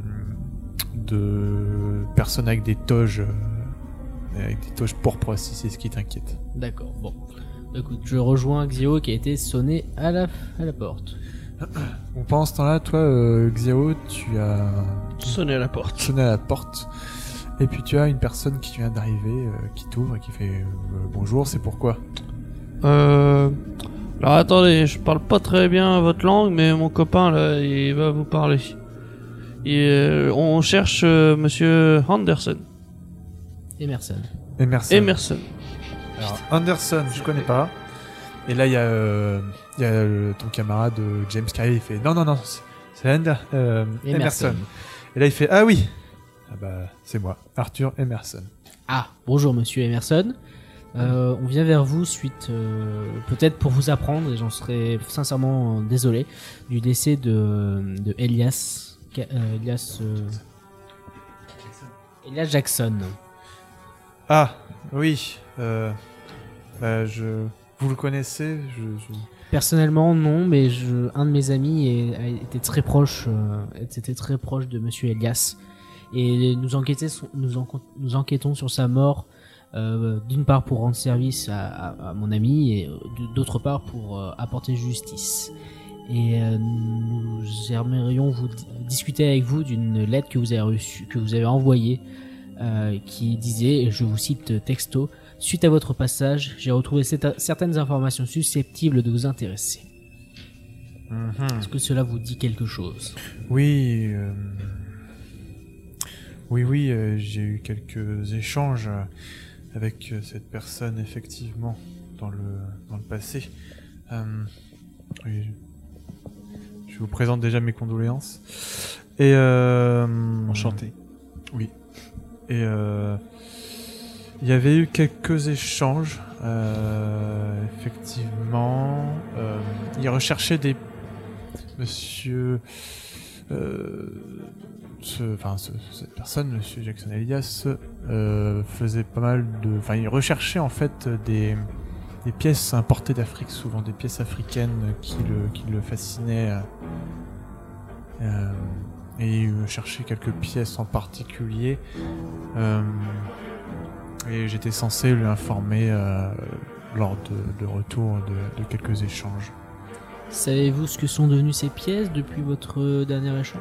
de personnes avec des toges, euh, avec des toges pourpres, si c'est ce qui t'inquiète. D'accord, bon. Écoute, je rejoins Xio qui a été sonné à la, à la porte. Bon, pendant ce temps-là, toi, euh, Xiao, tu as Sonner à la porte. sonné à la porte. Et puis tu as une personne qui vient d'arriver, euh, qui t'ouvre et qui fait euh, bonjour, c'est pourquoi? Euh... Alors attendez, je parle pas très bien votre langue, mais mon copain là, il va vous parler. Et euh, on cherche euh, Monsieur Anderson. Emerson. Emerson. Emerson. Alors, Anderson, je connais pas. Et là, il y a, euh, il y a euh, ton camarade euh, James qui arrive, il fait non, non, non, c'est- c'est Ander- euh, Emerson. Emerson. Et là, il fait ah oui. Ah bah, c'est moi, Arthur Emerson. Ah, bonjour monsieur Emerson. Euh, on vient vers vous suite, euh, peut-être pour vous apprendre, et j'en serais sincèrement euh, désolé, du décès de, de Elias, Ca- euh, Elias, euh, Elias Jackson. Ah oui. Euh, bah, je, vous le connaissez, je, je- Personnellement, non, mais je, un de mes amis est- a été très proche, euh, était très proche de monsieur Elias. Et nous, enquêter sur- nous, en- nous enquêtons sur sa mort, euh, d'une part pour rendre service à, à- à mon ami, et euh, d'autre part pour euh, apporter justice. Et euh, nous aimerions vous di- discuter avec vous d'une lettre que vous avez reçue, que vous avez envoyée, euh, qui disait, et je vous cite texto: suite à votre passage, j'ai retrouvé cette- certaines informations susceptibles de vous intéresser. Est-ce que cela vous dit quelque chose? Oui, euh, oui, oui, euh, j'ai eu quelques échanges euh, avec euh, cette personne, effectivement, dans le, dans le passé. Euh, oui, je vous présente déjà mes condoléances. Et euh, Enchanté. Oui. Et euh, il y avait eu quelques échanges, euh, effectivement. Euh, il recherchait des Monsieur, euh, ce, enfin, ce- cette personne, Monsieur Jackson Elias, euh, faisait pas mal de, enfin, il recherchait en fait des, des pièces importées d'Afrique, souvent des pièces africaines qui le, qui le fascinaient. Euh, et il cherchait quelques pièces en particulier. Euh, et j'étais censé lui informer euh, lors de, de retour de, de quelques échanges. Savez-vous ce que sont devenues ces pièces depuis votre dernier échange?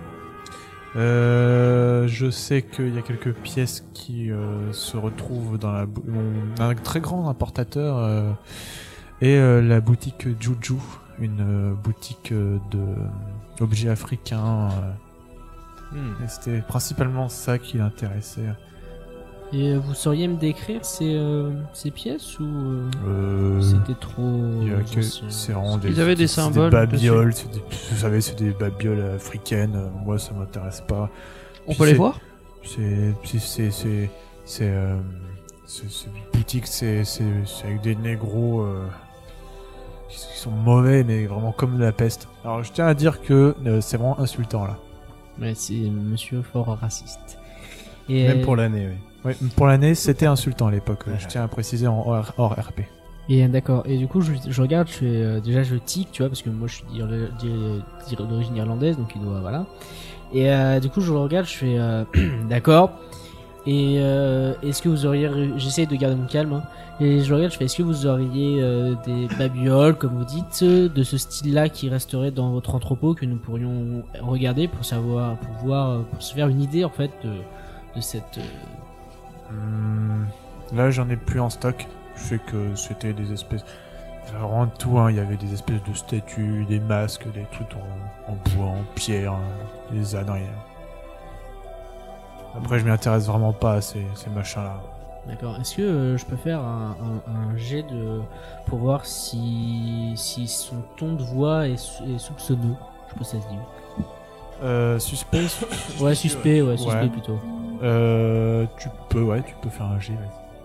Euh, je sais qu'il y a quelques pièces qui euh, se retrouvent dans la bou- mon- un très grand importateur euh, et euh, la boutique Juju, une euh, boutique euh, de objets africains. euh, Hmm. et c'était principalement ça qui l'intéressait. Et euh, vous sauriez me décrire ces, euh, ces pièces ou euh, Euh, c'était trop il y a que- ancien? c'est vraiment des, Ils avaient des c'est symboles des babioles, c'est des- vous savez, c'est des babioles africaines. euh, Moi, ça m'intéresse pas. On Puis peut les c'est- voir? C'est c'est c'est c'est c'est euh, c'est c'est une boutique, c'est c'est c'est avec des négros euh, qui, qui sont mauvais, mais vraiment comme de la peste. Alors je tiens à dire que euh, c'est vraiment insultant là. Ouais, c'est monsieur fort raciste. Et, Même euh, pour l'année, oui. Ouais, pour l'année, c'était insultant à l'époque. euh, Ouais. Je tiens à préciser en hors, hors R P. Et euh, d'accord. Et du coup, je, je regarde, je fais, euh, déjà je tic, tu vois, parce que moi je suis d'Irla- d'Ir- d'Ir- d'origine irlandaise, donc il doit, voilà. Et euh, du coup, je le regarde, je fais, euh, d'accord. Et euh, est-ce que vous auriez, ré- j'essaye de garder mon calme, hein. Et je le regarde, je fais, est-ce que vous auriez euh, des babioles, comme vous dites, euh, de ce style-là qui resteraient dans votre entrepôt que nous pourrions regarder pour savoir, pour voir, euh, pour se faire une idée en fait de, de cette. euh, Hum, là, j'en ai plus en stock. Je sais que c'était des espèces. Il y avait vraiment de tout, hein. Il y avait des espèces de statues, des masques, des trucs en, en bois, en pierre, hein, des ânes, rien. Après, je m'y intéresse vraiment pas à ces, ces machins-là. D'accord. Est-ce que euh, je peux faire un, un, un jet de pour voir si si son ton de voix est, sou- est soupçonneux? Je sais pas si ça se dit. Euh, suspect Ouais, suspect, ouais, suspect Ouais. plutôt. Euh, tu peux, ouais, tu peux faire un G, vas-y.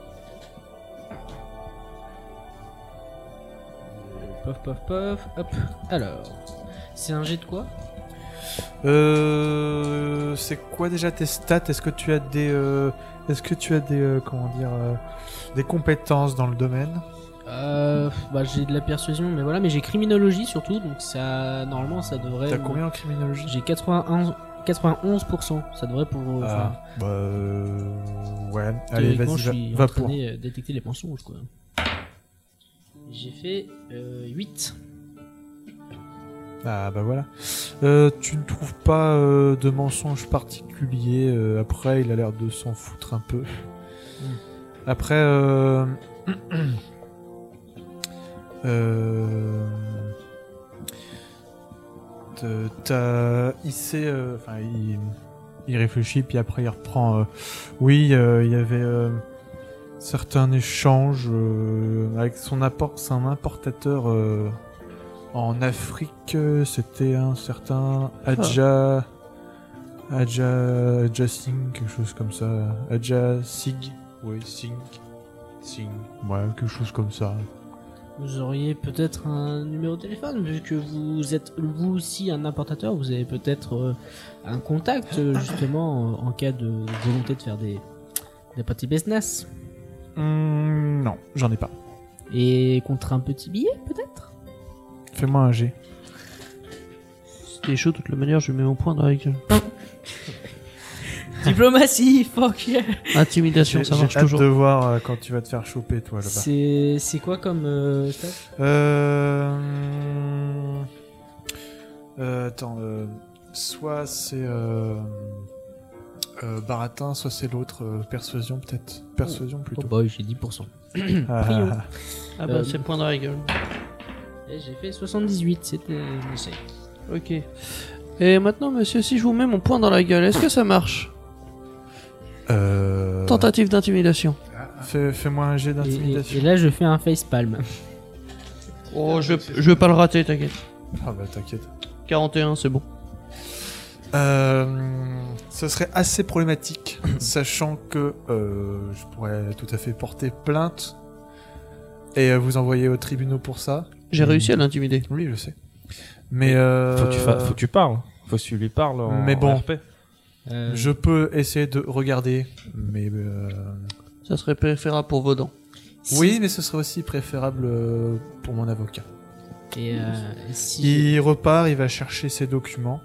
Pof, pof, pof. Hop. Alors, c'est un jet de quoi? Euh, c'est quoi déjà tes stats? Est-ce que tu as des, euh, est-ce que tu as des, euh, comment dire, euh, des compétences dans le domaine? Euh, bah j'ai de la persuasion, mais voilà, mais j'ai criminologie surtout, donc ça, normalement, ça devrait. T'as combien en criminologie? J'ai quatre-vingt-onze, quatre-vingt-onze pour cent. Ça devrait pour. Enfin, Ah, bah, euh, ouais. Allez, théoriquement, vas-y, je va, suis va pour. entraîné à détecter les mensonges, quoi. J'ai fait euh, huit. Ah bah voilà. Euh, tu ne trouves pas euh, de mensonge particulier. euh, après, il a l'air de s'en foutre un peu. Après, euh... euh... te- t'as... il sait, euh, enfin, il... il réfléchit puis après il reprend. euh, Oui, euh, il y avait euh, certains échanges euh, avec son apport, c'est un importateur. euh, En Afrique, euh, c'était un certain Adja... Adja... Adja Singh, quelque chose comme ça. Adja Singh. Oui, Singh. Singh. Ouais, quelque chose comme ça. Vous auriez peut-être un numéro de téléphone, vu que vous êtes vous aussi un importateur, vous avez peut-être euh, un contact euh, justement euh, en cas de volonté de faire des, des petits business. Hmm, non, j'en ai pas. Et contre un petit billet peut-être? Fais-moi un G. C'était chaud, de toute la manière, je mets mon point dans la gueule. Diplomatie, fuck yeah. Intimidation, J'ai ça j'ai marche hâte toujours. de voir euh, quand tu vas te faire choper, toi, là-bas. C'est c'est quoi comme euh, stat? Euh... euh, attends, euh, soit c'est euh, euh, baratin, soit c'est l'autre, euh, persuasion peut-être. Persuasion Oh plutôt. boy, j'ai dix pour cent. Ah, Prions. Ah bah, Euh, c'est point dans la gueule. Et j'ai fait soixante-dix-huit, c'était un échec. Ok. Et maintenant, monsieur, si je vous mets mon point dans la gueule, est-ce que ça marche? euh... Tentative d'intimidation. Fais, fais-moi un jet Et, et- d'intimidation. et là, je fais un facepalm. Oh, je, je vais pas le rater, t'inquiète. Ah bah t'inquiète. quarante et un, c'est bon. Euh, ce serait assez problématique, sachant que euh, je pourrais tout à fait porter plainte et euh, vous envoyer aux tribunaux pour ça. J'ai réussi à l'intimider. Oui, je sais. Mais euh, Faut que tu fa- faut que tu parles. Faut que tu lui parles en, Mais bon. en R P. Euh, je peux essayer de regarder, mais euh, Ça serait préférable pour vos dents. si- oui, mais ce serait aussi préférable euh, pour mon avocat. Et euh, si. Il repart, il va chercher ses documents.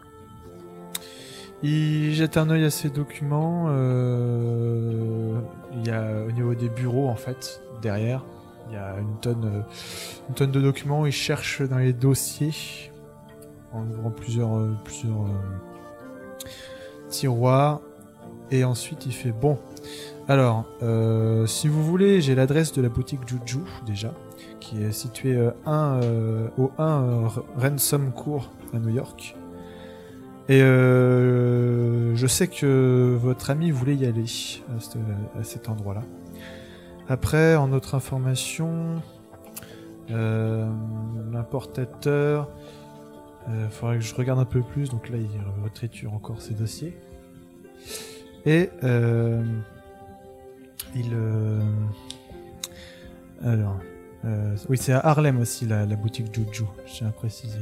Il jette un œil à ses documents. euh, Il y a au niveau des bureaux en fait derrière, il y a une tonne, euh, une tonne de documents. Il cherche dans les dossiers en ouvrant plusieurs, euh, plusieurs euh, tiroirs et ensuite il fait bon. Alors, euh, si vous voulez, j'ai l'adresse de la boutique Juju déjà, qui est située euh, un, euh, au un euh, Ransom Court à New York. Et euh, je sais que votre ami voulait y aller à, cet- à cet endroit-là. Après, en autre information, euh, l'importateur, il faudrait que je regarde un peu plus. Donc là, il retriture encore ses dossiers. Et euh, il... euh, alors... Euh, oui, c'est à Harlem aussi, la, la boutique Juju, je tiens à préciser.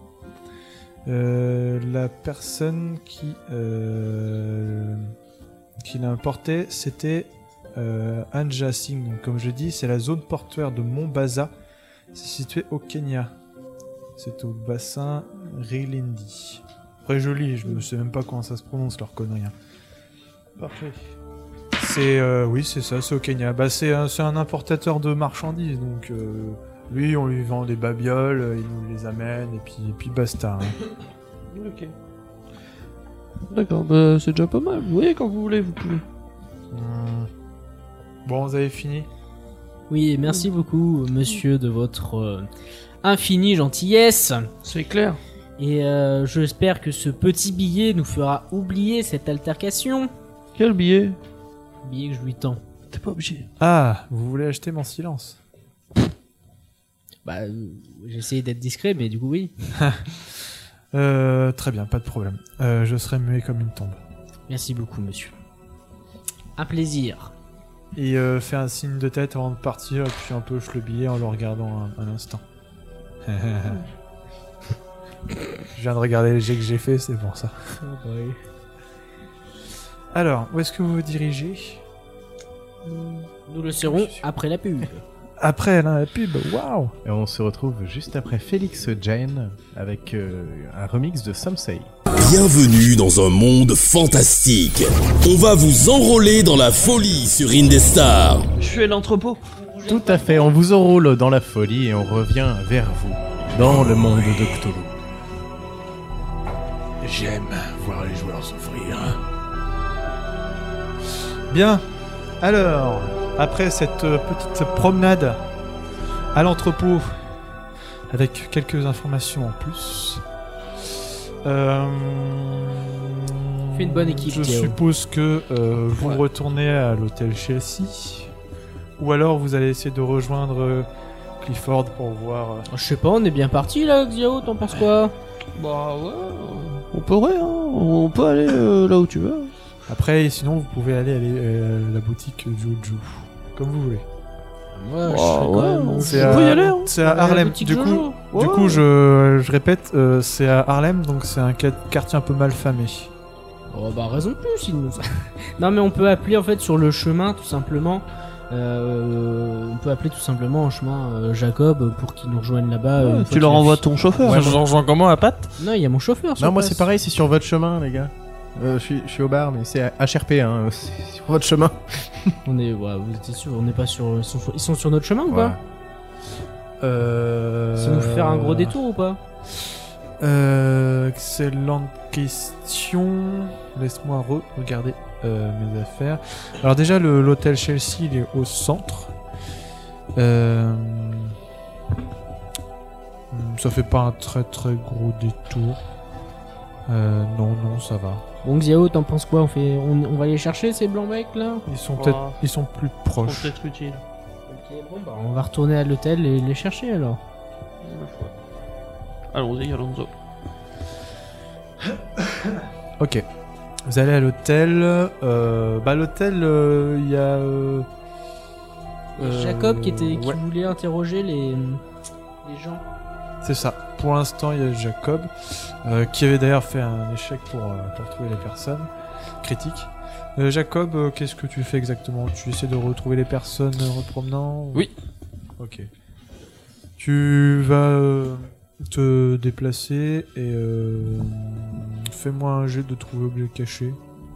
Euh, la personne qui, euh, qui l'a importé, c'était euh, Anja Singh. Donc, comme je dis, c'est la zone portuaire de Mombasa. C'est situé au Kenya. C'est au bassin Rilindi. Très joli, je ne sais même pas comment ça se prononce, leur connerie. Hein. Parfait. C'est euh, oui, c'est ça, c'est au Kenya. Bah, c'est un, c'est un importateur de marchandises, donc euh, lui, on lui vend des babioles, euh, il nous les amène et puis, et puis basta. Hein. Ok. D'accord, bah c'est déjà pas mal. Vous voyez, quand vous voulez, vous pouvez. Hum. Bon, vous avez fini? Oui, et merci beaucoup, monsieur, de votre euh, infinie gentillesse. C'est clair. Et euh, j'espère que ce petit billet nous fera oublier cette altercation. Quel billet? Billet que je lui tends. T'es pas obligé. Ah, vous voulez acheter mon silence? Bah, euh, j'ai essayé d'être discret, mais du coup, oui. Euh, très bien, pas de problème. Euh, je serai muet comme une tombe. Merci beaucoup, monsieur. Un plaisir. Et euh, fait un signe de tête avant de partir, et puis un peu je le billet en le regardant un, un instant. Je viens de regarder les jets que j'ai fait, c'est pour ça. Alors, où est-ce que vous vous dirigez? Nous le serons après la pub. Après là, la pub, waouh! Et on se retrouve juste après Félix Jane avec euh, un remix de Some Say. Bienvenue dans un monde fantastique. On va vous enrôler dans la folie sur Indestar. Je suis à l'entrepôt. Tout à fait, on vous enroule dans la folie et on revient vers vous, dans le monde de Cthulhu. J'aime voir les joueurs souffrir. Bien. Alors, après cette euh, petite promenade à l'entrepôt, avec quelques informations en plus, euh, Fais une bonne équipe, je Théo. suppose que euh, vous Ouais. retournez à l'hôtel Chelsea, ou alors vous allez essayer de rejoindre euh, Clifford pour voir... euh, Je sais pas, on est bien parti là, Xiao, t'en penses quoi? Bah ouais. On pourrait, hein. On peut aller euh, là où tu veux. Après, sinon vous pouvez aller à la boutique Juju, comme vous voulez. Ouais, je Oh, serais quand ouais, même- on C'est On à, peut y aller, hein. c'est à Ouais, la Harlem. boutique Du coup, Jojo. du coup, je, je répète, euh, c'est à Harlem, donc c'est un quart- quartier un peu mal famé. Oh bah raison de plus, il nous... Non mais on peut appeler en fait sur le chemin tout simplement. Euh, on peut appeler tout simplement en chemin euh, Jacob pour qu'il nous rejoigne là-bas. euh, une fois Tu leur qu'il a envoies fi- ton chauffeur. Ouais, je rejoins comment à Pat? Non, il y a mon chauffeur. sur Non, moi place. c'est pareil, c'est sur votre chemin, les gars. Euh, je, suis, je suis au bar, mais c'est H R P, hein, c'est sur votre chemin. On est, ouais, vous étiez sûr, on n'est pas sur, ils sont sur, ils sont sur notre chemin ou Ouais. pas? Euh... Ça nous fait faire un gros détour ou pas? Euh, excellente question. Laisse-moi re regarder euh, mes affaires. Alors déjà, le- l'hôtel Chelsea, il est au centre. Euh... hmm, Ça fait pas un très très gros détour. Euh, non, non, ça va. Bon Xiao, t'en penses quoi? On fait, on, on va les chercher ces blancs mecs là? Ils sont Oh. peut-être, ils sont plus Faut proches. peut-être utile. Ok, bon bah on va retourner à l'hôtel et les chercher alors. Allons-y, Alonso. Ok. Vous allez à l'hôtel. Euh, bah l'hôtel, euh, il y a. euh, euh, Jacob qui était, qui ouais. voulait interroger les, les gens. C'est ça. Pour l'instant, il y a Jacob, euh, qui avait d'ailleurs fait un échec pour, euh, pour trouver les personnes critiques. Euh, Jacob, euh, qu'est-ce que tu fais exactement? Tu essaies de retrouver les personnes euh, repromenant ou- Oui. Ok. Tu vas euh, te déplacer et euh, fais-moi un jet de trouver objet caché.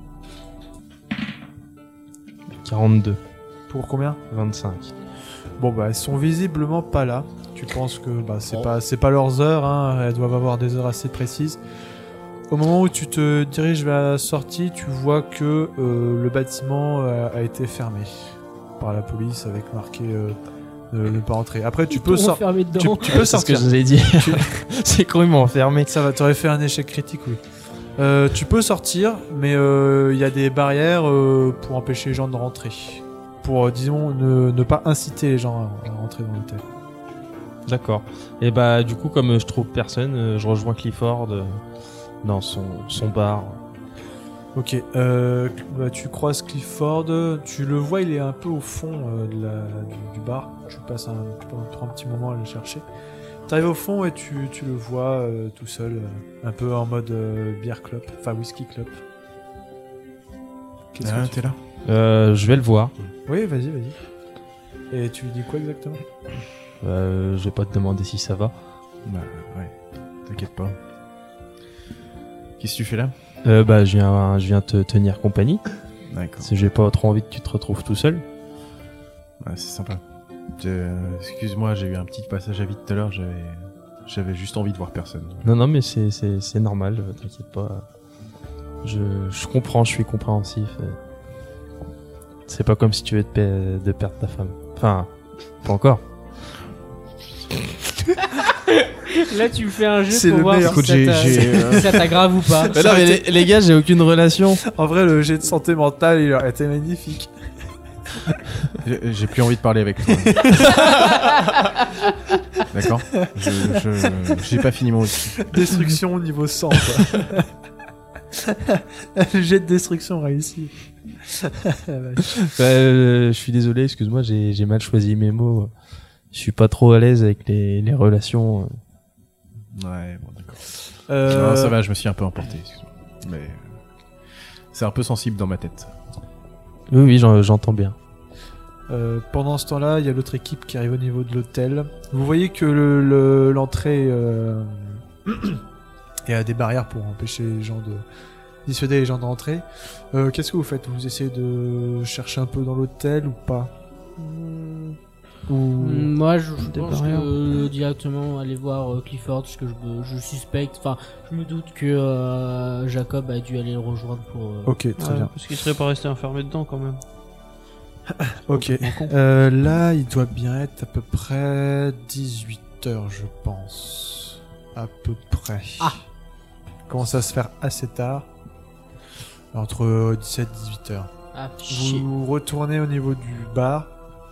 quarante-deux, Pour combien? vingt-cinq. Bon bah elles sont visiblement pas là. Tu penses que bah, c'est Oh. pas c'est pas leurs heures, hein. Elles doivent avoir des heures assez précises. Au moment où tu te diriges vers la sortie, tu vois que euh, le bâtiment euh, a été fermé par la police avec marqué euh, ne, ne pas entrer. Après tu Ils peux t'ont sortir. enfermé Tu, dedans. tu peux C'est ce que sortir. je vous ai dit. C'est quand ils m'ont enfermé. Ça va, t'aurais fait un échec critique, oui. Euh, tu peux sortir, mais il euh, y a des barrières euh, pour empêcher les gens de rentrer. Pour, euh, disons, ne, ne pas inciter les gens à, à rentrer dans l'hôtel. D'accord. Et bah du coup comme euh, je trouve personne, euh, je rejoins Clifford euh, dans son, son bar. Ok, euh, bah, tu croises Clifford, tu le vois, il est un peu au fond euh, de la, du, du bar. Tu passes un, tu prends un petit moment à le chercher. Tu arrives au fond et tu, tu le vois euh, tout seul, euh, un peu en mode euh, beer club, enfin whisky club. Qu'est-ce Ah, que tu t'es là. Euh, je vais le voir. Oui, vas-y, vas-y. Et tu lui dis quoi exactement? Euh, je vais pas te demander si ça va. Bah ouais, t'inquiète pas. Qu'est-ce que tu fais là? Euh, bah je viens, je viens te tenir compagnie. D'accord. Parce que j'ai pas trop envie que tu te retrouves tout seul. Ouais, c'est sympa. Je- Excuse-moi, j'ai eu un petit passage à vide tout à l'heure, j'avais... J'avais juste envie de voir personne. Non non mais c'est, c'est, c'est normal, euh, t'inquiète pas. Je, je comprends, je suis compréhensif. euh. C'est pas comme si tu veux te pa- de perdre ta femme. Enfin, pas encore. Là, tu me fais un jeu C'est pour le voir meilleur. si Écoute, ça j'ai- t'a- j'ai, si ça t'aggrave ou pas. Mais non, mais les, les gars, j'ai aucune relation. En vrai, le jet de santé mentale, il aurait été magnifique. J'ai j'ai plus envie de parler avec toi. D'accord. Je, je, j'ai pas fini mon whisky. Destruction au niveau cent, quoi. Le jet de destruction réussi. Bah, euh, je suis désolé, excuse-moi, j'ai j'ai mal choisi mes mots. Je suis pas trop à l'aise avec les, les relations. Ouais, bon, d'accord. Euh, Non, ça va, je me suis un peu emporté, excuse-moi. Mais euh, c'est un peu sensible dans ma tête. Oui, oui, j'en- j'entends bien. Euh, pendant ce temps-là, il y a l'autre équipe qui arrive au niveau de l'hôtel. Vous voyez que le- le- l'entrée euh, il y a des barrières pour empêcher les gens de dissuader les gens d'entrer. Euh, Qu'est-ce que vous faites? Vous essayez de chercher un peu dans l'hôtel ou pas? Ou Mm, Moi, je, je Des pense barrières. que directement aller voir euh, Clifford, parce que je, me- je suspecte, enfin, je me doute que euh, Jacob a dû aller le rejoindre pour. euh, Ok, très Ouais, bien. Parce qu'il serait pas resté enfermé dedans quand même. Ok. Euh, là, il doit bien être à peu près dix-huit heures, je pense. À peu près. Ah. Commence à se faire assez tard. Entre dix-sept et dix-huit heures. Ah, chier. Vous retournez au niveau du bar.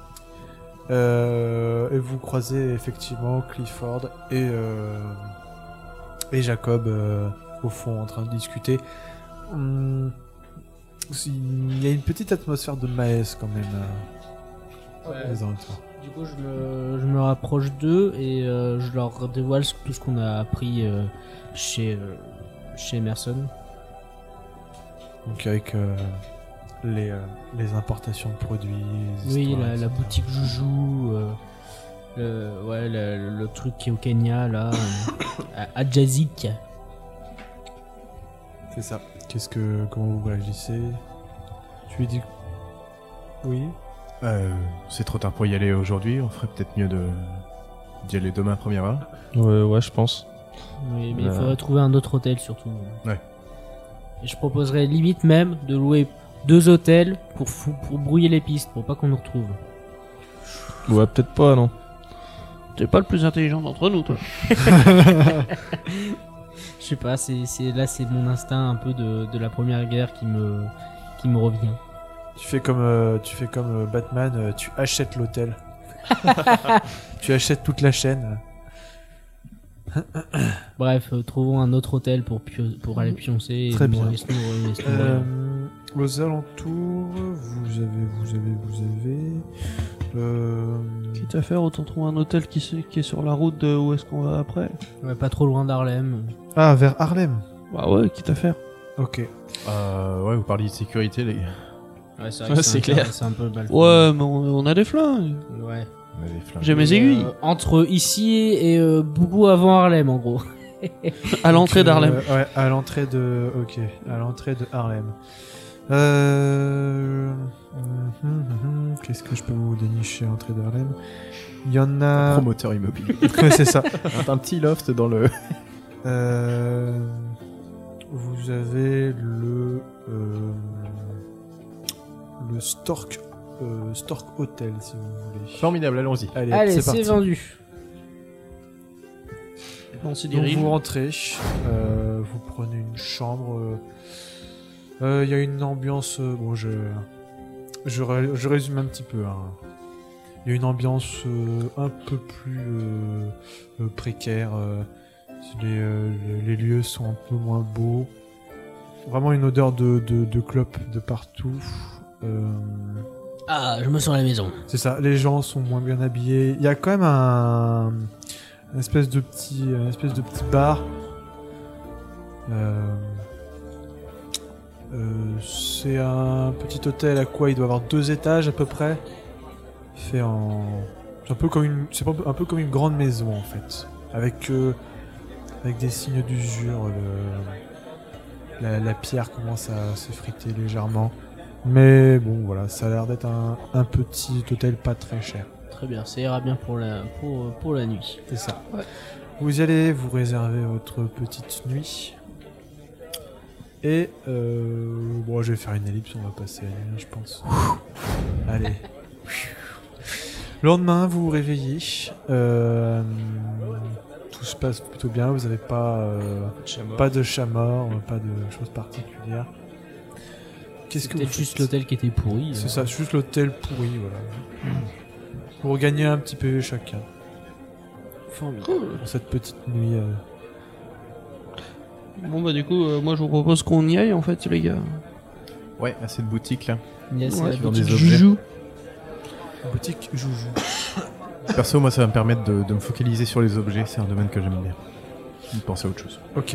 euh, et vous croisez effectivement Clifford et, euh, et Jacob euh, au fond en train de discuter. Hum, il y a une petite atmosphère de malaise quand même. euh, Ouais. les alentours. Du coup, je me, je me rapproche d'eux et euh, je leur dévoile ce- tout ce qu'on a appris euh, chez, euh, chez Emerson. Donc avec euh, les, euh, les importations de produits. les Oui, histoires, la, la et cetera. boutique Joujou, euh, le, ouais, le, le truc qui est au Kenya, là, euh, à, à Jazik. C'est ça. Qu'est-ce que comment vous réagissez? Tu lui dis oui. Euh, c'est trop tard pour y aller aujourd'hui. On ferait peut-être mieux de d'y aller demain à première heure. Ouais, ouais, je pense. Oui, mais il Ouais. faudrait trouver un autre hôtel surtout. Ouais. Et je proposerais limite même de louer deux hôtels pour, fou- pour brouiller les pistes, pour pas qu'on nous retrouve. Ouais, peut-être pas, non. T'es pas le plus intelligent d'entre nous, toi. Je sais pas, c'est, c'est, là c'est mon instinct un peu de, de la première guerre qui me, qui me revient. Tu fais comme euh, tu fais comme euh, Batman. euh, tu achètes l'hôtel. Tu achètes toute la chaîne. Bref, euh, trouvons un autre hôtel pour, pio- pour aller pioncer. et Très nous- bien. et se nourrir, et se nourrir. Euh, aux alentours, vous avez, vous avez, vous avez. Euh, Quitte à faire, autant trouver un hôtel qui, se- qui est sur la route de où est-ce qu'on va après. Ouais, pas trop loin d'Harlem. Ah, vers Harlem. Bah ouais, quitte à faire. Ok. Euh, ouais, vous parliez de sécurité, les gars. Ouais, c'est Ouais, c'est clair. C'est un peu mal. fait. Ouais, mais on, on a des flingues. Ouais. On a des flingues. J'ai mes Et, aiguilles. euh, entre ici et euh, beaucoup avant Harlem, en gros. À l'entrée Donc, euh, d'Harlem. Ouais, à l'entrée de. Ok, à l'entrée de Harlem. Euh... hum, hum, hum, Qu'est-ce que je peux vous dénicher à l'entrée d'Harlem? Il y en a. Promoteur immobilier. Ouais, c'est ça. un petit loft dans le. Euh, Vous avez le. euh, Le Stork. euh, Stork Hotel, si vous voulez. Formidable, allons-y. Allez, Allez, c'est c'est parti. vendu. On s'y Donc dirige. vous rentrez, euh, vous prenez une chambre. euh, euh, Il y a une ambiance. euh, bon, je, je, ré- je résume un petit peu. hein. Il y a une ambiance euh, un peu plus euh, euh, précaire. euh, les, euh, les- les lieux sont un peu moins beaux. Vraiment une odeur de, de, de clope de partout. Euh, Ah, je me sens à la maison. c'est ça, les gens sont moins bien habillés. Il y a quand même un, un espèce de petit, un espèce de petit bar. Euh, euh, c'est un petit hôtel à quoi il doit avoir deux étages à peu près. Fait en, c'est un peu comme une, c'est un peu comme une grande maison en fait, avec euh, avec des signes d'usure. Le, la, la pierre commence à s'effriter légèrement. Mais bon, voilà, ça a l'air d'être un, un petit hôtel pas très cher. Très bien, ça ira bien pour la, pour, pour la nuit. C'est ça. Vous y allez, vous réservez votre petite nuit. Et euh, bon, je vais faire une ellipse, on va passer à la nuit, je pense. Allez. Le lendemain, vous vous réveillez. Euh, tout tout se passe plutôt bien. Vous n'avez pas, euh, pas de chat mort, pas de choses particulières. Qu'est-ce que vous Peut-être faites? juste l'hôtel qui était pourri. C'est euh. ça, juste l'hôtel pourri, voilà. Vous regagnez un petit peu chacun Formidable. pour cette petite nuit. euh. Bon bah du coup, euh, moi je vous propose qu'on y aille en fait les gars. Ouais, à cette boutique là. Yes, Ouais, la qui vend boutique des objets. Joujou. Boutique Joujou. Perso, moi, ça va me permettre de, de me focaliser sur les objets. C'est un domaine que j'aime bien. De penser à autre chose. Ok.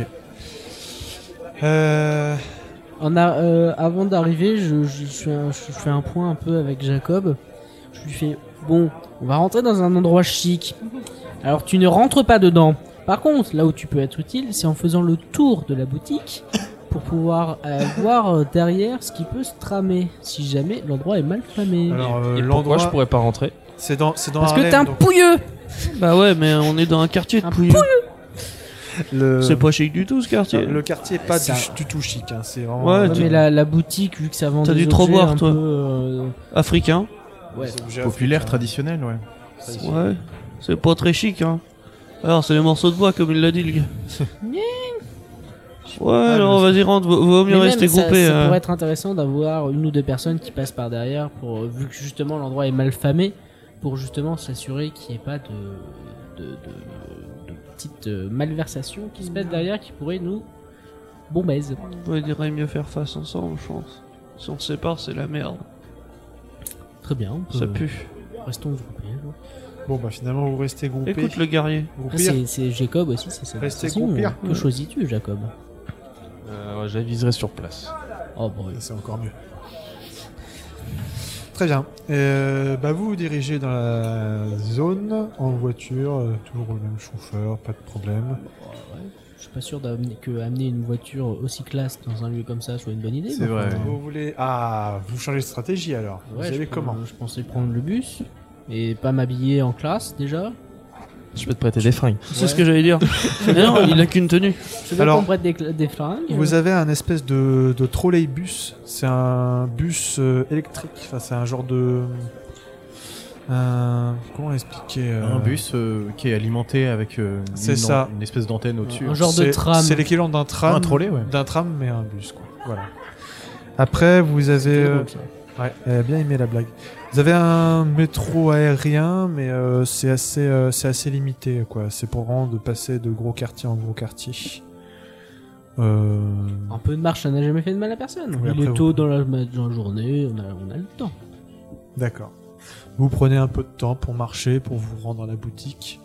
Euh... On a, euh, avant d'arriver, je, je, je, fais un, je fais un point un peu avec Jacob. Je lui fais, bon, on va rentrer dans un endroit chic. Alors tu ne rentres pas dedans. Par contre, là où tu peux être utile, c'est en faisant le tour de la boutique pour pouvoir euh, voir euh, derrière ce qui peut se tramer si jamais l'endroit est mal famé. Alors, euh, Et l'endroit, pourquoi je pourrais pas rentrer? c'est dans, c'est dans Parce que Harlem, t'es un donc pouilleux. Bah ouais, mais on est dans un quartier de Un pouilleux. le... C'est pas chic du tout ce quartier. Le quartier est pas Ça- du, du tout chic, hein. C'est vraiment. Ouais, Ouais, tu- mais la, la boutique, vu que ça vend T'as des dû trop objets boire, un toi. peu, euh, Africain. ouais. des objets Populaire, africains. traditionnel, ouais. Ouais. C'est pas très chic hein. Alors c'est des morceaux de bois comme il l'a dit le gars. Ouais, non, vas-y rentre, vaut, vaut mieux Mais même, rester ça, groupé. ça euh. pourrait être intéressant d'avoir une ou deux personnes qui passent par derrière pour, euh, vu que justement l'endroit est mal famé, pour justement s'assurer qu'il n'y ait pas de, de, de, de petites euh, malversations qui se mettent derrière qui pourraient nous bombaise. Ouais, il irait mieux faire face ensemble, je pense. Si on se sépare, c'est la merde. Très bien, on peut- Ça pue. restons groupés. alors. Bon, bah finalement, vous restez groupés. Écoute le guerrier. Après, Groupir. c'est- c'est Jacob aussi, c'est ça. Restez décision. groupir. Que choisis-tu, Jacob? Euh, ouais, j'aviserai sur place. Oh, bon, C'est encore mieux. Très bien. Euh, bah vous vous dirigez dans la zone en voiture, euh, toujours le même chauffeur, pas de problème. je suis pas sûr d'amener- que amener une voiture aussi classe dans un lieu comme ça soit une bonne idée. C'est mais vrai. enfin, Vous voulez ah vous changez de stratégie alors. ouais, vous je, allez prends- comment? je pensais prendre le bus et pas m'habiller en classe déjà. Je peux te prêter des fringues. C'est Ouais. ce que j'allais dire. Mais non, il a qu'une tenue. Je veux Alors, qu'on prête des, cla- des fringues. Vous avez un espèce de, de trolleybus. C'est un bus euh, électrique. Enfin, c'est un genre de. Un, comment expliquer euh, Un bus euh, qui est alimenté avec euh, C'est une, ça. une espèce d'antenne au-dessus. Un genre de c'est- tram. C'est l'équivalent d'un tram. Un trolley, ouais. D'un tram, mais un bus, quoi. Voilà. Après, vous avez. C'était euh, drôle, ça. Ouais, elle a bien aimé la blague. Vous avez un métro aérien, mais euh, c'est assez, euh, c'est assez limité, quoi. C'est pour vraiment de passer de gros quartier en gros quartier. Euh... Un peu de marche, ça n'a jamais fait de mal à personne. Oui, Il après, est tôt vous- dans la, dans la journée, on a, on a le temps. D'accord. Vous prenez un peu de temps pour marcher, pour vous rendre à la boutique.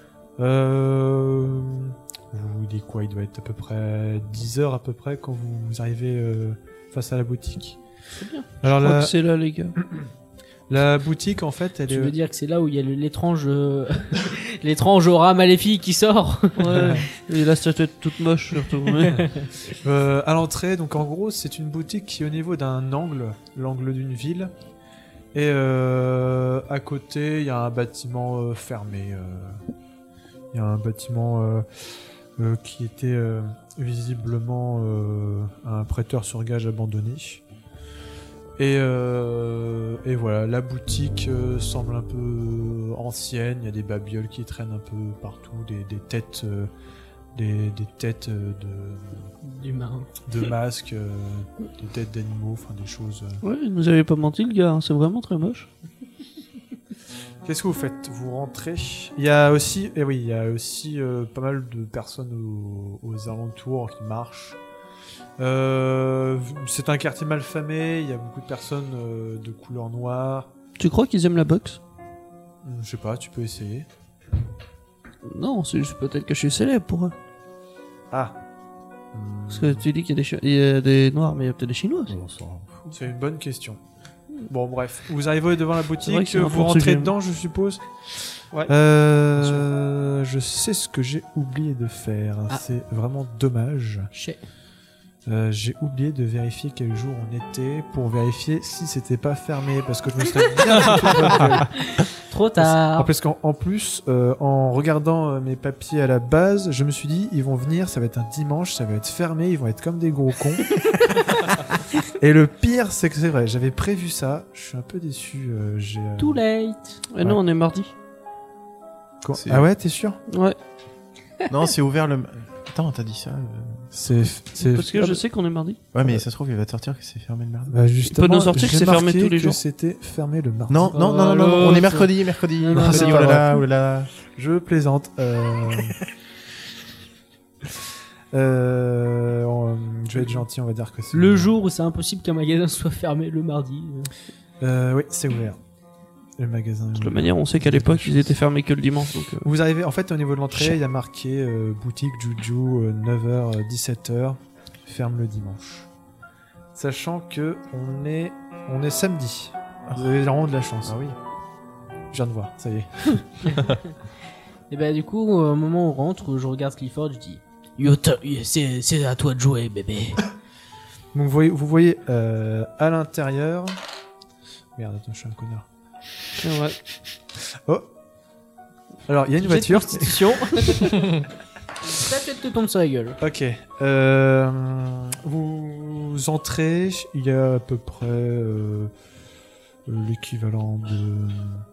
Euh... Vous vous dites quoi? Il doit être à peu près dix heures à peu près quand vous arrivez euh, face à la boutique. C'est bien. Alors Je crois la, que c'est là, les gars. la boutique en fait, elle Tu est... veux dire que c'est là où il y a le- l'étrange, euh, l'étrange aura maléfique qui sort. Ouais. Et la statuette toute moche, surtout. Ouais. Euh, à l'entrée, donc en gros, c'est une boutique qui est au niveau d'un angle, l'angle d'une ville. Et euh, à côté, il y a un bâtiment euh, fermé. euh. Il y a un bâtiment euh, euh, qui était euh, visiblement euh, un prêteur sur gage abandonné. Et, euh, et voilà, la boutique euh, semble un peu ancienne. Il y a des babioles qui traînent un peu partout, des, des têtes, euh, des, des têtes euh, de D'humain. de masques, euh, des têtes d'animaux, enfin des choses. euh. Ouais, il nous avait pas menti, le gars. hein. C'est vraiment très moche. Qu'est-ce que vous faites? Vous rentrez. Il y a aussi, eh oui, il y a aussi euh, pas mal de personnes aux, aux alentours qui marchent. Euh, c'est un quartier mal famé. Il y a beaucoup de personnes euh, de couleur noire. Tu crois qu'ils aiment la boxe? Je sais pas, tu peux essayer. Non, c'est juste peut-être que je suis célèbre pour eux. Ah. Parce que tu dis qu'il y a des, Chi- il y a des noirs, mais il y a peut-être des chinois aussi. C'est une bonne question. Bon, bref. Vous arrivez devant la C'est vrai boutique, que c'est un vous pour rentrez sujet. dedans, je suppose. Ouais. Euh, je sais ce que j'ai oublié de faire. Ah. C'est vraiment dommage. Chez. Euh, j'ai oublié de vérifier quel jour on était pour vérifier si c'était pas fermé parce que je me serais bien foutu de votre gueule. Trop Ah, tard. parce qu'en en plus, euh, en regardant euh, mes papiers à la base, je me suis dit, ils vont venir, ça va être un dimanche, ça va être fermé, ils vont être comme des gros cons. Et le pire, c'est que c'est vrai, j'avais prévu ça, je suis un peu déçu. euh, j'ai, euh, Too late. Et non, on est mardi. quoi- C'est- Ah ouais, t'es sûr? Ouais. Non, c'est ouvert le. Attends, t'as dit ça. euh. C'est, c'est... Parce que je sais qu'on est mardi. Ouais, mais ça se trouve, il va te sortir que c'est fermé le mardi. Bah justement, Il peut nous sortir que j'ai c'est fermé marqué tous les que jours. c'était fermé le mardi. Non, non, non, non, non, alors, on est ça- mercredi, mercredi, Non, non, mercredi, c'est oh pas là vrai. là, oh là là. Je plaisante. Euh... euh, on- Je vais être gentil, on va dire que c'est... Le jour où c'est impossible qu'un magasin soit fermé le mardi. Euh, oui, c'est ouvert. Le magasin. De toute manière, on sait qu'à l'époque, ils étaient fermés que le dimanche. Donc, euh, Vous arrivez, en fait, au niveau de l'entrée, il y a marqué euh, boutique Juju, euh, neuf heures, dix-sept heures, ferme le dimanche. Sachant que on est, on est samedi. Vous avez vraiment de la chance. Ah oui. Je viens de voir, ça y est. Et bah, du coup, au moment où on rentre, je regarde Clifford, je dis Yo, ta- c'est c'est à toi de jouer, bébé. Donc, vous voyez, vous voyez euh, à l'intérieur. Merde, attends, je suis un connard. c'est vrai. Oh. Alors, il y a une Jet de voiture. constitution. Ta tête te tombe sur la gueule. Ok. Euh, vous entrez, il y a à peu près euh, l'équivalent de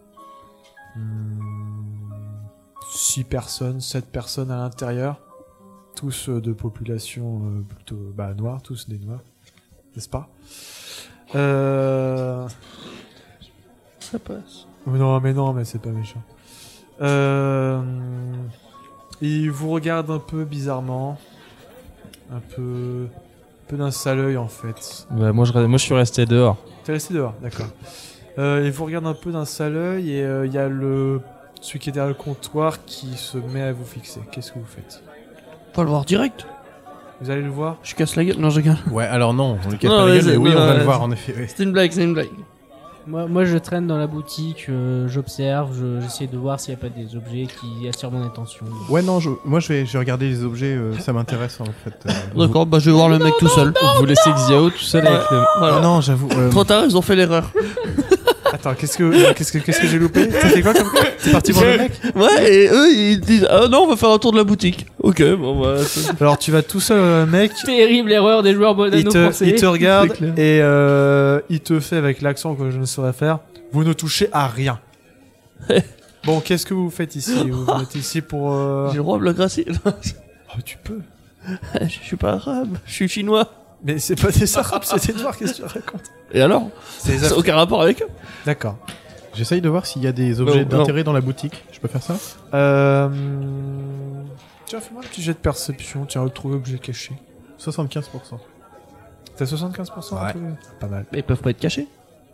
six personnes, sept personnes à l'intérieur. Tous euh, de population euh, plutôt bah, noire, tous des noirs. N'est-ce pas euh... Ça passe. Non, mais non, mais c'est pas méchant. Euh... Il vous regarde un peu bizarrement. Un peu... Un peu d'un sale œil, en fait. Bah, moi, je, moi, je suis resté dehors. T'es resté dehors, d'accord. Euh, il vous regarde un peu d'un sale œil et euh, il y a le... celui qui est derrière le comptoir qui se met à vous fixer. Qu'est-ce que vous faites? Pas le voir direct. Vous allez le voir? Je casse la gueule. Non, je rigole. Ouais, alors non, on le casse Non, pas la mais gueule, mais c'est- oui, non, on va non, le voir c'est- en effet. ouais. C'est une blague, c'est une blague. Moi, moi, je traîne dans la boutique, euh, j'observe, je- j'essaie de voir s'il n'y a pas des objets qui attirent mon attention. Ouais, non, je, moi je vais, je vais regarder les objets, euh, ça m'intéresse en fait. euh. D'accord, bah je vais voir le mec tout seul. Vous laissez Xiao tout seul avec le. Voilà. Ah non, j'avoue. euh, Trop tard, ils ont fait l'erreur. Attends, qu'est-ce que qu'est-ce que qu'est-ce que j'ai loupé? T'as fait quoi comme T'es parti voir le mec? Ouais, et eux ils disent ah non, on va faire un tour de la boutique. Ok, bon bah. c'est- Alors tu vas tout seul euh, mec. Terrible erreur des joueurs Il bonano te, français. il te regarde C'est clair. et euh, il te fait avec l'accent que je ne saurais faire. Vous ne touchez à rien. Bon, qu'est-ce que vous faites ici? Vous êtes ici pour. Euh... J'ai le droit de le grasser. Oh, tu peux. Je suis pas arabe, je suis chinois. Mais c'est pas des arabes, c'est des noirs. Qu'est-ce que tu racontes? Et alors? C'est des Ça Af- n'a aucun rapport avec eux. D'accord. J'essaye de voir s'il y a des objets Non, d'intérêt dans la boutique. Je peux faire ça? Euh... Tiens, fais-moi un petit jet de perception. Tiens, retrouver objet caché. soixante-quinze pour cent. T'as soixante-quinze pour cent? Ouais. retrouvé Pas mal. Mais ils peuvent pas être cachés.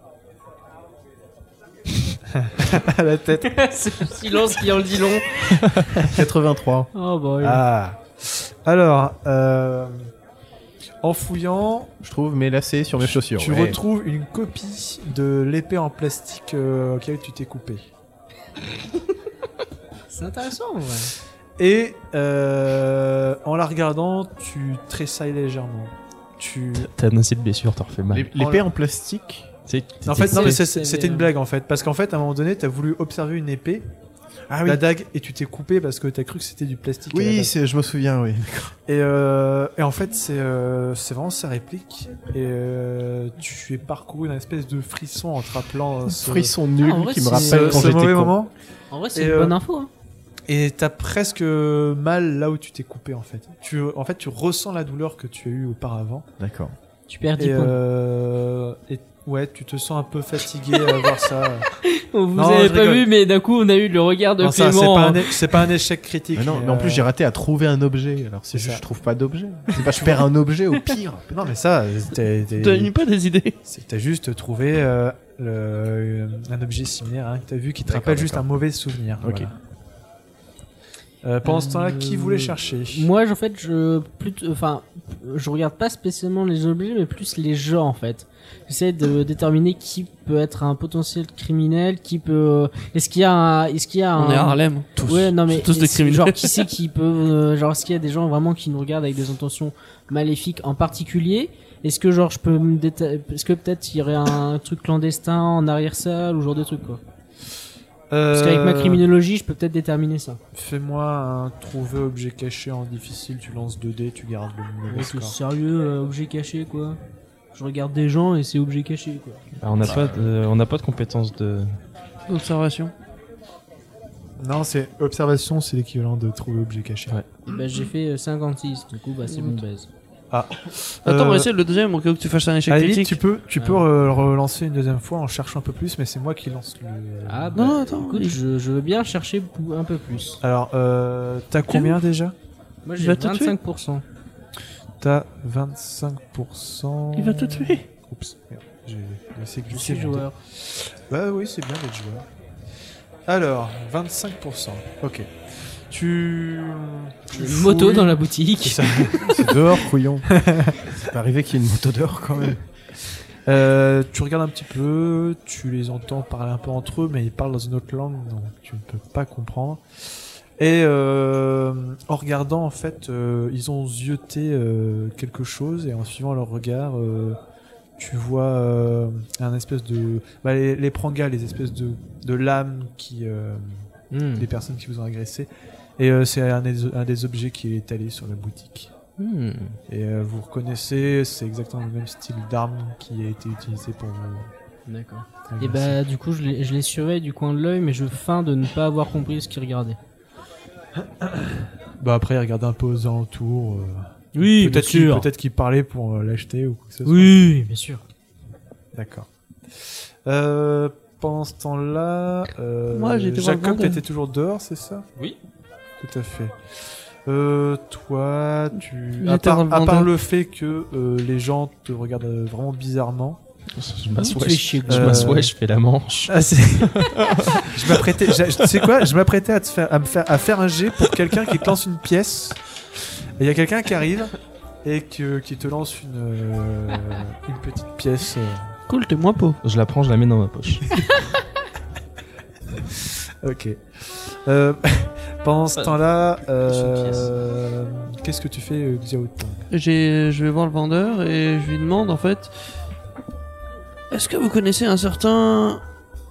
À la tête. C'est le silence qui en le dit long. quatre-vingt-trois. Oh bah oui. Ah. Alors, euh... en fouillant, Je trouve mes lacets sur mes chaussures. tu ouais. retrouves une copie de l'épée en plastique euh, auquel tu t'es coupé. C'est intéressant, ouais. Et euh, en la regardant, tu tressailles légèrement. Tu... T'as annoncé de blessure, t'en refais mal. L'ép- L'épée en plastique. C'est- En fait, non, mais c'est- c'est- c'était une blague en fait. Parce qu'en fait, à un moment donné, t'as voulu observer une épée, Ah la dague, et tu t'es coupé parce que t'as cru que c'était du plastique. à la Oui, base. c'est- je me souviens, oui. Et, euh, et en fait, c'est euh, c'est vraiment sa réplique. Et euh, tu es parcouru d'une espèce de frisson en te rappelant euh, ce, Frisson nul Ah, en vrai, qui me c'est- rappelle ce, quand ce j'étais mauvais con. moment. En vrai, c'est Et, une euh, bonne info. Hein. Et t'as presque mal là où tu t'es coupé en fait. Tu, en fait, tu ressens la douleur que tu as eue auparavant. D'accord. Tu perds dix Et, points. euh, et ouais, tu te sens un peu fatigué à voir ça. Oh, vous non, avez je pas rigole. vu, mais d'un coup, on a eu le regard de Non, ça, c'est Clément. pas, un é- c'est pas un échec critique. Mais non, mais en euh, plus j'ai raté à trouver un objet. Alors c'est c'est juste ça. je trouve pas d'objet. C'est pas je perds un objet au pire. Non, mais ça, t'es- t'es- Donne pas des idées. c'est- t'as juste trouvé euh, le- un objet similaire hein, que t'as vu qui te D'accord, rappelle juste un d'accord. mauvais souvenir. Ok. Voilà. Euh, pendant ce temps-là, Euh, qui voulait chercher? Moi, en fait, je plutôt, enfin, je regarde pas spécialement les objets, mais plus les gens, en fait. J'essaie de déterminer qui peut être un potentiel criminel, qui peut. Est-ce qu'il y a un, est-ce qu'il y a un. On est à Harlem. Ouais, non mais C'est tous des est-ce- criminels. genre qui c'est qui peut, euh, genre est-ce qu'il y a des gens vraiment qui nous regardent avec des intentions maléfiques en particulier? Est-ce que genre je peux me déta- est-ce que peut-être il y aurait un truc clandestin en arrière-salle ou genre de trucs quoi? Parce qu'avec ma Euh, criminologie, je peux peut-être déterminer ça. Fais-moi un trouver objet caché en difficile, tu lances deux dés, tu gardes le mauvais Ouais, score. c'est sérieux, euh, objet caché quoi. Je regarde des gens et c'est objet caché quoi. Bah, on n'a pas, de- on n'a pas de compétences de. Observation. Non, c'est observation, c'est l'équivalent de trouver objet caché. Ouais. Et bah, j'ai fait euh, cinquante-six, du coup, bah, c'est bon baise. Ah. Attends, on va Euh, essayer le deuxième au cas où tu fasses un échec À la limite, critique. tu peux, tu peux Ah. re- relancer une deuxième fois en cherchant un peu plus, mais c'est moi qui lance le. Ah, bah, Non, attends. écoute, je, je veux bien chercher pou- un peu plus. Alors, euh, t'as combien déjà? Moi, Il j'ai va te tuer. vingt-cinq pour cent. T'as vingt-cinq pour cent. Il va te tuer. Oups, merde. J'ai laissé Je glisser suis mon dé. joueur. Bah oui, c'est bien d'être joueur. Alors, vingt-cinq pour cent. Ok. Tu. tu Une moto fouilles. dans la boutique. C'est c'est dehors, couillon. C'est pas arrivé qu'il y ait une moto dehors quand même. Euh, tu regardes un petit peu, tu les entends parler un peu entre eux, mais ils parlent dans une autre langue, donc tu ne peux pas comprendre. Et euh, en regardant, en fait, euh, ils ont zioté euh, quelque chose, et en suivant leur regard, euh, tu vois euh, un espèce de... Bah, les, les prangas, les espèces de, de lames qui... Euh, Hmm. des personnes qui vous ont agressé. Et euh, c'est un des, un des objets qui est étalé sur la boutique. Hmm. Et euh, vous reconnaissez, c'est exactement le même style d'arme qui a été utilisé pour vous. D'accord. agresser. Et bah, du coup, je les, je les surveille du coin de l'œil, mais je feins de ne pas avoir compris ce qu'ils regardaient. Bah après, regardez un peu aux alentours. euh, Oui, peut-être qu'il peut-être qu'il parlait pour euh, l'acheter ou quoi que ce soit. Oui, bien sûr. D'accord. Euh, pendant ce temps-là, euh, Moi, j'étais voir le Jacob, vendeur. t'étais toujours dehors, c'est ça? Oui. Tout à fait. Euh, toi, tu, J'étais à part, voir le à part vendeur. le fait que euh, les gens te regardent euh, vraiment bizarrement. Je m'assois, Tu fais chier, je quoi. m'assois et je fais la manche. Ah, c'est- je m'apprêtais, je- tu sais quoi? Je m'apprêtais à te faire, à me faire, à faire un jet pour quelqu'un qui te lance une pièce. Et il y a quelqu'un qui arrive et que, qui te lance une, euh, une petite pièce. euh. Cool, t'es moins pauvre. Je la prends, je la mets dans ma poche. Ok. Euh, pendant ce Pas- temps-là, une euh, qu'est-ce que tu fais, euh, Xiao Tong? J'ai, je vais voir le vendeur et je lui demande en fait, est-ce que vous connaissez un certain...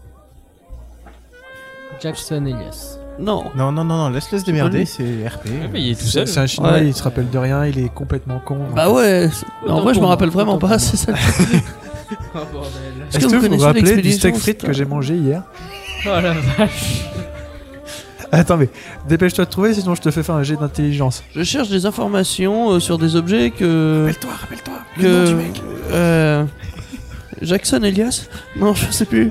Jackson Elias. Non. Non, non, non, non, laisse-le se démerder, lui. c'est R P. Mais il est tout C'est seul. c'est un chinois, Ouais. il se rappelle de rien, il est complètement con. Bah ouais. c'est- En Autant vrai, je me pour rappelle moi, vraiment autant pas. pour C'est ça. Oh bordel. Est-ce que, vous vous connaissez rappelez du l'expédition steak frites que j'ai mangé hier? Oh la vache. Attends, mais dépêche-toi de trouver, sinon je te fais faire un jet d'intelligence. Je cherche des informations euh, sur des objets que. Rappelle-toi, rappelle-toi. que. Euh, Jackson Elias? Non, je sais plus.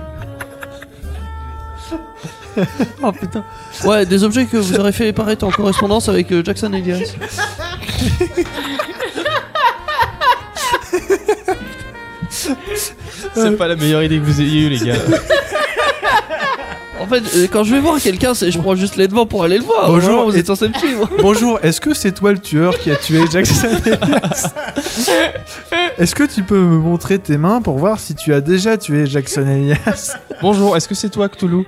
Oh putain. Ouais, des objets que vous aurez fait paraître en correspondance avec euh, Jackson Elias. C'est pas la meilleure idée que vous ayez eue, les gars. En fait, euh, quand je vais voir quelqu'un, c'est je prends juste les devants pour aller le voir. Bonjour, Vraiment, vous et- êtes censé me suivre. Bonjour, est-ce que c'est toi le tueur qui a tué Jackson Elias? Est-ce que tu peux me montrer tes mains pour voir si tu as déjà tué Jackson Elias? Bonjour, est-ce que c'est toi, Cthulhu?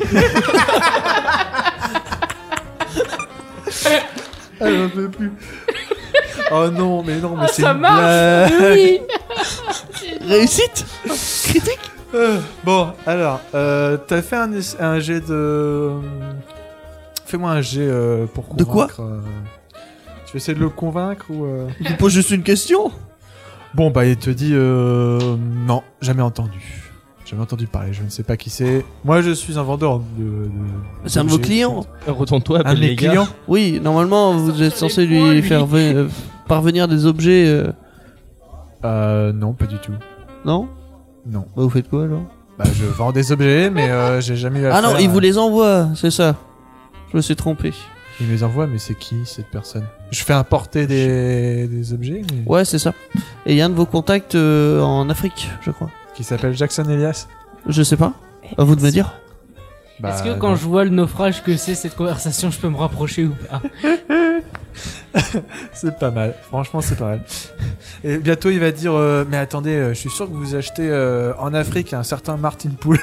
Ah, j'en peux plus. Oh non, mais non, mais c'est Ça une marche. blague. Oui. Réussite. Critique. Euh, bon, alors, euh, t'as fait un, es- un jet de... Fais-moi un jet euh, pour convaincre. De quoi euh, Tu veux essayer de le convaincre ou... euh Je vous pose juste une question. Bon, bah, il te dit... Euh, non, jamais entendu. Jamais entendu parler, je ne sais pas qui c'est. Moi, je suis un vendeur de... de- C'est un de vos d'objets. clients. Retourne-toi, Un de appelle mes les gars. clients. Oui, normalement, vous êtes censé les points, lui lui. faire ve- euh, parvenir des objets. euh, Euh, non, pas du tout. Non. Non. Bah, vous faites quoi alors? Bah, je vends des objets, mais euh, j'ai jamais eu à Ah non, faire, il vous euh, les envoie, c'est ça. Je me suis trompé. Il me les envoie, mais c'est qui, cette personne? Je fais importer des, des objets, mais... Ouais, c'est ça. Et il y a un de vos contacts euh, en Afrique, je crois. Qui s'appelle Jackson Elias. Je sais pas. À vous de me dire. Bah, Est-ce que quand non. je vois le naufrage que c'est cette conversation, je peux me rapprocher ou pas? C'est pas mal, franchement c'est pas mal. Et bientôt il va dire euh, mais attendez, euh, je suis sûr que vous achetez euh, en Afrique un certain Martin Pool.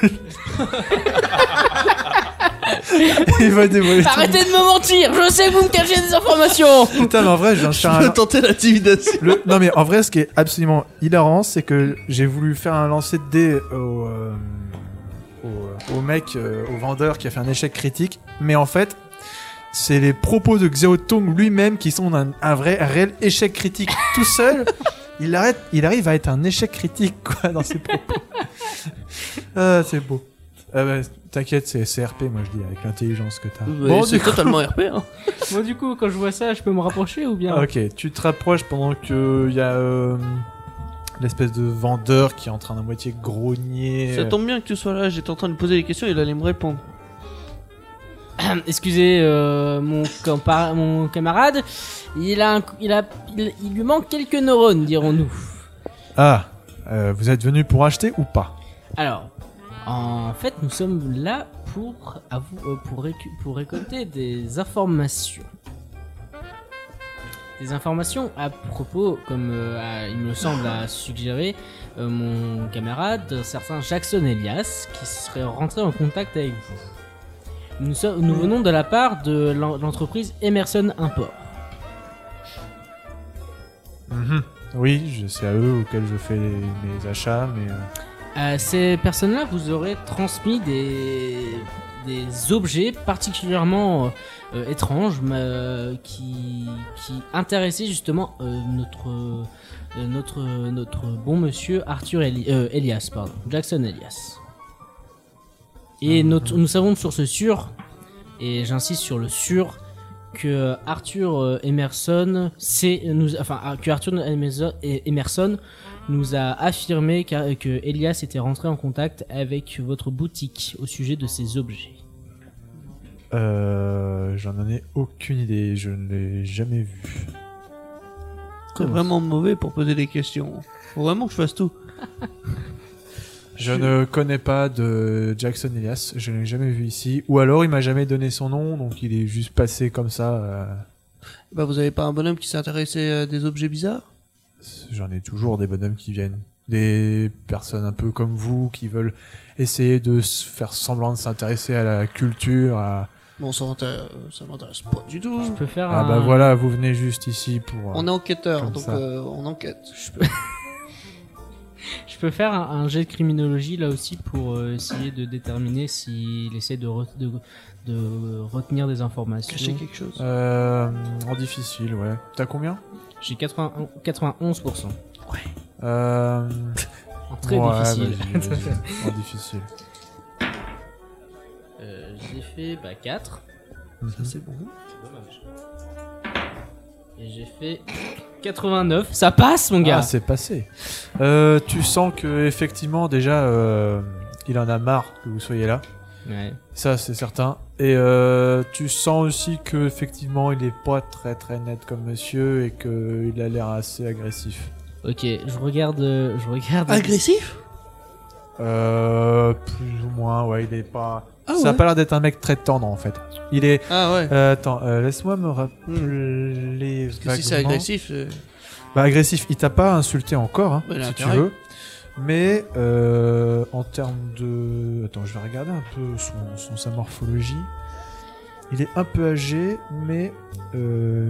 Il va dévoiler tout. Arrêtez de me mentir. Je sais que vous me cachez des informations. Putain, mais en vrai je viens de Je faire peux un... tenter l'intimidation. le- Non mais en vrai ce qui est absolument hilarant, c'est que j'ai voulu faire un lancer de dés au, euh, au, au mec, euh, au vendeur qui a fait un échec critique, mais en fait c'est les propos de Xiao Tong lui-même qui sont un, un vrai, un réel échec critique tout seul. Il, arrête, il arrive à être un échec critique quoi dans ses propos. Ah, c'est beau. Euh, bah, t'inquiète, c'est C R P, moi je dis, avec l'intelligence que t'as. Ouais, Bon, c'est du coup- totalement R P. Hein. Moi, du coup, quand je vois ça, je peux me rapprocher ou bien Ok, tu te rapproches pendant que il y a euh, l'espèce de vendeur qui est en train d'à moitié grogner. Ça tombe bien que tu sois là. J'étais en train de lui poser des questions. Il allait me répondre. Excusez euh, mon, compa- mon camarade, il a, un- il a, il, il lui manque quelques neurones, dirons-nous. Ah, euh, vous êtes venu pour acheter ou pas? Alors, en fait, nous sommes là pour, à vous- euh, pour, récu- pour récolter des informations. Des informations à propos, comme euh, à- il me semble a suggéré euh, mon camarade, un certain Jackson Elias, qui serait rentré en contact avec vous. Nous, sommes- nous venons de la part de l'en- l'entreprise Emerson Import. Mhm. Oui, je- c'est à eux auxquels je fais les- mes achats, mais... euh, À ces personnes-là, vous aurez transmis des, des objets particulièrement euh, étranges mais, qui, qui intéressaient justement euh, notre, euh, notre, notre bon monsieur Arthur Eli- euh, Elias, pardon, Jackson Elias. Et notre, nous savons de source sûre, et j'insiste sur le sûr, que Arthur euh, Emerson, c'est, nous, enfin, que Arthur Emerson, Emerson nous a affirmé qu'a- que Elias était rentré en contact avec votre boutique au sujet de ces objets. Euh, j'en ai aucune idée, je ne l'ai jamais vu. C'est vraiment mauvais pour poser des questions. Faut vraiment que je fasse tout. Je ne connais pas de Jackson Elias, je ne l'ai jamais vu ici. Ou alors il m'a jamais donné son nom, donc il est juste passé comme ça. euh, Bah, vous avez pas un bonhomme qui s'intéressait à des objets bizarres? J'en ai toujours des bonhommes qui viennent. Des personnes un peu comme vous qui veulent essayer de se faire semblant de s'intéresser à la culture. À... Bon, ça m'intéresse, ça m'intéresse pas du tout. Je peux faire Ah un... bah voilà, vous venez juste ici pour... On est enquêteur, Comme donc ça. euh, on enquête. Je peux... Je peux faire un, un jet de criminologie là aussi pour euh, essayer de déterminer s'il essaie de, re- de, de retenir des informations. Cacher quelque chose. Euh, en difficile, ouais. T'as combien? J'ai quatre-vingts quatre-vingt-onze pour cent. euh... En très ouais, difficile. vas-y, vas-y. En difficile. Euh, j'ai fait bah, quatre. Mhm. C'est bon. Et j'ai fait quatre-vingt-neuf. Ça passe, mon gars. Ah, c'est passé. Euh, tu sens que effectivement déjà, euh, il en a marre que vous soyez là. Ouais. Ça, c'est certain. Et euh, tu sens aussi que effectivement, il est pas très très net comme monsieur et que il a l'air assez agressif. Ok, je regarde, euh, je regarde. Agressif? Euh, plus ou moins, ouais, il est pas. Ah ça a ouais. pas l'air d'être un mec très tendre en fait. Il est. Ah ouais. Euh, attends, euh, laisse-moi me rappeler. Parce que si c'est vaguement. agressif, euh, Bah agressif, il t'a pas insulté encore, hein, Bah, il a si tu intérêt. veux. Mais euh, en termes de... Attends, je vais regarder un peu son, son, sa morphologie. Il est un peu âgé, mais euh,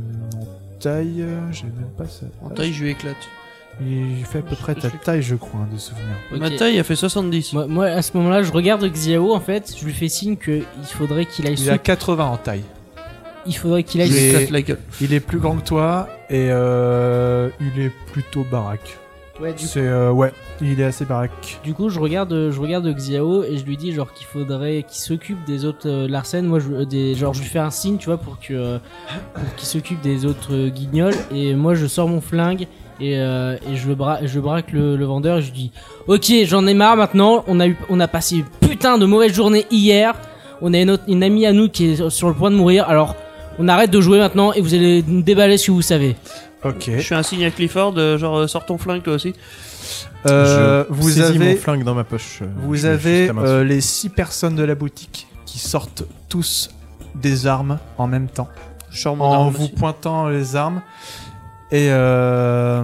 en taille... J'ai même pas ça. en taille, je lui éclate. Il fait à peu près ta taille, je crois, hein, de souvenir. Ok. Ma taille, elle fait soixante-dix. Moi, moi, à ce moment-là, je regarde Xiao en fait. Je lui fais signe que il faudrait qu'il aille. Il sous- a quatre-vingts en taille. Il faudrait qu'il Je aille. lui Il est- éclate la gueule. Il est plus grand que toi et euh, il est plutôt baraque. Ouais, du C'est... euh, ouais, il est assez baraque. Du coup, je regarde, je regarde Xiao et je lui dis genre qu'il faudrait qu'il s'occupe des autres euh, Larsen. Moi, je, euh, des, genre, je lui fais un signe, tu vois, pour que euh, pour qu'il s'occupe des autres euh, guignols. Et moi, je sors mon flingue et, euh, et je le bra je braque le, le vendeur et je lui dis ok, j'en ai marre maintenant. On a eu, on a passé une putain de mauvaise journée hier. On a une, autre, une amie à nous qui est sur le point de mourir. Alors, on arrête de jouer maintenant et vous allez nous déballer ce que vous savez. Ok. Je fais un signe à Clifford, euh, genre euh, sors ton flingue toi aussi. Euh, Je vous saisis avez... mon flingue dans ma poche. euh, Vous je- avez juste la main euh, les six personnes de la boutique qui sortent tous des armes en même temps, Je sors mon en arme vous aussi. pointant les armes. Et euh,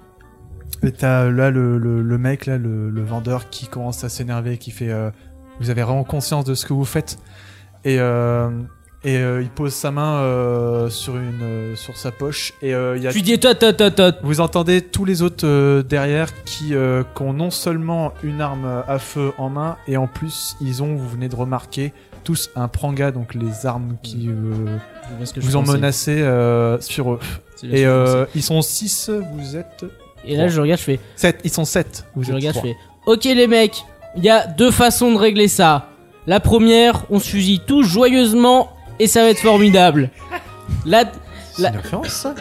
et t'as là le, le, le mec, là, le, le vendeur qui commence à s'énerver, qui fait euh, vous avez vraiment conscience de ce que vous faites. Et, euh, et euh, il pose sa main euh, sur, une, euh, sur sa poche. Et euh, il y a Je lui dis toi, toi, toi, toi. vous entendez tous les autres euh, derrière qui, euh, qui ont non seulement une arme à feu en main, et en plus, ils ont, vous venez de remarquer, tous un pranga, donc les armes qui euh, Je vois ce que je vous ont pensais. menacé euh, sur eux. C'est bien ce Et que je euh, pensais. ils sont six, vous êtes Et là, je regarde, je fais. sept. Ils sont sept. Vous Je êtes regarde, je trois. fais. Ok les mecs, il y a deux façons de régler ça. La première, on se fusille tous joyeusement et ça va être formidable. La, C'est la, une référence, ça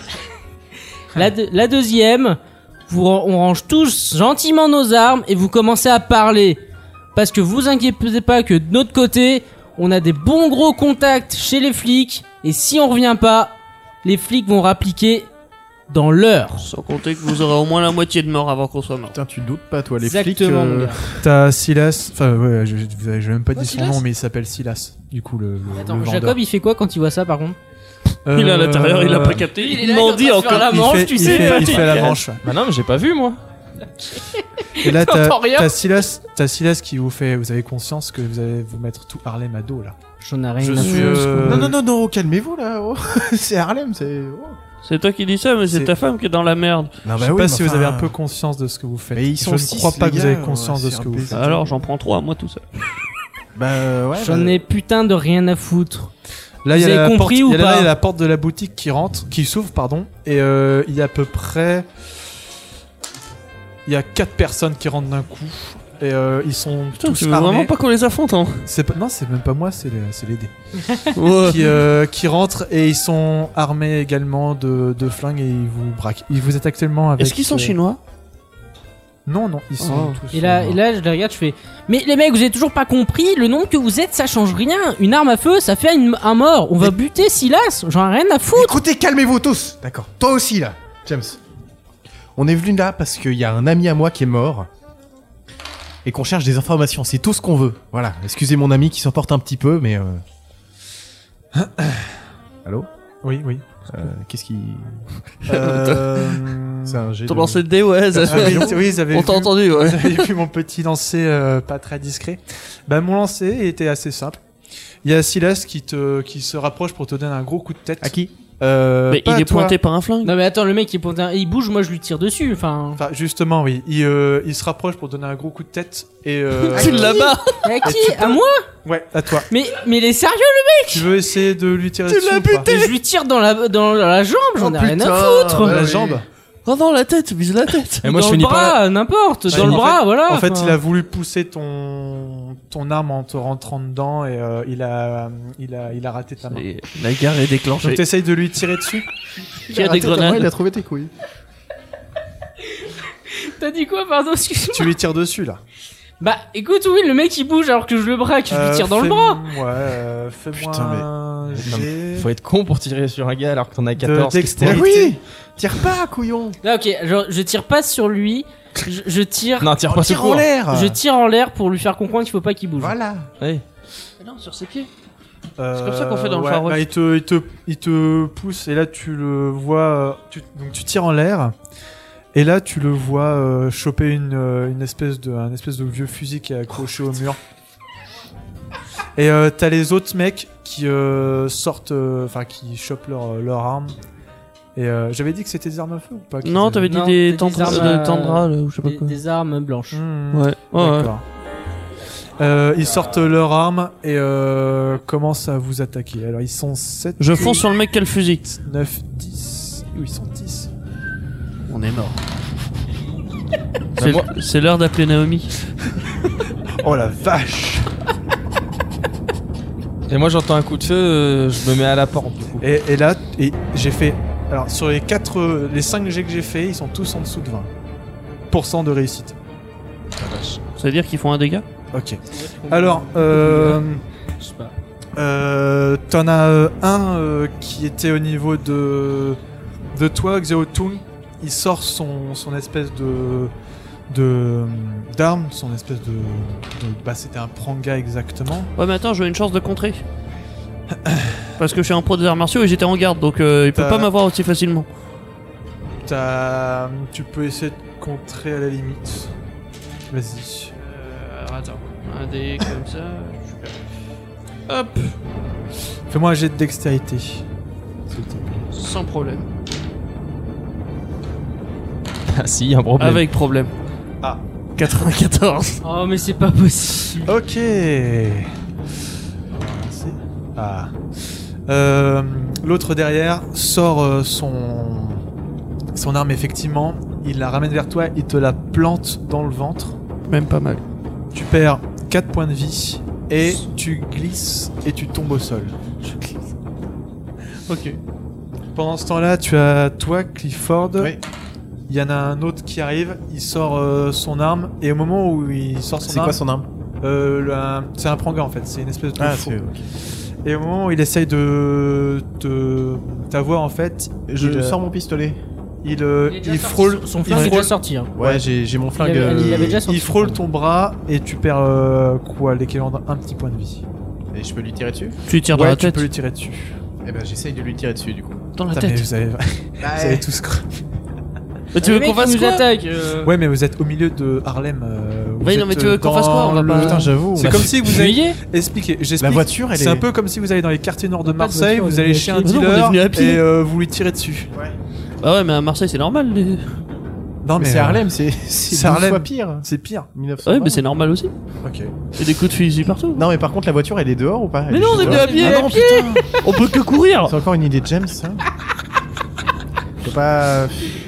la, de- la deuxième, vous, ran- on range tous gentiment nos armes et vous commencez à parler. Parce que vous inquiétez pas que de notre côté, on a des bons gros contacts chez les flics. Et si on revient pas, les flics vont rappliquer dans l'heure. Sans compter que vous aurez au moins la moitié de morts avant qu'on soit mort. Putain, tu doutes pas, toi, les Exactement, flics. mon euh, gars. T'as Silas, enfin ouais, je, je, vous avez- je vais même pas Quoi, dit son Silas nom, mais il s'appelle Silas. Du coup, le, le, Attends, le vendeur. Jacob, il fait quoi quand il voit ça par contre? Euh, Il est à l'intérieur, il a pas capté. Il est Il là, m'en il est dit en train de faire encore. la il manche, fait, tu il sais. fait, il fait la manche. ouais. Bah non, mais j'ai pas vu moi. Et là, t'as T'entends rien t'as Silas, t'as Silas qui vous fait, vous avez conscience que vous allez vous mettre tout Harlem à dos là. J'en ai rien Je à suis, foutre. euh, Non, non, non, non, calmez-vous là. oh. C'est Harlem, c'est. oh. C'est toi qui dis ça, mais c'est C'est- ta femme qui est dans la merde. Non, Je sais pas si vous avez un peu conscience de ce que vous faites. Mais ils sont je ne six, crois pas les que vous gars, avez on conscience va de se ce faire que vous baiser. faites. Alors j'en prends trois, moi tout seul. Bah ouais. J'en bah- ai putain de rien à foutre. Là, il y Vous a avez la compris porte, ou il y a là, pas il y a la porte de la boutique qui rentre, qui s'ouvre, pardon, et euh, il y a à peu près, il y a quatre personnes qui rentrent d'un coup, et euh, ils sont Putain, tous tu veux armés. vraiment pas qu'on les affronte, hein? C'est pas, non, c'est même pas moi, c'est les, c'est les dés. Ouais. qui, euh, qui rentrent et ils sont armés également de, de flingues et ils vous braquent. Ils vous attaquent tellement avec. Est-ce qu'ils sont euh, chinois? Non, non, ils sont Oh. tous. Et là, euh, et là, je les regarde, je fais. Mais les mecs, vous avez toujours pas compris, le nombre que vous êtes, ça change rien. Une arme à feu, ça fait une- un mort. On va buter Silas, j'en ai rien à foutre. Écoutez, calmez-vous tous. D'accord. Toi aussi là, James. On est venu là parce qu'il y a un ami à moi qui est mort et qu'on cherche des informations. C'est tout ce qu'on veut. Voilà. Excusez mon ami qui s'emporte un petit peu, mais. Euh... Allô. Oui, oui. Euh, Qu'est-ce qui. Euh... C'est un jet Ton de- lancer de dés, ouais. ça- Ah oui, oui, ils avaient On vu- t'a entendu, Vous ouais. avez vu mon petit lancer euh, pas très discret. Bah, mon lancer était assez simple. Il y a Silas qui te qui se rapproche pour te donner un gros coup de tête. À qui? Euh, Mais pas il à est toi. pointé par un flingue. Non mais attends, le mec il, pointe un- il bouge, moi je lui tire dessus. Enfin, Enfin, justement, oui. Il, euh, il se rapproche pour donner un gros coup de tête et. Euh... Tu là-bas. à qui? À moi? Ouais, à toi. Mais mais il est sérieux? Tu veux essayer de lui tirer Tu dessus l'as ou pas Et je lui tire dans la dans la jambe, j'en ai rien à putain. foutre. Ouais, La oui. jambe. Oh non, la tête, vise la tête. Et moi dans je le finis par. bras, n'importe, Bah, dans le en bras, fait- voilà. En fait, enfin. il a voulu pousser ton ton arme en te rentrant dedans et euh, il a il a il a raté ta main. Et la guerre est déclenchée. Donc t'essayes de lui tirer dessus. Qui a des Arrêtez, t'as- grenades. Il a trouvé tes couilles. T'as dit quoi, pardon, excuse-moi. Tu lui tires dessus là. Bah écoute, oui, le mec il bouge alors que je le braque, je lui Euh, tire dans le fais- bras. Ouais, euh, fais-moi Putain, mais- un Non, jet Faut être con pour tirer sur un gars alors que t'en as de quatorze. dextérité. oui. Tire pas, couillon. Là, ok, je, je tire pas sur lui, je, je tire, Non, tire pas Tire tout en court. l'air. je tire en l'air pour lui faire comprendre qu'il faut pas qu'il bouge. Voilà. Ouais. Non, sur ses pieds. Euh, C'est comme ça qu'on fait dans le ouais, Far West. bah, il te il te il te pousse et là tu le vois. euh, tu, donc tu tires en l'air. Et là, tu le vois euh, choper une, euh, une espèce de, un espèce de vieux fusil qui est accroché au mur. Et euh, t'as les autres mecs qui euh, sortent, enfin qui chopent leur, leur arme. Et euh, j'avais dit que c'était des armes à feu ou pas qu'ils Non, avaient- t'avais dit Non, des t'as des tendras, armes, euh, euh, tendras, là, ou je sais pas Des, quoi. des armes blanches. Mmh, Ouais, ouais, ouais. D'accord. Euh, ils sortent leur arme et euh, commencent à vous attaquer. Alors ils sont sept, Je fonce sur le mec qui a le fusil. neuf, dix. Où ils sont dix. On est mort. C'est- C'est l'heure d'appeler Naomi. Oh la vache! Et moi j'entends un coup de feu, euh, je me mets à la porte du coup. Et, et là, et j'ai fait. Alors, sur les quatre, euh, les cinq jets que j'ai fait, ils sont tous en dessous de vingt pour cent de réussite. Ça veut dire qu'ils font un dégât? Ok. Alors, euh, Je sais pas. euh, t'en as euh, un euh, qui était au niveau de de toi, Xeotung. Il sort son son espèce de de d'arme, son espèce de, de bah c'était un pranga exactement. Ouais, mais attends, j'ai une chance de contrer. Parce que je suis un pro des arts martiaux et j'étais en garde, donc euh, il peut T'as- pas m'avoir aussi facilement. T'as, tu peux essayer de contrer à la limite. Vas-y. Euh, alors attends, un dé comme ça. Hop, Fais-moi un jet de dextérité. S'il te plaît. sans problème. Ah si, y a un problème. Avec problème. Ah. quatre-vingt-quatorze. Oh mais c'est pas possible. Ok. Ah. Euh, L'autre derrière sort euh, son son arme effectivement. Il la ramène vers toi. Il te la plante dans le ventre. Même pas mal. tu perds quatre points de vie et tu glisses et tu tombes au sol. Ok. Pendant ce temps-là, tu as toi, Clifford. Oui. Il y en a un autre qui arrive, il sort euh, son arme et au moment où il sort son C'est arme, quoi son arme? euh, le- un- c'est un pranga en fait, c'est une espèce de Ah, faux. c'est ok. Et au moment où il essaye de te t'avoir en fait, Je il, euh, sors mon pistolet. il, euh, Il est déjà il sorti, frôle, son- Son il flingue est frôle, déjà sorti. Hein. Ouais, j'ai j'ai mon flingue. avait- euh, il avait déjà sorti il son frôle flingue. ton bras et tu perds euh, quoi, l'équivalent d'un petit point de vie. Et je peux lui tirer dessus? Tu lui tires dans Ouais, la tu tête. peux lui tirer dessus. Eh ben, j'essaye de lui tirer dessus du coup. Dans la Putain, mais tête. vous avez, vous avez tous crevé. Mais tu veux Le qu'on mec, il fasse nous quoi? attaque. euh, Ouais, mais vous êtes au milieu de Harlem. euh, vous Oui, non, êtes, mais tu veux euh, qu'on fasse quoi? On va dans pas- le- Putain, j'avoue. C'est on a comme fait- si vous Vous avez voyez expliqué. La J'explique. voiture, elle est. C'est un peu comme si vous allez dans les quartiers nord de Pas de Marseille, voiture, vous on est allez venu chez à un pied. Non, on est dealer venu à pied. et euh, vous lui tirez dessus. Bah ouais, mais à Marseille, c'est normal. les- Non, Mais mais c'est euh, Harlem, c'est c'est c'est Harlem. douze fois pire. c'est pire. mille neuf cent Ouais, vingt. mais c'est normal aussi. Ok. Il y a des coups de fusil partout. Non, mais par contre, la voiture, elle est dehors ou pas? Elle Mais est non, on juste est venu dehors. à pied. Ah non, putain. On peut que courir. C'est encore une idée de James, ça. Faut pas.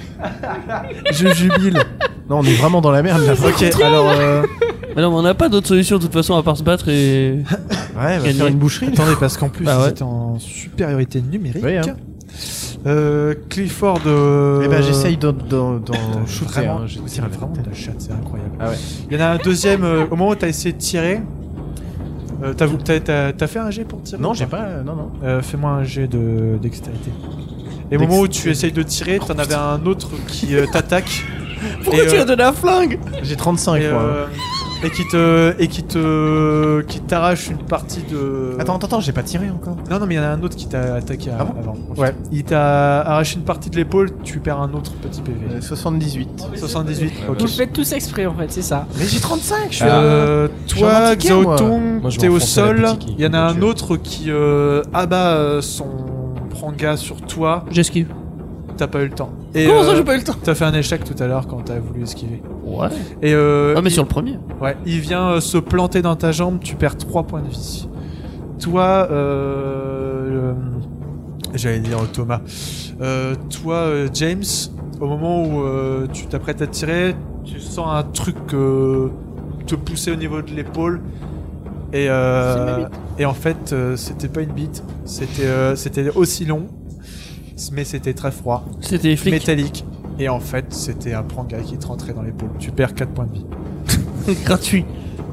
Je jubile. Non, on est vraiment dans la merde là. Ok, alors. euh, Mais non, mais on n'a pas d'autre solution de toute façon à part se battre et. Ouais, va Gagner. faire une boucherie. Attendez, parce qu'en plus, Bah vous ouais. êtes en supériorité numérique. Oui, hein. Euh, Clifford. Euh... Eh ben, j'essaye d'en d'en- d'en shooter. Vraiment, hein, je vous tire tirez la vraiment tête. de la chatte, c'est incroyable. Ah ouais. Il y en a un deuxième, euh, au moment où t'as essayé de tirer, euh, t'as, t'as, t'as, t'as fait un jet pour tirer Non, ou j'ai pas. Non, non. Euh, Fais-moi un jet de dextérité. Et au moment où tu essayes de tirer, t'en avais un autre qui euh, t'attaque. Pourquoi et, tu euh, as de la flingue? J'ai trente-cinq, et, moi. hein. euh, et qui te et qui te qui t'arrache une partie de. Attends, attends, attends, j'ai pas tiré encore. Non, non, mais il y en a un autre qui t'a attaqué Ah bon avant. Ouais, il t'a arraché une partie de l'épaule, tu perds un autre petit P V. Euh, soixante-dix-huit. soixante-dix-huit. Ok. Vous le faites tous exprès en fait, c'est ça. Mais j'ai trente-cinq, je suis Euh, je suis un toi, antiquaire, moi. Xiaotong, Moi, je t'es vais au enfoncer la sol. boutique, Il y en a un donc, autre qui euh, abat euh, son pranga sur toi. J'esquive. T'as pas eu le temps. Et, Comment ça, euh, j'ai pas eu le temps? T'as fait un échec tout à l'heure quand t'as voulu esquiver. Ouais. Et euh, Ah, mais il, sur le premier. ouais, il vient euh, se planter dans ta jambe, tu perds trois points de vie. Toi, euh, euh, j'allais dire Thomas. Euh, toi, euh, James, au moment où euh, tu t'apprêtes à tirer, tu sens un truc euh, te pousser au niveau de l'épaule. Et, euh, et en fait, euh, c'était pas une bite, c'était euh, c'était aussi long, mais c'était très froid, C'était les flics. métallique. Et en fait, c'était un pranga qui te rentrait dans l'épaule. Tu perds quatre points de vie. Gratuit.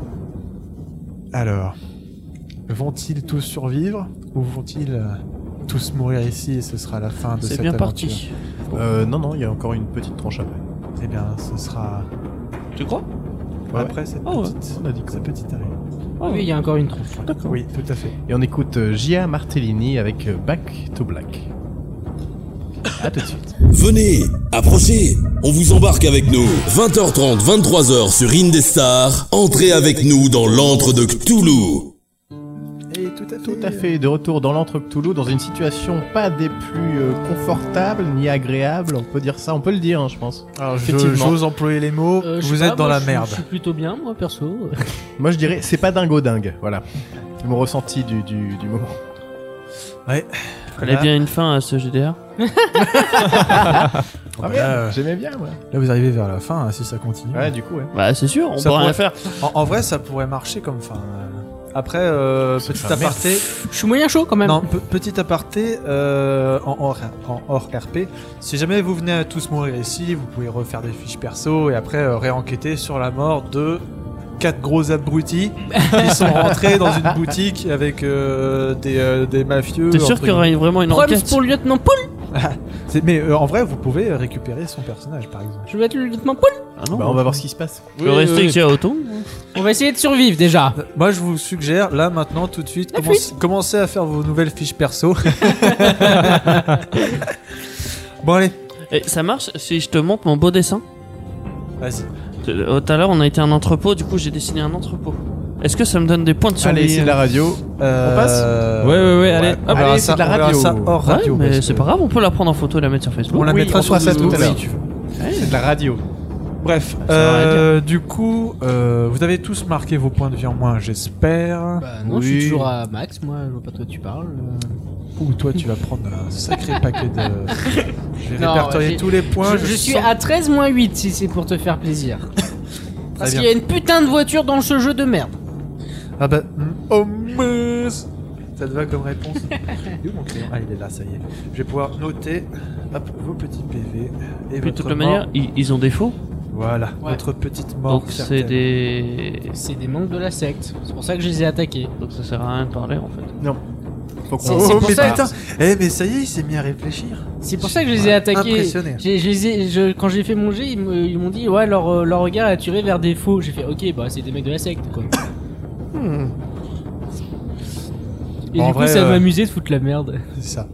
Alors, vont-ils tous survivre ou vont-ils euh, tous mourir ici et ce sera la fin de cette C'est bien aventure? parti. Euh, non, non, il y a encore une petite tranche après. Eh bien, ce sera Tu crois? Ouais, après cette Ah ouais. petite, On a dit quoi cette petite arrivée. Ah Oui, il y a encore une tranche. D'accord. Oui, tout à fait. Et on écoute euh, Gia Martellini avec euh, Back to Black. A tout de suite. Venez, approchez, on vous embarque avec nous. vingt heures trente, vingt-trois heures sur Indestar. Entrez avec nous dans l'antre de Cthulhu. Et tout à fait. Tout à fait, de retour dans l'antre Cthulhu, dans une situation pas des plus euh, confortables ni agréables, on peut dire ça, on peut le dire, hein, je pense. Alors, je- Effectivement. j'ose employer les mots. Euh, je vous sais êtes pas, dans moi, la je- merde. Je suis plutôt bien, moi perso. Moi je dirais, c'est pas dingo dingue, voilà. C'est mon ressenti du, du, du moment. Ouais. Fallait bien une fin à ce G D R. Ah bah merde, là, euh, j'aimais bien, moi. Là, vous arrivez vers la fin, hein, si ça continue. Ouais, du coup, ouais. Bah, c'est sûr, on Ça peut rien pourrait- faire. En, en vrai, ça pourrait marcher comme fin. euh. Après, euh, C'est petit pas merde. aparté. Je suis moyen chaud quand même. Non, pe- petit aparté, euh, en, hors, en hors R P, si jamais vous venez à tous mourir ici, vous pouvez refaire des fiches perso et après euh, réenquêter sur la mort de quatre gros abrutis qui sont rentrés dans une boutique avec euh, des, euh, des mafieux. T'es sûr entre qu'il y aurait vraiment une Problème enquête? pour le lieutenant Paul. C'est- Mais euh, en vrai, vous pouvez récupérer son personnage, par exemple. Je vais être le lieutenant Paul. Ah non, Bah, on va voir ce qui se passe. Je peux rester que Xiaotong. On va essayer de survivre déjà. Moi, je vous suggère, là, maintenant, tout de suite, commence- commencez à faire vos nouvelles fiches perso. Bon, allez, Et ça marche si je te montre mon beau dessin? vas-y. Euh, Tout à l'heure, on a été à un entrepôt, du coup, j'ai dessiné un entrepôt. Est-ce que ça me donne des points de survie? Allez, c'est de la radio. Euh, passe Ouais, ouais, ouais, allez. On Hop, verra allez, ça, c'est de la on verra radio. ça hors Ouais, radio. mais parce c'est que pas grave, on peut la prendre en photo et la mettre sur Facebook. On la Oui, mettra on sur fera ça Google tout à l'heure. si tu veux. C'est de la radio. Bref, Ça veut rien euh, du coup, euh, vous avez tous marqué vos points de vie en moins, j'espère. Bah non, je Oui. suis toujours à max. Moi, je vois pas de quoi tu parles. euh. Ou toi, tu vas prendre un sacré paquet de. Je vais Non, répertorier j'ai- tous les points. je, je suis sens- à treize moins huit si c'est pour te faire plaisir. Parce Très qu'il y a une putain de voiture dans ce jeu de merde. Ah bah, mm, oh, mince. Ça te va comme réponse? Il est où mon crayon? Ah, il est là, ça y est. Je vais pouvoir noter hop, vos petits P V et Puis de votre toute la mort. manière, ils, ils ont des faux. Voilà, Ouais. votre petite mort. Donc c'est certaine. des. C'est des membres de la secte. C'est pour ça que je les ai attaqués. Donc ça sert à rien de parler en fait. Non. Faut qu'on- C'est- Oh, c'est pour mais ça- putain! Eh, mais ça y est, il s'est mis à réfléchir. C'est pour ça que je les ai attaqués. Impressionné. J'ai- je les ai- je- quand j'ai fait mon jet, ils me- ils m'ont dit ouais leur, euh, leur regard a tiré vers des faux. J'ai fait ok bah c'est des mecs de la secte quoi. Hmm, Et Bon, en du coup vrai, ça euh, m'a amusé de foutre la merde. c'est ça.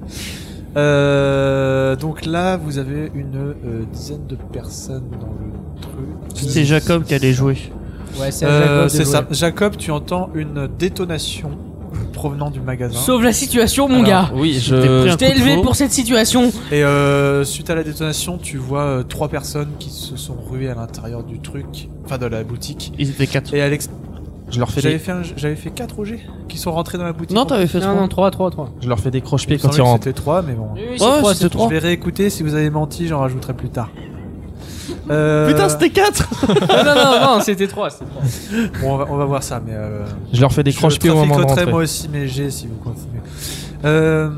Euh, donc là, vous avez une euh, dizaine de personnes dans le truc. C'est Jacob qui allait jouer. Ouais c'est à Euh, Jacob de c'est jouer. ça. Jacob, tu entends une détonation provenant du magasin. Sauve la situation mon Alors, gars. Oui, T'es pris je. un Je coup t'ai de élevé faux. pour cette situation. Et euh, suite à la détonation, tu vois euh, trois personnes qui se sont ruées à l'intérieur du truc, enfin de la boutique. Ils étaient quatre. Et Alex, Je leur fais j'avais des, fait, un- j'avais fait quatre O G qui sont rentrés dans la boutique. Non, t'avais fait Non trois. non trois trois trois. je leur fais des Il me croche-pieds quand semblait ils que rentrent. C'était trois, mais bon. Oui, oui, Ouais, c'est trois, c'était c'est trois. Je vais réécouter, si vous avez menti, j'en rajouterai plus tard. Euh, Putain, c'était quatre. non non non, non c'était trois. C'était trois. Bon, on va, on va voir ça, mais euh, Je leur fais des je croche-pieds au moment de traficoterai rentrer. moi aussi mes G si vous continuez. Euh,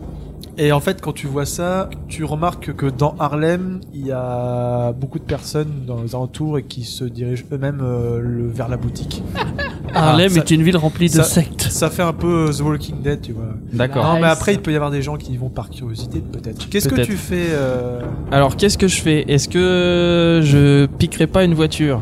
et en fait, quand tu vois ça, tu remarques que dans Harlem, il y a beaucoup de personnes dans les alentours et qui se dirigent eux-mêmes euh, le- vers la boutique. Harlem ça- est une ville remplie de ça- sectes. Ça fait un peu euh, The Walking Dead, tu vois. D'accord. Non, mais Nice. après, il peut y avoir des gens qui y vont par curiosité, peut-être. Qu'est-ce que Peut-être. tu fais euh, Alors, qu'est-ce que je fais? Est-ce que je piquerai pas une voiture?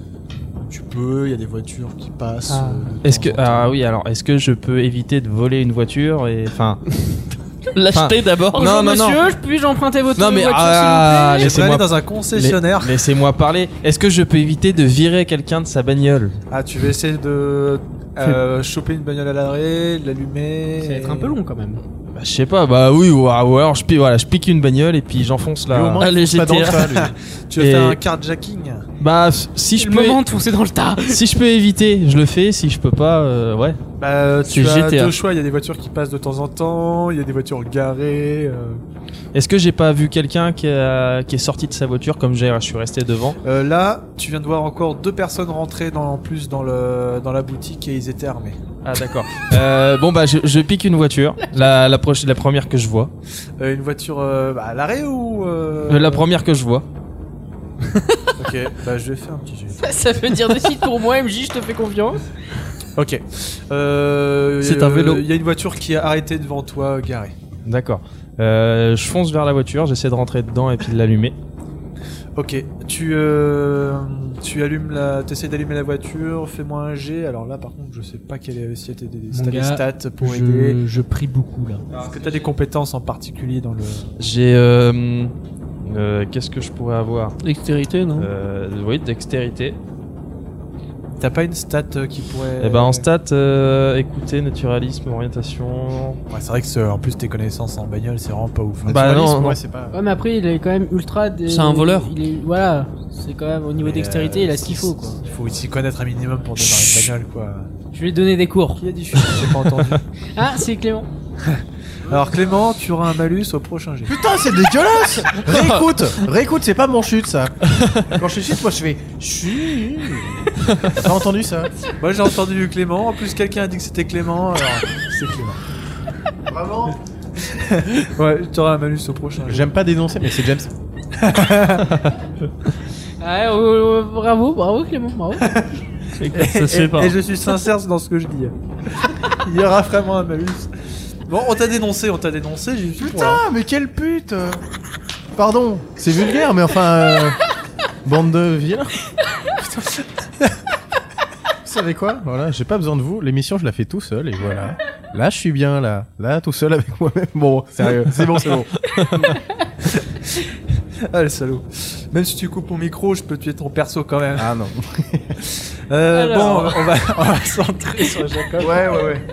Tu peux, il y a des voitures qui passent. Ah. euh, de Est-ce temps que en temps. ah oui, alors est-ce que je peux éviter de voler une voiture et enfin L'acheter d'abord. Non, Bonjour non, non. monsieur, je puis emprunter votre Non, mais, voiture ah, s'il vous plaît. J'aimerais laissez-moi- aller dans un concessionnaire. La- Laissez-moi parler. Est-ce que je peux éviter de virer quelqu'un de sa bagnole? Ah, tu veux essayer de euh, choper une bagnole à l'arrêt, l'allumer. Ça va être un peu long quand même. Bah, je sais pas. Bah oui, ou, ou alors je pique, voilà, je pique une bagnole et puis j'enfonce Lui, au la. moins, il Allez, fonce pas dans le G T A. tas, lui. Tu veux Et- faire un carjacking. Bah si je C'est peux, le moment de foncer dans le tas. si je peux éviter, je le fais. Si je peux pas, euh, ouais. Bah, tu C'est as G T A. deux choix. Il y a des voitures qui passent de temps en temps. Il y a des voitures garées. euh. Est-ce que j'ai pas vu quelqu'un qui, a- qui est sorti de sa voiture comme j'ai, je suis resté devant? Euh, là, tu viens de voir encore deux personnes rentrer dans, en plus dans, le, dans la boutique et ils étaient armés. Ah d'accord. euh, bon bah je, je pique une voiture, la, la, proche- la première que je vois. Euh, une voiture euh, bah, à l'arrêt ou euh... Euh, la première que je vois. Ok, bah je vais faire un petit jet. Ça veut dire décide pour moi, M J, je te fais confiance. Ok. Euh, C'est un vélo. Il y a une voiture qui est arrêtée devant toi, garée. D'accord. Euh, je fonce vers la voiture, j'essaie de rentrer dedans et puis de l'allumer. Ok, tu euh, tu allumes la, t'essaies d'allumer la voiture, fais-moi un G. Alors là, par contre, je sais pas quelle est, si t'as des, si t'as des gars, stats pour aider. Je, je prie beaucoup là. Est-ce que t'as des compétences en particulier dans le J'ai euh, euh, qu'est-ce que je pourrais avoir? Dextérité, non euh, Oui, dextérité. T'as pas une stat euh, qui pourrait Et ben en stat, euh, écoutez, naturalisme, orientation. Ouais, c'est vrai que ce- en plus tes connaissances en bagnole, c'est vraiment pas ouf. hein. Bah non, Naturalisme, non. ouais, c'est pas. Ouais, mais après, il est quand même ultra. dé- C'est un voleur. Il est, voilà, c'est quand même au niveau Mais, dextérité, euh, il a ce qu'il faut quoi. Il faut s'y connaître un minimum pour démarrer une bagnole, quoi. Je vais lui donner des cours. Qui a dit chut, j'ai pas entendu. Ah, c'est Clément. Alors Clément, tu auras un malus au prochain G. Putain, c'est dégueulasse! Réécoute! Réécoute, c'est pas mon chute ça! Quand je chute, moi je fais chut! T'as entendu ça? Moi j'ai entendu Clément, en plus quelqu'un a dit que c'était Clément, alors c'est Clément. Vraiment? Ouais, tu auras un malus au prochain G. J'aime pas dénoncer, mais c'est James. Ouais, oh, oh, bravo, bravo Clément, bravo. Écoute, ça se Et, fait pas. et je suis sincère dans ce que je dis. Il y aura vraiment un malus. Bon, on t'a dénoncé, on t'a dénoncé, j'ai vu pour Putain, mais quelle pute! Pardon, c'est vulgaire, mais enfin. euh, Bande de vilains. Putain. Vous savez quoi? Voilà, j'ai pas besoin de vous. L'émission, je la fais tout seul et voilà. Là, je suis bien, là. Là, tout seul avec moi-même. Bon, sérieux, c'est bon, c'est bon. Ah le salaud. Même si tu coupes mon micro, je peux tuer ton perso quand même. Ah non. Euh, Alors. Bon, on va, on va centrer sur Jacob. Ouais, ouais, ouais.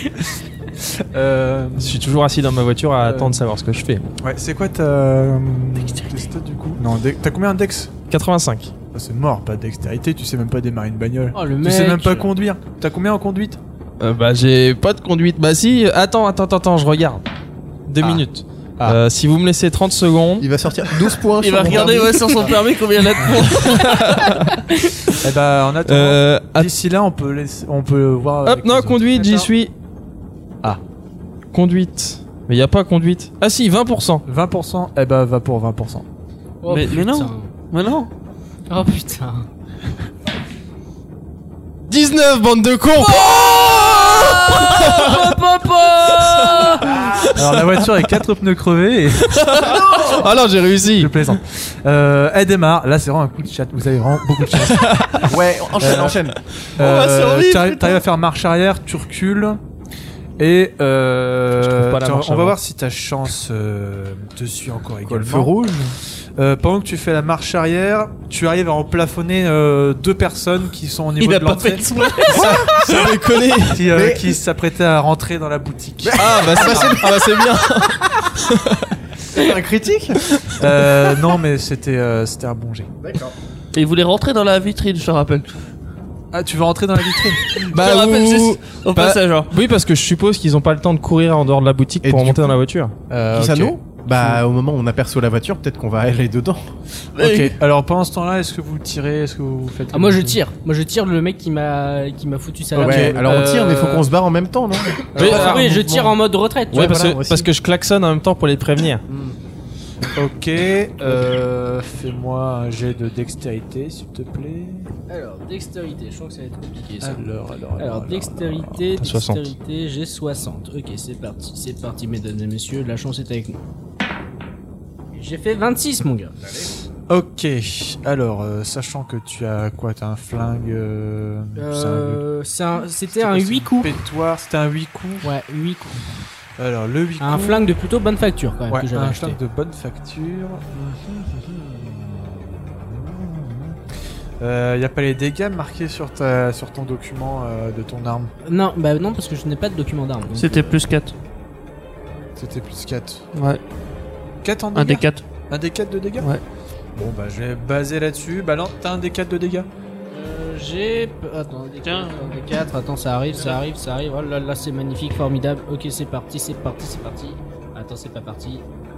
Euh, Je suis toujours assis dans ma voiture à Euh. attendre de savoir ce que je fais. ouais, c'est quoi ta euh, tes stats du coup? Non, de- t'as combien de dex? quatre-vingt-cinq. Ah, c'est mort, pas de dextérité, tu sais même pas démarrer une bagnole. Oh le Tu mec. sais même pas conduire. T'as combien en conduite? Euh, bah j'ai pas de conduite. Bah si. Attends, attends, attends, attends, je regarde. Deux Ah. minutes. Ah. Euh, si vous me laissez trente secondes. Il va sortir douze points. Il sur va mon regarder permis. ouais, sur son permis combien il a de points. Eh bah, en attendant, Euh, att- d'ici là, on peut, laisser, on peut voir. Hop, avec non, les autres. conduite, j'y D'accord. suis. Ah. Conduite. Mais y a pas conduite. Ah si, vingt pour cent. vingt pour cent, eh bah, va pour vingt pour cent. Oh, Mais- mais non. putain. Mais non. Oh putain. dix-neuf, bande de cons. Alors, la voiture est quatre pneus crevés et Ah non, j'ai réussi. je plaisante. Euh, elle démarre. Là, c'est vraiment un coup de chat. Vous avez vraiment beaucoup de chance. Ouais, enchaîne, Euh, enchaîne. Euh, survivre, t'arrives- putain. T'arrives à faire marche arrière, tu recules. Et euh, Je trouve pas la tu- marche on va avant. voir si ta chance euh, te suit encore Quoi, le également. feu rouge? Euh, pendant que tu fais la marche arrière, tu arrives à emplafonner euh, deux personnes qui sont au niveau Il a de pas fait l'entrée, exprès. Ça déconne. qui, euh, Mais- qui s'apprêtaient à rentrer dans la boutique. Ah bah c'est ah, bah, c'est bien. C'est un critique? Euh, non, mais c'était euh, c'était un bon jet. D'accord. Et il voulait rentrer dans la vitrine, je te rappelle. Ah, tu veux rentrer dans la vitrine? je te Bah rappelle vous- juste au bah- passage. genre. Oui, parce que je suppose qu'ils ont pas le temps de courir en dehors de la boutique Et pour du remonter coup- dans la voiture. Euh, Qui ça ok. nous? Bah, au moment où on aperçoit la voiture, peut-être qu'on va aller dedans. Ok. Alors pendant ce temps-là, est-ce que vous tirez? Est-ce que vous faites Ah moi je tire. Moi je tire le mec qui m'a qui m'a foutu ça là. Ouais, alors on tire, mais faut euh, qu'on se barre en même temps, non? Oui, Ah, euh, oui, je mouvement. tire en mode retraite. tu Ouais, vois. parce, voilà, que, aussi. parce que je klaxonne en même temps pour les prévenir. Ok. Euh, Fais-moi un jet de dextérité, s'il te plaît. Alors dextérité, je sens que ça va être compliqué ça. Alors, alors, Alors dextérité, T'as soixante. dextérité, j'ai soixante. Ok, c'est parti, c'est parti mesdames et messieurs, la chance est avec nous. J'ai fait vingt-six mon gars. Ok, alors, euh, sachant que tu as quoi? T'as un flingue euh, c'est un- Euh, c'est un- C'était c'est un quoi, c'est huit une coups. pétoire, c'était un huit coups. Ouais, huit coups. Alors, le huit Un coups. flingue de plutôt bonne facture quand même Ouais, que j'avais un acheté. flingue de bonne facture. Euh, y a pas les dégâts marqués sur, ta, sur ton document euh, de ton arme? Non, bah non parce que je n'ai pas de document d'arme. donc, C'était plus quatre. C'était plus quatre. Ouais. quatre en dégâts? Un des quatre. Un des quatre de dégâts? Ouais. Bon, bah, je vais baser là-dessus. Bah, non, t'as un des quatre de dégâts? Euh, j'ai. Attends, des Tiens. quatre, des quatre, attends, ça arrive, ça arrive, ça arrive. Oh là là, c'est magnifique, formidable. Ok, c'est parti, c'est parti, c'est parti. Attends, c'est pas parti.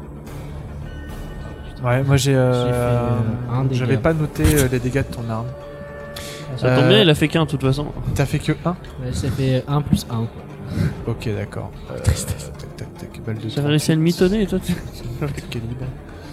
Ouais, moi j'ai. Euh, J'ai fait, euh, un dégât. J'avais pas noté euh, les dégâts de ton arme. Ça Euh, tombe bien, il a fait qu'un de toute façon. T'as fait que un? Ouais, ça fait un plus un. Ok, d'accord. Euh, tac, tac, tac, balle de J'avais réussi à le mitonner et toi tu... Quel calibre.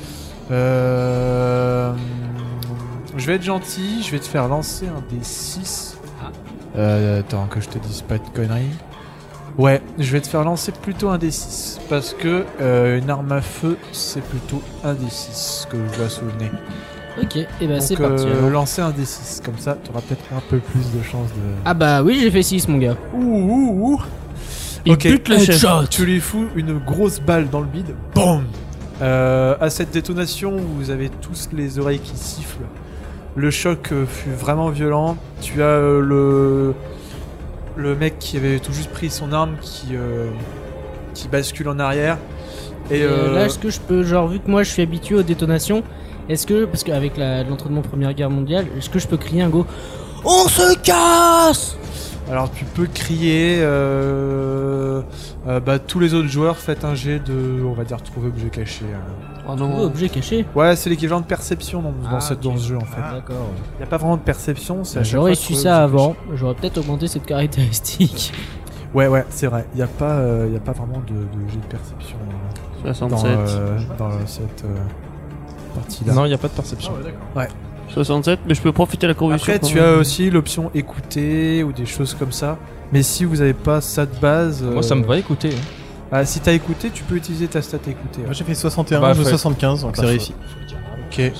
Euh, je vais être gentil, je vais te faire lancer un D six. Ah. Euh, attends, que je te dise pas de conneries. Ouais, je vais te faire lancer plutôt un D six. Parce que euh, une arme à feu, c'est plutôt un D six que je dois souvenir. Ok, et bah c'est Donc, parti. euh, alors. lancer un D six, comme ça, t'auras peut-être un peu plus de chances de. Ah bah oui, j'ai fait six mon gars. Ouh, ouh, ouh. Il Ok. bute le chef. Tu lui fous une grosse balle dans le bide. Boum. Euh, à cette détonation, vous avez tous les oreilles qui sifflent. Le choc euh, fut vraiment violent. Tu as euh, le le mec qui avait tout juste pris son arme qui euh, qui bascule en arrière. Et, Et euh, euh, là, est-ce que je peux, genre, vu que moi je suis habitué aux détonations, est-ce que, parce qu'avec la- l'entraînement Première Guerre mondiale, est-ce que je peux crier un go on se casse? alors tu peux crier. Euh, euh, bah, tous les autres joueurs, faites un jet de, on va dire, trouver objet caché. hein. Oh Oh, non. objet caché. Ouais, c'est l'équivalent de perception dans, dans, Ah, cette- ok. dans ce jeu en fait. Ah, d'accord. Il n'y a pas vraiment de perception. c'est à Bah, chaque J'aurais fois su trouver ça objet avant, j'aurais peut-être augmenté cette caractéristique. caché. Ouais, ouais, c'est vrai. Il n'y a, pas, euh, il y a pas vraiment de, de jet de perception euh, dans, soixante-sept. euh, dans cette euh, partie-là. Non, il y a pas de perception. soixante-sept, mais je peux profiter de la convulsion. Après, quand tu même. as aussi l'option écouter ou des choses comme ça. Mais si vous n'avez pas ça de base. Moi, ça me va écouter. hein. Ah, si t'as écouté, tu peux utiliser ta stat écouter. Moi ouais. j'ai fait soixante et un, Bah, je veux fait- soixante-quinze, donc Bah, c'est réussi. Ok.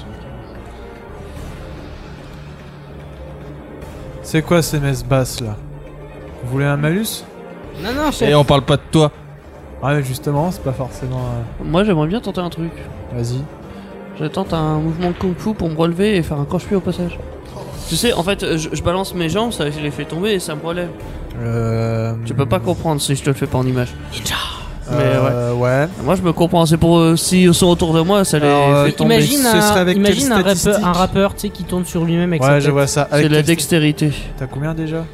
C'est quoi ces messes basses là? Vous voulez un malus? Non, non, chef. Et on parle pas de toi. Ouais, mais justement, c'est pas forcément. euh, Moi j'aimerais bien tenter un truc. Vas-y. Je tente un mouvement de kung fu pour me relever et faire un croche-pied au passage. Tu sais, en fait, je, je balance mes jambes, ça je les fais tomber et ça me relève. Euh... Tu peux pas comprendre si je te le fais pas en image. Mais Euh, ouais. Moi je me comprends, c'est pour euh, s'ils sont autour de moi, ça les Alors, euh, fait tomber. Imagine, ce un, serait avec imagine quelle un, rappeur, statistique un rappeur tu sais, qui tourne sur lui-même avec sa Ouais, je tête. vois ça. C'est Avec la quel- dextérité. T'as combien déjà?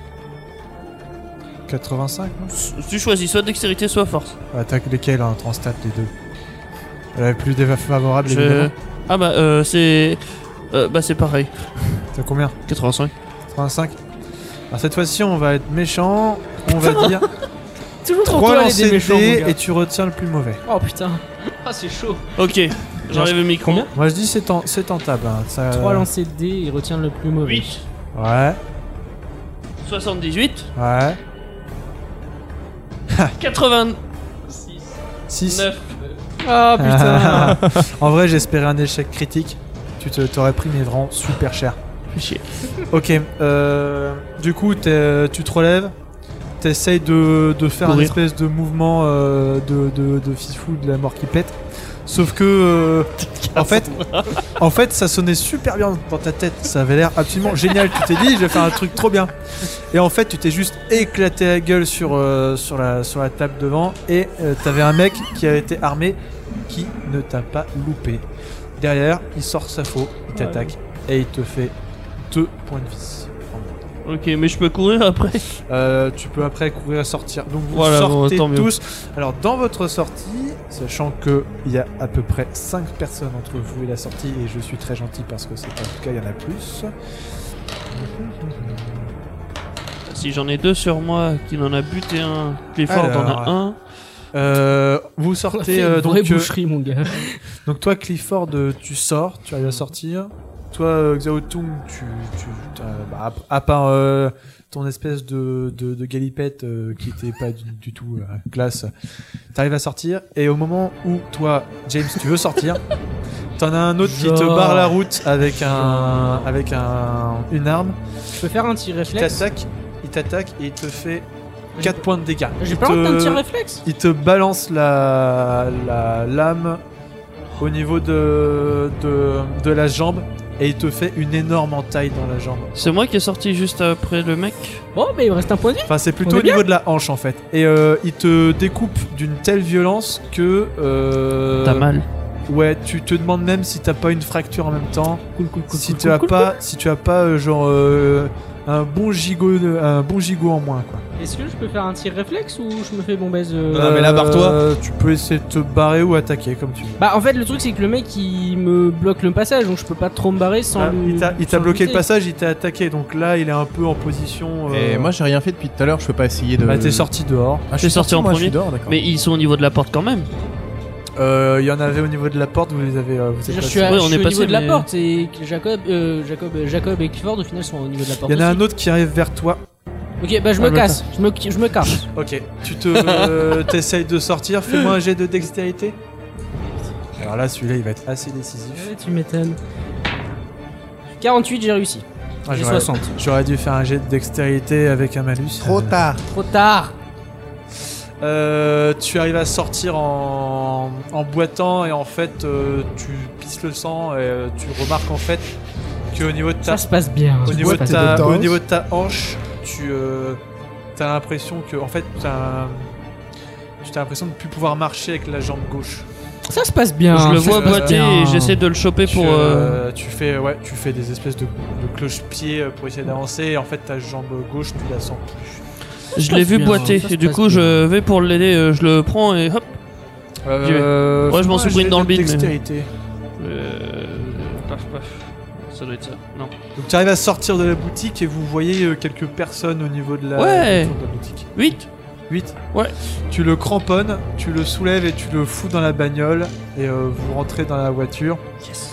quatre-vingt-cinq, non? Tu choisis soit dextérité, soit force. Ah, t'as lesquels en transstat, les deux? La plus défavorable, Je... évidemment. Ah bah euh, c'est... Euh, bah c'est pareil. T'as combien? quatre-vingt-cinq. quatre-vingt-cinq. Alors cette fois-ci, on va être méchant. On va dire Toujours pour trois toi, les lancers dés de méchants, mon dés gars. et tu retiens le plus mauvais. Oh putain. Ah, c'est chaud. Ok, j'enlève le micro. Combien? Moi je dis c'est en, c'est tentable. Hein. Ça... trois lancers de dés et retient le plus mauvais. huit. Ouais, soixante-dix-huit. ouais. quatre-vingt-six. six. neuf. Ah putain. En vrai, j'espérais un échec critique. Tu te, t'aurais pris mais vraiment super cher. Fais chier. Ok, euh, du coup, t'es- tu te relèves. T'essayes de, de faire un Courir. espèce de mouvement euh, de, de, de fifou de la mort qui pète. Sauf que, euh, en fait, en fait, ça sonnait super bien dans ta tête. Ça avait l'air absolument génial. Tu t'es dit, je vais faire un truc trop bien. Et en fait, tu t'es juste éclaté la gueule sur, euh, sur, la, sur la table devant. Et euh, t'avais un mec qui avait été armé qui ne t'a pas loupé. Derrière, il sort sa faux, il t'attaque et il te fait deux points de vie. Ok, mais je peux courir après. Euh, tu peux après courir et sortir. Donc vous Voilà, bon, sortez tant mieux. tous. Alors dans votre sortie, sachant que il y a à peu près cinq personnes entre vous et la sortie, et je suis très gentil parce que c'est pas le cas, il y en a plus. Si j'en ai deux sur moi, qu'il en a buté un, Clifford en Alors, a un. Euh, vous On a sortez fait euh, une donc. vraie euh, boucherie, mon gars. donc toi Clifford, euh, tu sors, tu arrives à sortir. Toi euh, Xiaotung, tu, tu t'as- bah, à, à part euh, ton espèce de, de, de galipette euh, qui était pas du, du tout euh, classe, t'arrives à sortir. Et au moment où toi James tu veux sortir, t'en as un autre qui te Genre. barre la route avec un avec un une arme. Je peux faire un tir Il réflexe. t'attaque, il t'attaque et il te fait quatre points de dégâts. J'ai Il pas le droit d'un te- tir réflexe. Il te balance la, la lame au niveau de, de, de la jambe et il te fait une énorme entaille dans la jambe. C'est moi qui est sorti juste après le mec. Bon, mais il me reste un point de vie. Enfin, c'est On plutôt est au niveau de la hanche en fait. Et euh, il te découpe d'une telle violence que. Euh, T'as mal. Ouais, tu te demandes même si t'as pas une fracture en même temps. Cool, cool, cool. Si cool, tu cool, as cool, pas, si tu as pas euh, genre euh, un bon gigot, de- un bon gigot en moins quoi. cool. Est-ce que je peux faire un tir réflexe ou je me fais bombaise euh... Non, mais là, barre-toi. Euh, Tu peux essayer de te barrer ou attaquer comme tu veux. Bah, en fait, le truc, c'est que le mec, il me bloque le passage, donc je peux pas trop me barrer sans Ah, lui. il t'a, il t'a sans bloqué le buter. passage, il t'a attaqué, donc là il est un peu en position. euh, Et moi j'ai rien fait depuis tout à l'heure, je peux pas essayer de. bah, t'es sorti dehors. Ah, je T'es suis sorti en moi, je premier. suis dehors, d'accord. Mais ils sont au niveau de la porte quand même. Euh, Il y en avait au niveau de la porte, vous les avez. euh, vous êtes C'est-à-dire, je passés. suis, à, Ouais, je on suis est au passé, niveau de la mais- porte et que Jacob, euh, Jacob, euh, Jacob et Clifford au final sont au niveau de la porte. Il y en a aussi. un autre qui arrive vers toi. Ok, bah je Ah, me bah, casse, je me, je me casse. Ok, tu te, euh, t'essayes de sortir. Fais-moi un jet de dextérité. Alors là, celui-là, il va être assez décisif. Ouais, tu m'étonnes. quarante-huit, j'ai réussi. Ah, J'ai j'aurais- soixante. J'aurais dû faire un jet de dextérité avec un malus. Trop tard. Trop tard. Euh, tu arrives à sortir en, en boitant et en fait, euh, tu pisses le sang et euh, tu remarques en fait qu'au niveau de ta Ça se passe bien. Au Ça niveau, se de passe ta, dedans. au niveau de ta hanche, tu euh, as l'impression que, en fait, t'as un- tu as l'impression de ne plus pouvoir marcher avec la jambe gauche. bien. Ça se passe bien. je le ça vois se passe boiter bien. et j'essaie de le choper Tu, pour. euh, euh, tu fais, ouais, tu fais des espèces de, de cloche-pieds euh, pour essayer d'avancer. Et en fait, ta jambe gauche, tu la sens plus. Je se l'ai passe vu bien, boiter ça se et du passe coup bien. je vais pour l'aider, euh, je le prends et hop. Euh, Ouais, je m'en fais-moi un suis pris jet dans de le bide, mais- dextérité. Euh, paf paf. Ça doit être ça. Non. Donc, tu arrives à sortir de la boutique et vous voyez euh, quelques personnes au niveau de la, Ouais. autour de la boutique. huit. huit. Ouais. Tu le cramponnes, tu le soulèves et tu le fous dans la bagnole et euh, vous rentrez dans la voiture. Yes.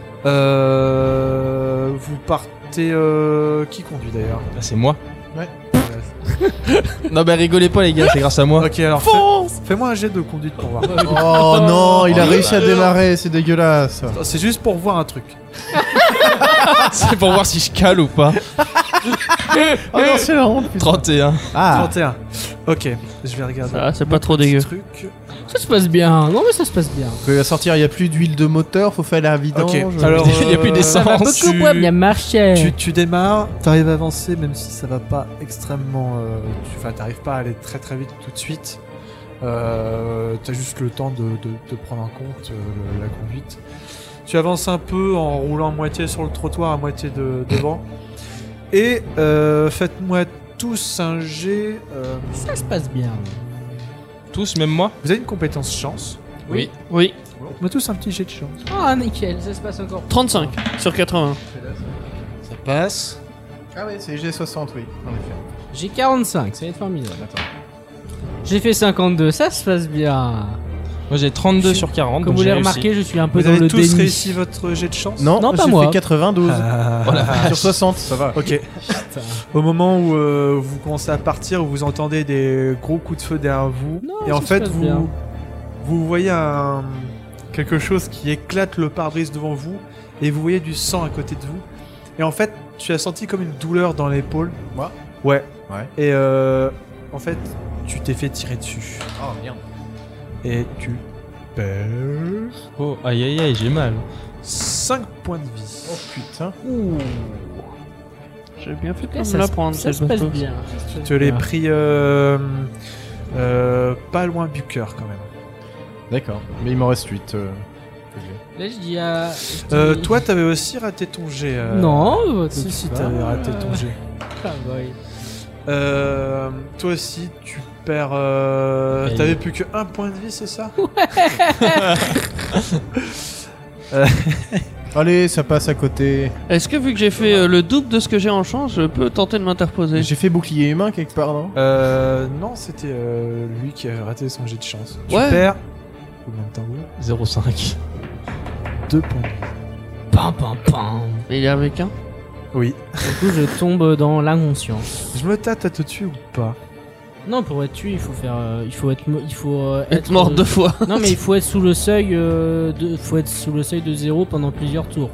Euh, vous partez. Euh, qui conduit d'ailleurs? Ah, c'est moi. Ouais. Non, bah rigolez pas, les gars, c'est grâce à moi. Ok, alors fais- fais-moi un jet de conduite pour voir. Oh non, il a réussi à démarrer, c'est dégueulasse. C'est juste pour voir un truc. C'est pour voir si je cale ou pas. Oh non, c'est la honte. putain. trente et un. Ah, trente et un. Ok, je vais regarder. Ah, c'est pas trop Petit dégueu. Truc. Ça se passe bien. Non, mais ça se passe bien. quand il va sortir, il y a plus d'huile de moteur, faut faire la vidange. Ok, alors. Il y a plus euh, d'essence. Ça va Sens, beaucoup, tu- ouais, bien marché. Tu, tu démarres, t'arrives à avancer même si ça va pas extrêmement... euh, tu- Enfin, t'arrives pas à aller très très vite tout de suite. Euh, T'as juste le temps de, de, de prendre en compte euh, le- la conduite. Tu avances un peu en roulant à moitié sur le trottoir, à moitié de, devant. Et euh, faites-moi tous un jet... euh, Ça se passe bien. Tous, même moi. vous avez une compétence chance. Oui. Oui. On a tous un petit jet de chance. Ah, nickel, ça se passe encore. trente-cinq sur quatre-vingts. Ça passe. Ah ouais, c'est G soixante, oui, en effet. J'ai quarante-cinq, ça va être formidable. Attends. J'ai fait cinquante-deux, ça se passe bien. Moi j'ai trente-deux sur quarante. Comme donc vous j'ai l'avez réussi. remarqué, je suis un peu Vous dans avez le tous déni. réussi votre jet de chance? Non, Non, pas j'ai moi. fait quatre-vingt-douze Ah. sur soixante, ça va. Ok. Au moment où euh, vous commencez à partir, vous entendez des gros coups de feu derrière vous. Non, et ça en se fait, passe vous, bien. vous voyez un, quelque chose qui éclate le pare-brise devant vous. Et vous voyez du sang à côté de vous. Et en fait, tu as senti comme une douleur dans l'épaule. Moi? Ouais. Ouais. Et euh, en fait, tu t'es fait tirer dessus. Oh merde. Et tu perds Oh, aïe aïe aïe, j'ai mal. cinq points de vie. Oh putain. J'ai bien fait de Là, me ça, la se- prendre, ça cette se passe bateau. bien. Tu te l'es pris euh, euh, pas loin du cœur quand même. D'accord, mais il m'en reste huit. euh, que j'ai. Là, je dis à. je dis- Euh, toi, t'avais aussi raté ton jet. euh, Non, euh, Si, t'inquiète si, pas. t'avais raté ton jet. Ah, boy. Euh, toi aussi, tu perds. Euh, Et- T'avais plus que un point de vie, c'est ça? Allez, ça passe à côté. Est-ce que vu que j'ai fait euh, le double de ce que j'ai en chance, je peux tenter de m'interposer? J'ai fait bouclier humain quelque part, non? Euh, non, c'était euh, lui qui a raté son jet de chance. Tu Ouais. perds. Combien de temps vous zéro virgule cinq. Deux points de vie. Pam, pam, pam. Et il est avec un? Oui. Du coup, je tombe dans l'inconscience. Je me tâte à te tuer ou pas? Non, pour être tué, il faut faire. euh, il faut être. mo- Il faut euh, Être mort euh, deux fois. Non, mais il faut être sous le seuil. Euh, de, faut être sous le seuil de zéro pendant plusieurs tours.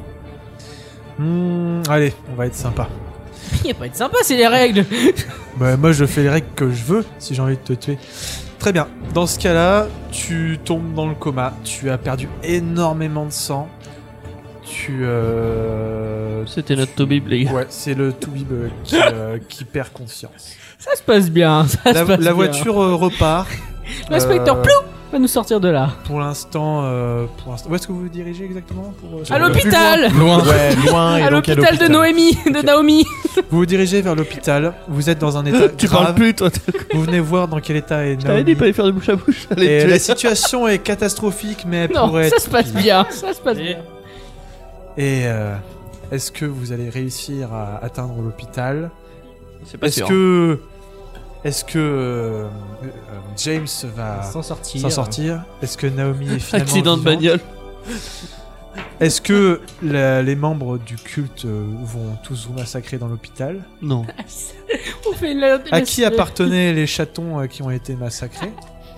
Hmm, allez, on va être sympa. Il va pas être sympa, c'est les règles. Bah, moi, je fais les règles que je veux si j'ai envie de te tuer. Très bien. Dans ce cas-là, tu tombes dans le coma. Tu as perdu énormément de sang. Tu. Euh... C'était notre Tobib, les gars. Ouais, c'est le Toubib euh, qui, euh, qui perd conscience. Ça se passe bien. Ça La, se passe la bien. voiture euh, repart. L'inspecteur Euh, Plou va nous sortir de là. Pour l'instant, euh, pour l'instant, où est-ce que vous vous dirigez exactement pour, euh, À le plus l'hôpital. Loin, ouais, loin. et À donc l'hôpital de Noémie, de Naomi. loin Vous vous dirigez vers l'hôpital. Vous êtes dans un état Tu grave. parles plus, toi. Vous venez voir dans quel état est Je t'avais dit Naomi. pas y faire de bouche à bouche. Allez, Et tu la es- situation est catastrophique, mais elle Non, pourrait ça être se passe pire. bien. Ça se passe bien. Et euh, est-ce que vous allez réussir à atteindre l'hôpital? C'est pas Est-ce sûr. que est-ce que euh, euh, James va S'en sortir. s'en sortir? Est-ce que Naomi est finalement Accident de vivante? bagnole. Est-ce que la- les membres du culte euh, vont tous vous massacrer dans l'hôpital? Non. On fait la- À la- qui appartenaient les chatons euh, qui ont été massacrés?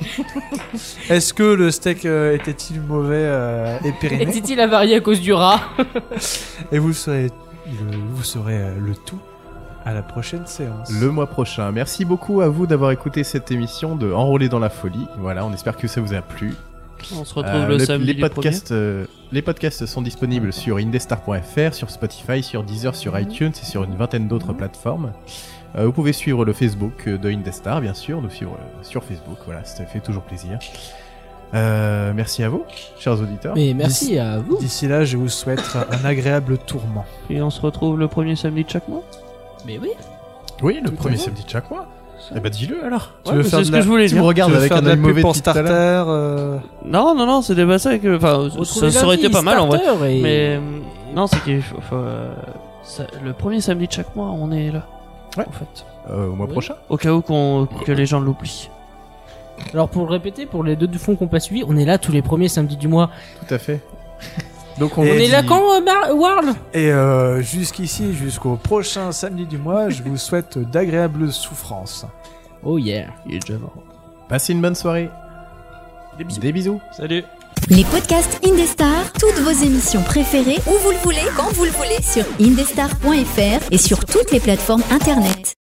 Est-ce que le steak euh, était-il mauvais euh, et périmé? Était-il avarié à cause du rat? Et vous saurez le, vous saurez euh, le tout à la prochaine séance. Le mois prochain. Merci beaucoup à vous d'avoir écouté cette émission de Enrôler dans la folie. Voilà, on espère que ça vous a plu. On se retrouve Euh, le, le- samedi les du podcasts, euh, les podcasts sont disponibles sur indestar point f r, sur Spotify, sur Deezer, sur iTunes et sur une vingtaine d'autres plateformes. Euh, vous pouvez suivre le Facebook de Indestar, bien sûr, nous suivre euh, sur Facebook. Voilà, ça fait toujours plaisir. Euh, merci à vous, chers auditeurs. Mais merci à vous. D'ici là, je vous souhaite un agréable tourment. premier. Et on se retrouve le premier samedi de chaque mois. Mais oui. Oui, le Tout premier à fait. samedi de chaque mois. Eh bah dis-le alors. Tu Ouais, veux mais faire c'est de ce la- que je voulais Tu me dire. regardes Tu veux avec faire un de la œil pub mauvais pour depuis tout à Starter l'heure. euh, Non, non, non, c'était pas ça que. Enfin, ça, Retrouvez ça aurait été lundi, pas mal en vrai. Starter et- Mais euh, non, c'est qu'il faut. faut, euh, ça- le premier samedi de chaque mois, on est là. Ouais. En fait. Euh, au mois Oui. prochain. Au cas où qu'on, que les gens l'oublient. Alors pour le répéter, pour les deux du fond qu'on pas suivi, on est là tous les premiers samedis du mois. Tout à fait. Donc on Et on vous est dit- là quand, euh, Mar- Warl? Et euh, jusqu'ici, jusqu'au prochain samedi du mois, je vous souhaite d'agréables souffrances. Oh yeah. Il est déjà mort. Passez une bonne soirée. Des bisous. Des bisous. Salut. Les podcasts Indestar, toutes vos émissions préférées, où vous le voulez, quand vous le voulez, sur indestar point f r et sur toutes les plateformes internet.